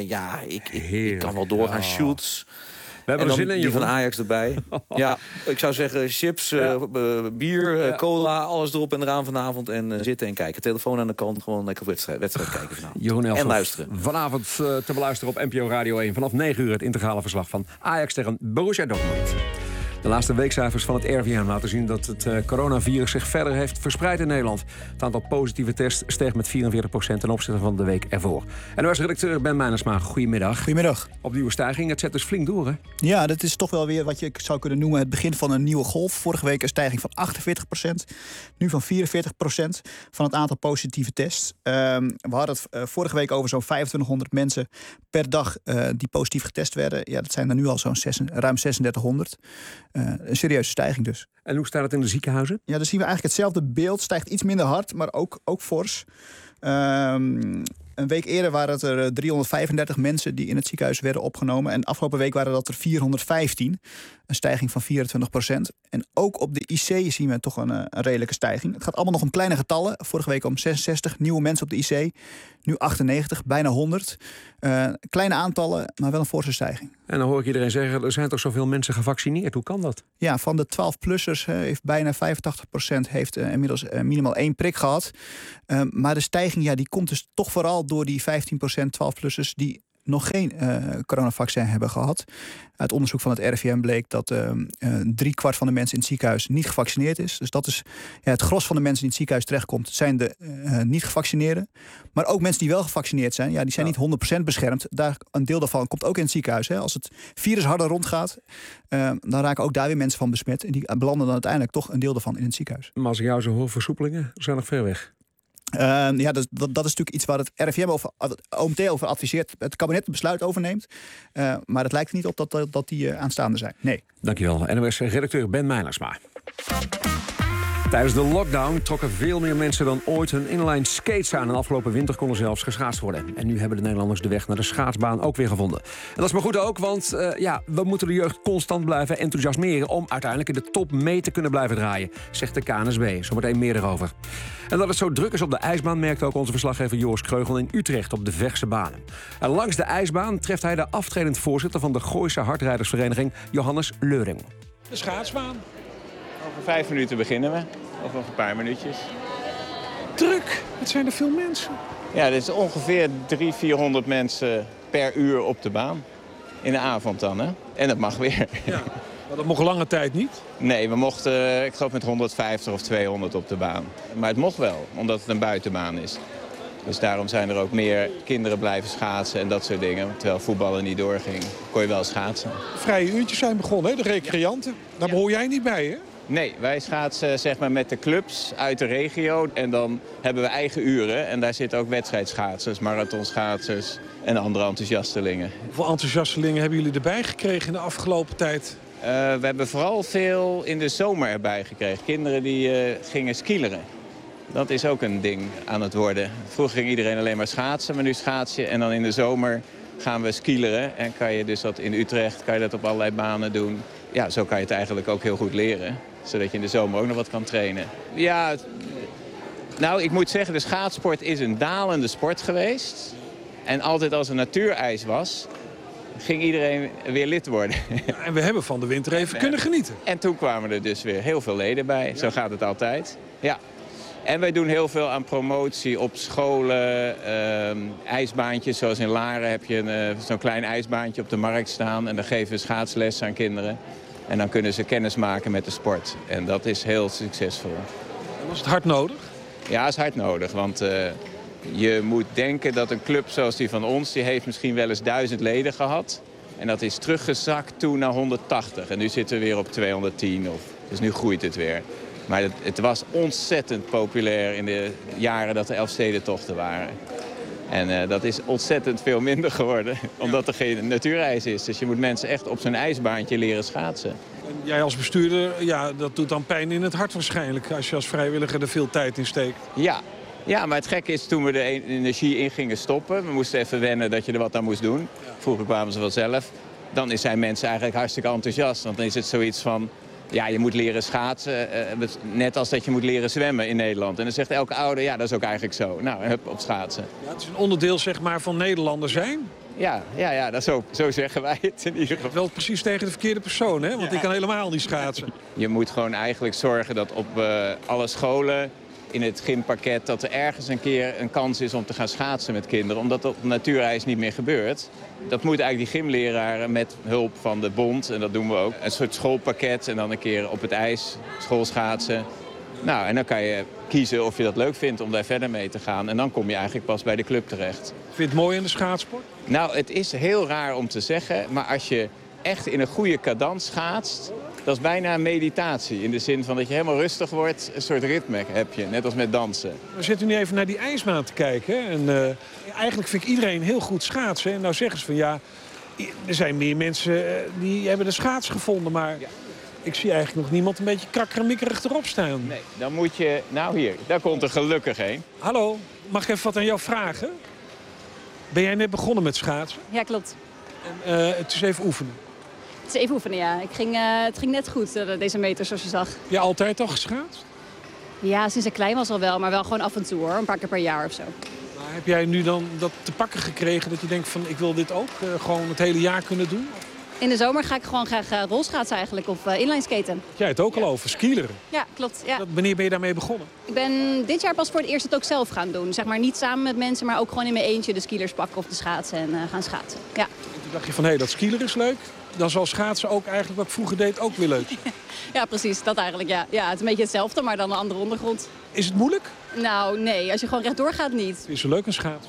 ik kan wel doorgaan. Schultz. We hebben er zin in, die van Ajax erbij. Ja, ik zou zeggen chips, bier, cola, alles erop en eraan vanavond. En zitten en kijken. Telefoon aan de kant, gewoon lekker wedstrijd kijken vanavond. Jeroen Elshoff, en luisteren. Vanavond te beluisteren op NPO Radio 1. Vanaf 9 uur het integrale verslag van Ajax tegen Borussia Dortmund. De laatste weekcijfers van het RIVM laten zien dat het coronavirus zich verder heeft verspreid in Nederland. Het aantal positieve tests steeg met 44% ten opzichte van de week ervoor. En NOS-redacteur Ben Meinersma, goedemiddag. Goedemiddag. Opnieuw stijging, het zet dus flink door, hè? Ja, dat is toch wel weer wat je zou kunnen noemen het begin van een nieuwe golf. Vorige week een stijging van 48%, nu van 44% van het aantal positieve tests. We hadden het vorige week over zo'n 2500 mensen per dag die positief getest werden. Ja, dat zijn er nu al zo'n ruim 3600. Een serieuze stijging dus. En hoe staat het in de ziekenhuizen? Ja, dan zien we eigenlijk hetzelfde beeld. Stijgt iets minder hard, maar ook fors. Een week eerder waren het er 335 mensen die in het ziekenhuis werden opgenomen. En afgelopen week waren dat er 415. Een stijging van 24%. En ook op de IC zien we toch een redelijke stijging. Het gaat allemaal nog om kleine getallen. Vorige week om 66 nieuwe mensen op de IC. Nu 98, bijna 100. Kleine aantallen, maar wel een forse stijging. En dan hoor ik iedereen zeggen, er zijn toch zoveel mensen gevaccineerd. Hoe kan dat? Ja, van de 12-plussers heeft bijna 85% heeft inmiddels minimaal 1 prik gehad. Maar de stijging die komt dus toch vooral door die 15% 12-plussers die nog geen coronavaccin hebben gehad. Uit onderzoek van het RIVM bleek dat 3/4 van de mensen in het ziekenhuis niet gevaccineerd is. Dus dat is het gros van de mensen die in het ziekenhuis terechtkomt, zijn de niet gevaccineerden. Maar ook mensen die wel gevaccineerd zijn, die zijn niet 100% beschermd. Daar, een deel daarvan komt ook in het ziekenhuis. Hè. Als het virus harder rondgaat, dan raken ook daar weer mensen van besmet. En die belanden dan uiteindelijk toch een deel daarvan in het ziekenhuis. Maar als ik jou zo hoor, versoepelingen zijn nog ver weg. Dat is natuurlijk iets waar het RIVM het OMT over adviseert. Het kabinet het besluit overneemt. Maar het lijkt er niet op dat die aanstaande zijn. Nee. Dankjewel. NOS-redacteur Ben Meinersma. Tijdens de lockdown trokken veel meer mensen dan ooit hun inline skates aan. En afgelopen winter kon er zelfs geschaatst worden. En nu hebben de Nederlanders de weg naar de schaatsbaan ook weer gevonden. En dat is maar goed ook, want we moeten de jeugd constant blijven enthousiasmeren om uiteindelijk in de top mee te kunnen blijven draaien, zegt de KNSB. Zometeen meer erover. En dat het zo druk is op de ijsbaan merkt ook onze verslaggever Joris Kreugel in Utrecht op de Vechtse banen. En langs de ijsbaan treft hij de aftredend voorzitter van de Gooise hardrijdersvereniging, Johannes Leuring. De schaatsbaan. Over 5 minuten beginnen we. Of nog een paar minuutjes. Druk. Het zijn er veel mensen. Ja, er is ongeveer 300-400 mensen per uur op de baan. In de avond dan, hè. En dat mag weer. Ja, maar dat mocht lange tijd niet? Nee, we mochten, ik geloof met 150 of 200 op de baan. Maar het mocht wel, omdat het een buitenbaan is. Dus daarom zijn er ook meer kinderen blijven schaatsen en dat soort dingen. Terwijl voetballen niet doorging, kon je wel schaatsen. Vrije uurtjes zijn begonnen, hè? De recreanten. Daar behoor jij niet bij, hè? Nee, wij schaatsen zeg maar met de clubs uit de regio. En dan hebben we eigen uren. En daar zitten ook wedstrijdschaatsers, marathonschaatsers en andere enthousiastelingen. Hoeveel enthousiastelingen hebben jullie erbij gekregen in de afgelopen tijd? We hebben vooral veel in de zomer erbij gekregen. Kinderen die gingen skileren. Dat is ook een ding aan het worden. Vroeger ging iedereen alleen maar schaatsen, maar nu schaats je. En dan in de zomer gaan we skileren. En kan je dus dat in Utrecht kan je dat op allerlei banen doen. Ja, zo kan je het eigenlijk ook heel goed leren. Zodat je in de zomer ook nog wat kan trainen. Ja, nou, ik moet zeggen, de schaatsport is een dalende sport geweest. En altijd als er natuurijs was, ging iedereen weer lid worden. Ja, en we hebben van de winter even kunnen genieten. En toen kwamen er dus weer heel veel leden bij. Ja. Zo gaat het altijd. Ja. En wij doen heel veel aan promotie op scholen, ijsbaantjes. Zoals in Laren heb je zo'n klein ijsbaantje op de markt staan. En dan geven we schaatsles aan kinderen. En dan kunnen ze kennis maken met de sport. En dat is heel succesvol. En was het hard nodig? Ja, het is hard nodig. Want je moet denken dat een club zoals die van ons, die heeft misschien wel eens 1000 leden gehad. En dat is teruggezakt toen naar 180. En nu zitten we weer op 210. Dus nu groeit het weer. Maar het was ontzettend populair in de jaren dat er Elfstedentochten waren. En dat is ontzettend veel minder geworden, omdat er geen natuurijs is. Dus je moet mensen echt op zo'n ijsbaantje leren schaatsen. En jij als bestuurder, dat doet dan pijn in het hart waarschijnlijk... als je als vrijwilliger er veel tijd in steekt. Ja, maar het gekke is, toen we de energie in gingen stoppen... we moesten even wennen dat je er wat aan moest doen. Vroeger kwamen ze wel zelf. Dan zijn mensen eigenlijk hartstikke enthousiast. Want dan is het zoiets van... ja, je moet leren schaatsen, net als dat je moet leren zwemmen in Nederland. En dan zegt elke ouder, ja, dat is ook eigenlijk zo. Nou, hup, op schaatsen. Ja, het is een onderdeel, zeg maar, van Nederlander zijn. Ja, dat zo zeggen wij het in ieder geval. Wel precies tegen de verkeerde persoon, hè? Want die kan helemaal niet schaatsen. Je moet gewoon eigenlijk zorgen dat op alle scholen... in het gympakket dat er ergens een keer een kans is om te gaan schaatsen met kinderen. Omdat dat op natuurijs niet meer gebeurt. Dat moet eigenlijk die gymleraren met hulp van de bond, en dat doen we ook. Een soort schoolpakket en dan een keer op het ijs, schoolschaatsen. Nou, en dan kan je kiezen of je dat leuk vindt om daar verder mee te gaan. En dan kom je eigenlijk pas bij de club terecht. Vind je het mooi in de schaatsport? Nou, het is heel raar om te zeggen, maar als je echt in een goede cadans schaatst... dat is bijna een meditatie. In de zin van dat je helemaal rustig wordt. Een soort ritme heb je, net als met dansen. We zitten nu even naar die ijsbaan te kijken. En eigenlijk vind ik iedereen heel goed schaatsen. En nou zeggen ze van ja, er zijn meer mensen die hebben de schaats gevonden. Maar ik zie eigenlijk nog niemand een beetje krakkemikkerig erop staan. Nee, dan moet je... Nou hier, daar komt er gelukkig heen. Hallo, mag ik even wat aan jou vragen? Ben jij net begonnen met schaatsen? Ja, klopt. En het is even oefenen. Het is even oefenen, ja. Het ging net goed, deze meter, zoals je zag. Je altijd al geschaatst? Ja, sinds ik klein was al wel, maar wel gewoon af en toe, hoor. Een paar keer per jaar of zo. Maar heb jij nu dan dat te pakken gekregen dat je denkt van... ik wil dit ook gewoon het hele jaar kunnen doen? In de zomer ga ik gewoon graag rolschaatsen eigenlijk, of inlineskaten. Jij het ook al over, skileren? Ja, klopt. Ja. Wanneer ben je daarmee begonnen? Ik ben dit jaar pas voor het eerst het ook zelf gaan doen. Zeg maar niet samen met mensen, maar ook gewoon in mijn eentje de skilers pakken of de schaatsen en gaan schaatsen. Ja. En toen dacht je van, hé, dat skileren is leuk. Dan zal schaatsen ook eigenlijk wat ik vroeger deed ook weer leuk. Ja, precies. Dat eigenlijk, ja. Ja, het is een beetje hetzelfde, maar dan een andere ondergrond. Is het moeilijk? Nou, nee. Als je gewoon rechtdoor gaat, niet. Is het leuk een schaatsen?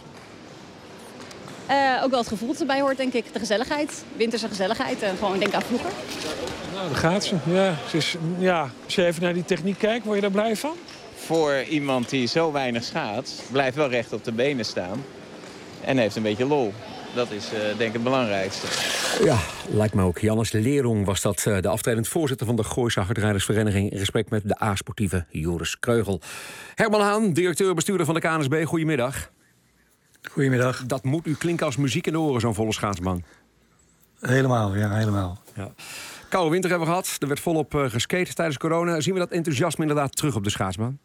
Ook wel het gevoel dat erbij hoort, denk ik. De gezelligheid. Winterse gezelligheid. En gewoon denk aan vroeger. Nou, de schaatsen. Ja, als je even naar die techniek kijkt, word je daar blij van? Voor iemand die zo weinig schaatst, blijft wel recht op de benen staan. En heeft een beetje lol. Dat is denk ik het belangrijkste. Ja, lijkt me ook. Jannes Leerong was dat, de aftredend voorzitter van de Gooise Hardrijdersvereniging... in respect met de A-sportieve Joris Kreugel. Herman Haan, directeur-bestuurder van de KNSB, goedemiddag. Goedemiddag. Dat moet u klinken als muziek in de oren, zo'n volle schaatsbaan. Helemaal, ja, helemaal. Ja. Koude winter hebben we gehad, er werd volop geskate tijdens corona. Zien we dat enthousiasme inderdaad terug op de schaatsbaan?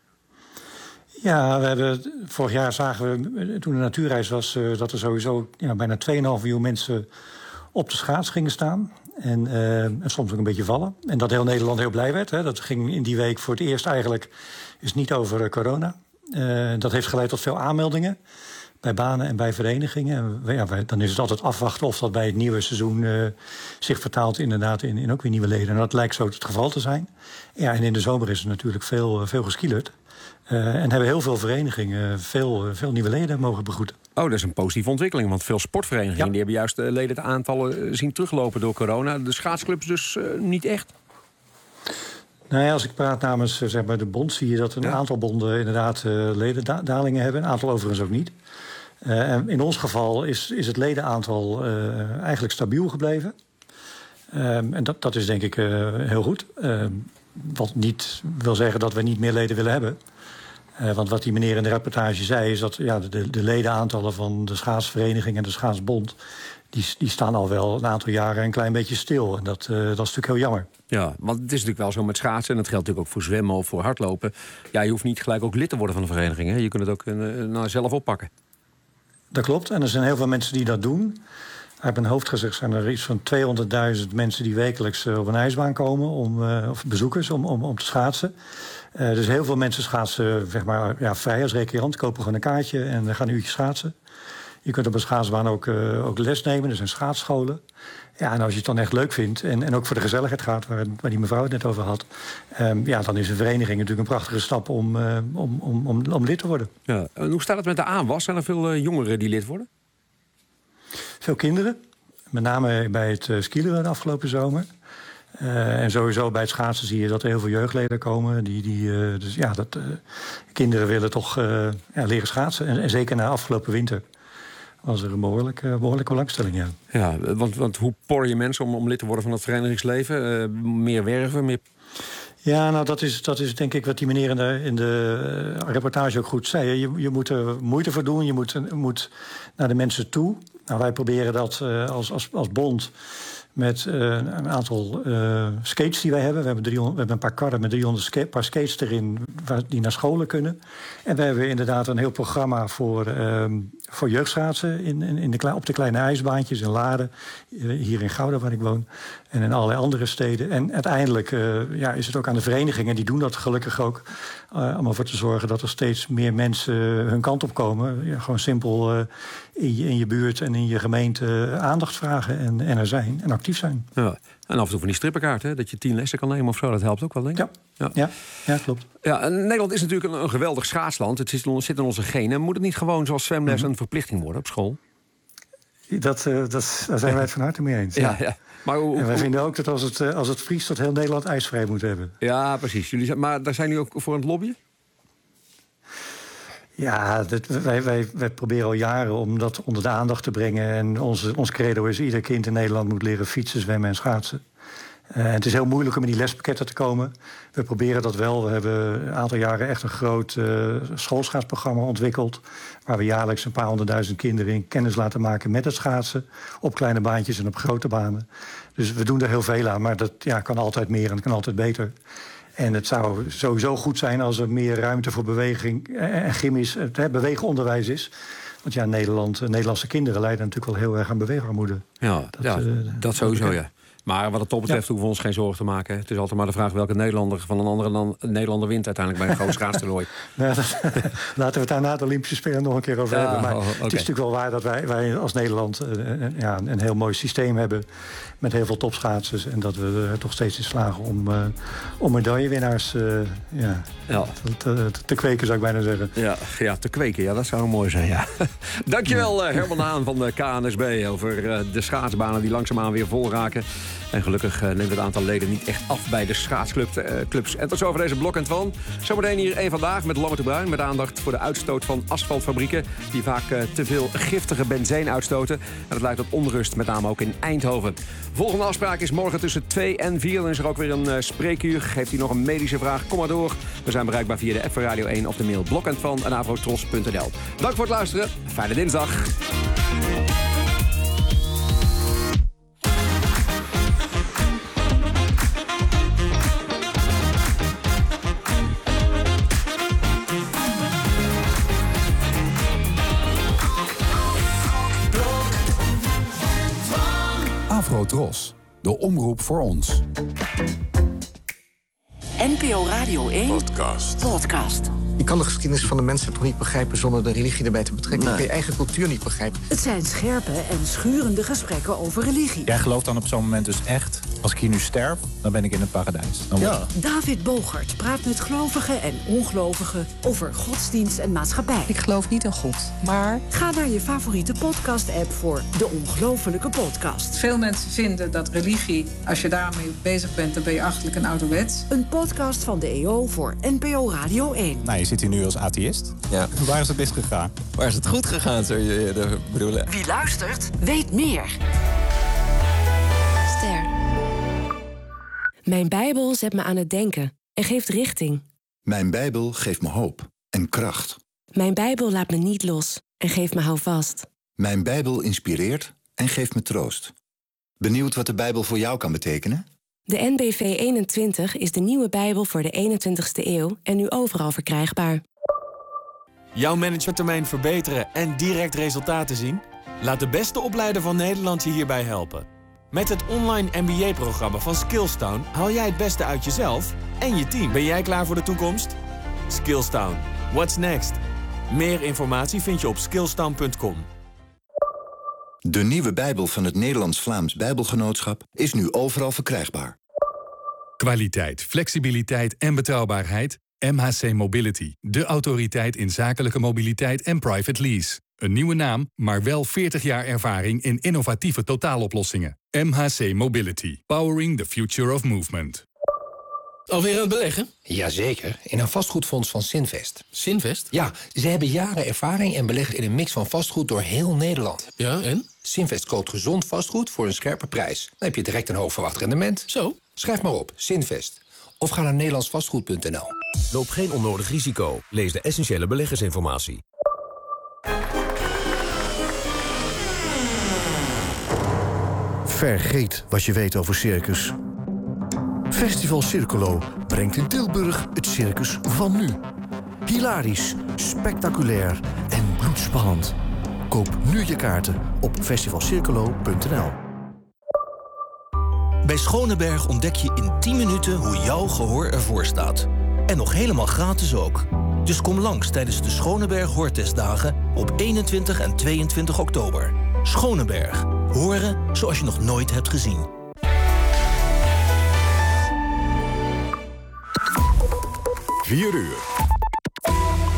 Ja, vorig jaar zagen we, toen de natuurreis was... dat er sowieso bijna 2,5 miljoen mensen op de schaats gingen staan. En soms ook een beetje vallen. En dat heel Nederland heel blij werd. Hè. Dat ging in die week voor het eerst eigenlijk is niet over corona. Dat heeft geleid tot veel aanmeldingen bij banen en bij verenigingen. En dan is het altijd afwachten of dat bij het nieuwe seizoen zich vertaalt inderdaad in ook weer nieuwe leden. En dat lijkt zo het geval te zijn. Ja, en in de zomer is er natuurlijk veel geskielerd. En hebben heel veel verenigingen veel nieuwe leden mogen begroeten. Oh, dat is een positieve ontwikkeling. Want veel sportverenigingen die hebben juist ledenaantallen zien teruglopen door corona. De schaatsclubs dus niet echt. Nou ja, als ik praat namens zeg maar de bond, zie je dat een aantal bonden inderdaad ledendalingen hebben. Een aantal overigens ook niet. En in ons geval is het ledenaantal eigenlijk stabiel gebleven. En dat is denk ik heel goed. Wat niet wil zeggen dat we niet meer leden willen hebben. Want wat die meneer in de reportage zei is dat de ledenaantallen van de schaatsvereniging en de schaatsbond... Die staan al wel een aantal jaren een klein beetje stil. En dat is natuurlijk heel jammer. Ja, want het is natuurlijk wel zo met schaatsen... en dat geldt natuurlijk ook voor zwemmen of voor hardlopen. Ja, je hoeft niet gelijk ook lid te worden van de vereniging. Hè? Je kunt het ook zelf oppakken. Dat klopt. En er zijn heel veel mensen die dat doen. Uit mijn hoofd gezegd zijn er iets van 200.000 mensen... die wekelijks op een ijsbaan komen, of bezoekers, om te schaatsen. Dus heel veel mensen schaatsen zeg maar, vrij als recreant. Kopen gewoon een kaartje en gaan een uurtje schaatsen. Je kunt op een schaatsbaan ook les nemen, er zijn schaatsscholen. Ja, en als je het dan echt leuk vindt en ook voor de gezelligheid gaat... waar die mevrouw het net over had... dan is een vereniging natuurlijk een prachtige stap om lid te worden. Ja. En hoe staat het met de aanwas? Zijn er veel jongeren die lid worden? Veel kinderen. Met name bij het skileren de afgelopen zomer. En sowieso bij het schaatsen zie je dat er heel veel jeugdleden komen. Kinderen willen toch leren schaatsen. En zeker na afgelopen winter was er een behoorlijke belangstelling. Ja, ja, want hoe por je mensen om lid te worden van het verenigingsleven? Meer werven, meer... Ja, nou dat is denk ik wat die meneer in de reportage ook goed zei. Je moet er moeite voor doen, je moet naar de mensen toe. Nou, wij proberen dat als bond met een aantal skates die wij hebben. We hebben een paar karren met 300 paar skates erin die naar scholen kunnen. En we hebben inderdaad een heel programma voor jeugdschaatsen op de kleine ijsbaantjes in Laren. Hier in Gouda, waar ik woon. En in allerlei andere steden. En uiteindelijk is het ook aan de verenigingen. Die doen dat gelukkig ook. Om ervoor te zorgen dat er steeds meer mensen hun kant op komen. Ja, gewoon simpel in je buurt en in je gemeente aandacht vragen. En er zijn. En actief zijn. Ja. En af en toe van die strippenkaart, hè? Dat je 10 lessen kan nemen of zo. Dat helpt ook wel, denk ik. Ja, klopt. Ja, en Nederland is natuurlijk een geweldig schaatsland. Het zit in onze genen. Moet het niet gewoon zoals zwemles een verplichting worden op school? Daar zijn wij het van harte mee eens. Ja. Maar en wij vinden ook dat als het vriest, dat heel Nederland ijsvrij moet hebben. Ja, precies. Maar daar zijn jullie ook voor aan het lobbyen? Ja, wij proberen al jaren om dat onder de aandacht te brengen. En ons credo is: ieder kind in Nederland moet leren fietsen, zwemmen en schaatsen. Het is heel moeilijk om in die lespakketten te komen. We proberen dat wel. We hebben een aantal jaren echt een groot schoolschaatsprogramma ontwikkeld, waar we jaarlijks een paar 100.000 kinderen in kennis laten maken met het schaatsen. Op kleine baantjes en op grote banen. Dus we doen er heel veel aan. Maar dat kan altijd meer en kan altijd beter. En het zou sowieso goed zijn als er meer ruimte voor beweging en chemisch beweegonderwijs is. Want ja, Nederlandse kinderen lijden natuurlijk wel heel erg aan beweegarmoede. Ja, dat sowieso, ja. Maar wat het top betreft hoeven we ons geen zorgen te maken. Het is altijd maar de vraag welke Nederlander van een andere Nederlander wint uiteindelijk bij een groot schaatstoernooi. Laten we het daar na de Olympische Spelen nog een keer over hebben. Maar het is natuurlijk wel waar dat wij als Nederland een heel mooi systeem hebben met heel veel topschaatsers. En dat we er toch steeds in slagen om medaillewinnaars te kweken, zou ik bijna zeggen. Ja, te kweken. Ja, dat zou mooi zijn, ja. Dankjewel, Herman Haan van de KNSB over de schaatsbanen die langzaamaan weer vol raken. En gelukkig neemt het aantal leden niet echt af bij de schaatsclubs. En tot zover deze Blok en Twan. Zometeen hier één Vandaag met Lammert de Bruin. Met aandacht voor de uitstoot van asfaltfabrieken die vaak te veel giftige benzine uitstoten. En dat leidt tot onrust, met name ook in Eindhoven. Volgende afspraak is morgen tussen 2 en 4. Dan is er ook weer een spreekuur. Heeft u nog een medische vraag, kom maar door. We zijn bereikbaar via de app van Radio 1 of de mail blokentvan@avrotros.nl. Dank voor het luisteren. Fijne dinsdag. Avrotros, de omroep voor ons. NPO Radio 1 podcast. Je kan de geschiedenis van de mensheid toch niet begrijpen zonder de religie erbij te betrekken. Je kan je eigen cultuur niet begrijpen. Het zijn scherpe en schurende gesprekken over religie. Jij gelooft dan op zo'n moment dus echt, als ik hier nu sterf, dan ben ik in het paradijs. David Bogert praat met gelovigen en ongelovigen over godsdienst en maatschappij. Ik geloof niet in God, maar... Ga naar je favoriete podcast-app voor De Ongelofelijke Podcast. Veel mensen vinden dat religie, als je daarmee bezig bent, dan ben je eigenlijk een ouderwets. Een podcast van de EO voor NPO Radio 1. Nou, je zit hier nu als atheïst. Ja. Waar is het best gegaan? Waar is het goed gegaan, zou je bedoelen? Wie luistert, weet meer. Ster. Mijn Bijbel zet me aan het denken en geeft richting. Mijn Bijbel geeft me hoop en kracht. Mijn Bijbel laat me niet los en geeft me houvast. Mijn Bijbel inspireert en geeft me troost. Benieuwd wat de Bijbel voor jou kan betekenen? De NBV 21 is de nieuwe Bijbel voor de 21ste eeuw en nu overal verkrijgbaar. Jouw managementtermijn verbeteren en direct resultaten zien? Laat de beste opleider van Nederland je hierbij helpen. Met het online MBA-programma van Skillstown haal jij het beste uit jezelf en je team. Ben jij klaar voor de toekomst? Skillstown. What's next? Meer informatie vind je op skillstown.com. De nieuwe Bijbel van het Nederlands-Vlaams Bijbelgenootschap is nu overal verkrijgbaar. Kwaliteit, flexibiliteit en betrouwbaarheid. MHC Mobility, de autoriteit in zakelijke mobiliteit en private lease. Een nieuwe naam, maar wel 40 jaar ervaring in innovatieve totaaloplossingen. MHC Mobility. Powering the future of movement. Alweer aan het beleggen? Jazeker, in een vastgoedfonds van Sinvest. Sinvest? Ja, ze hebben jaren ervaring en beleggen in een mix van vastgoed door heel Nederland. Ja, en? Sinvest koopt gezond vastgoed voor een scherpe prijs. Dan heb je direct een hoog verwacht rendement. Zo? Schrijf maar op, Sinvest. Of ga naar nederlandsvastgoed.nl. Loop geen onnodig risico. Lees de essentiële beleggersinformatie. Vergeet wat je weet over circus. Festival Circolo brengt in Tilburg het circus van nu. Hilarisch, spectaculair en bloedspannend. Koop nu je kaarten op festivalcircolo.nl. Bij Schoneberg ontdek je in 10 minuten hoe jouw gehoor ervoor staat. En nog helemaal gratis ook. Dus kom langs tijdens de Schoneberg Hoortestdagen op 21 en 22 oktober. Schoneberg. Horen zoals je nog nooit hebt gezien. Vier uur.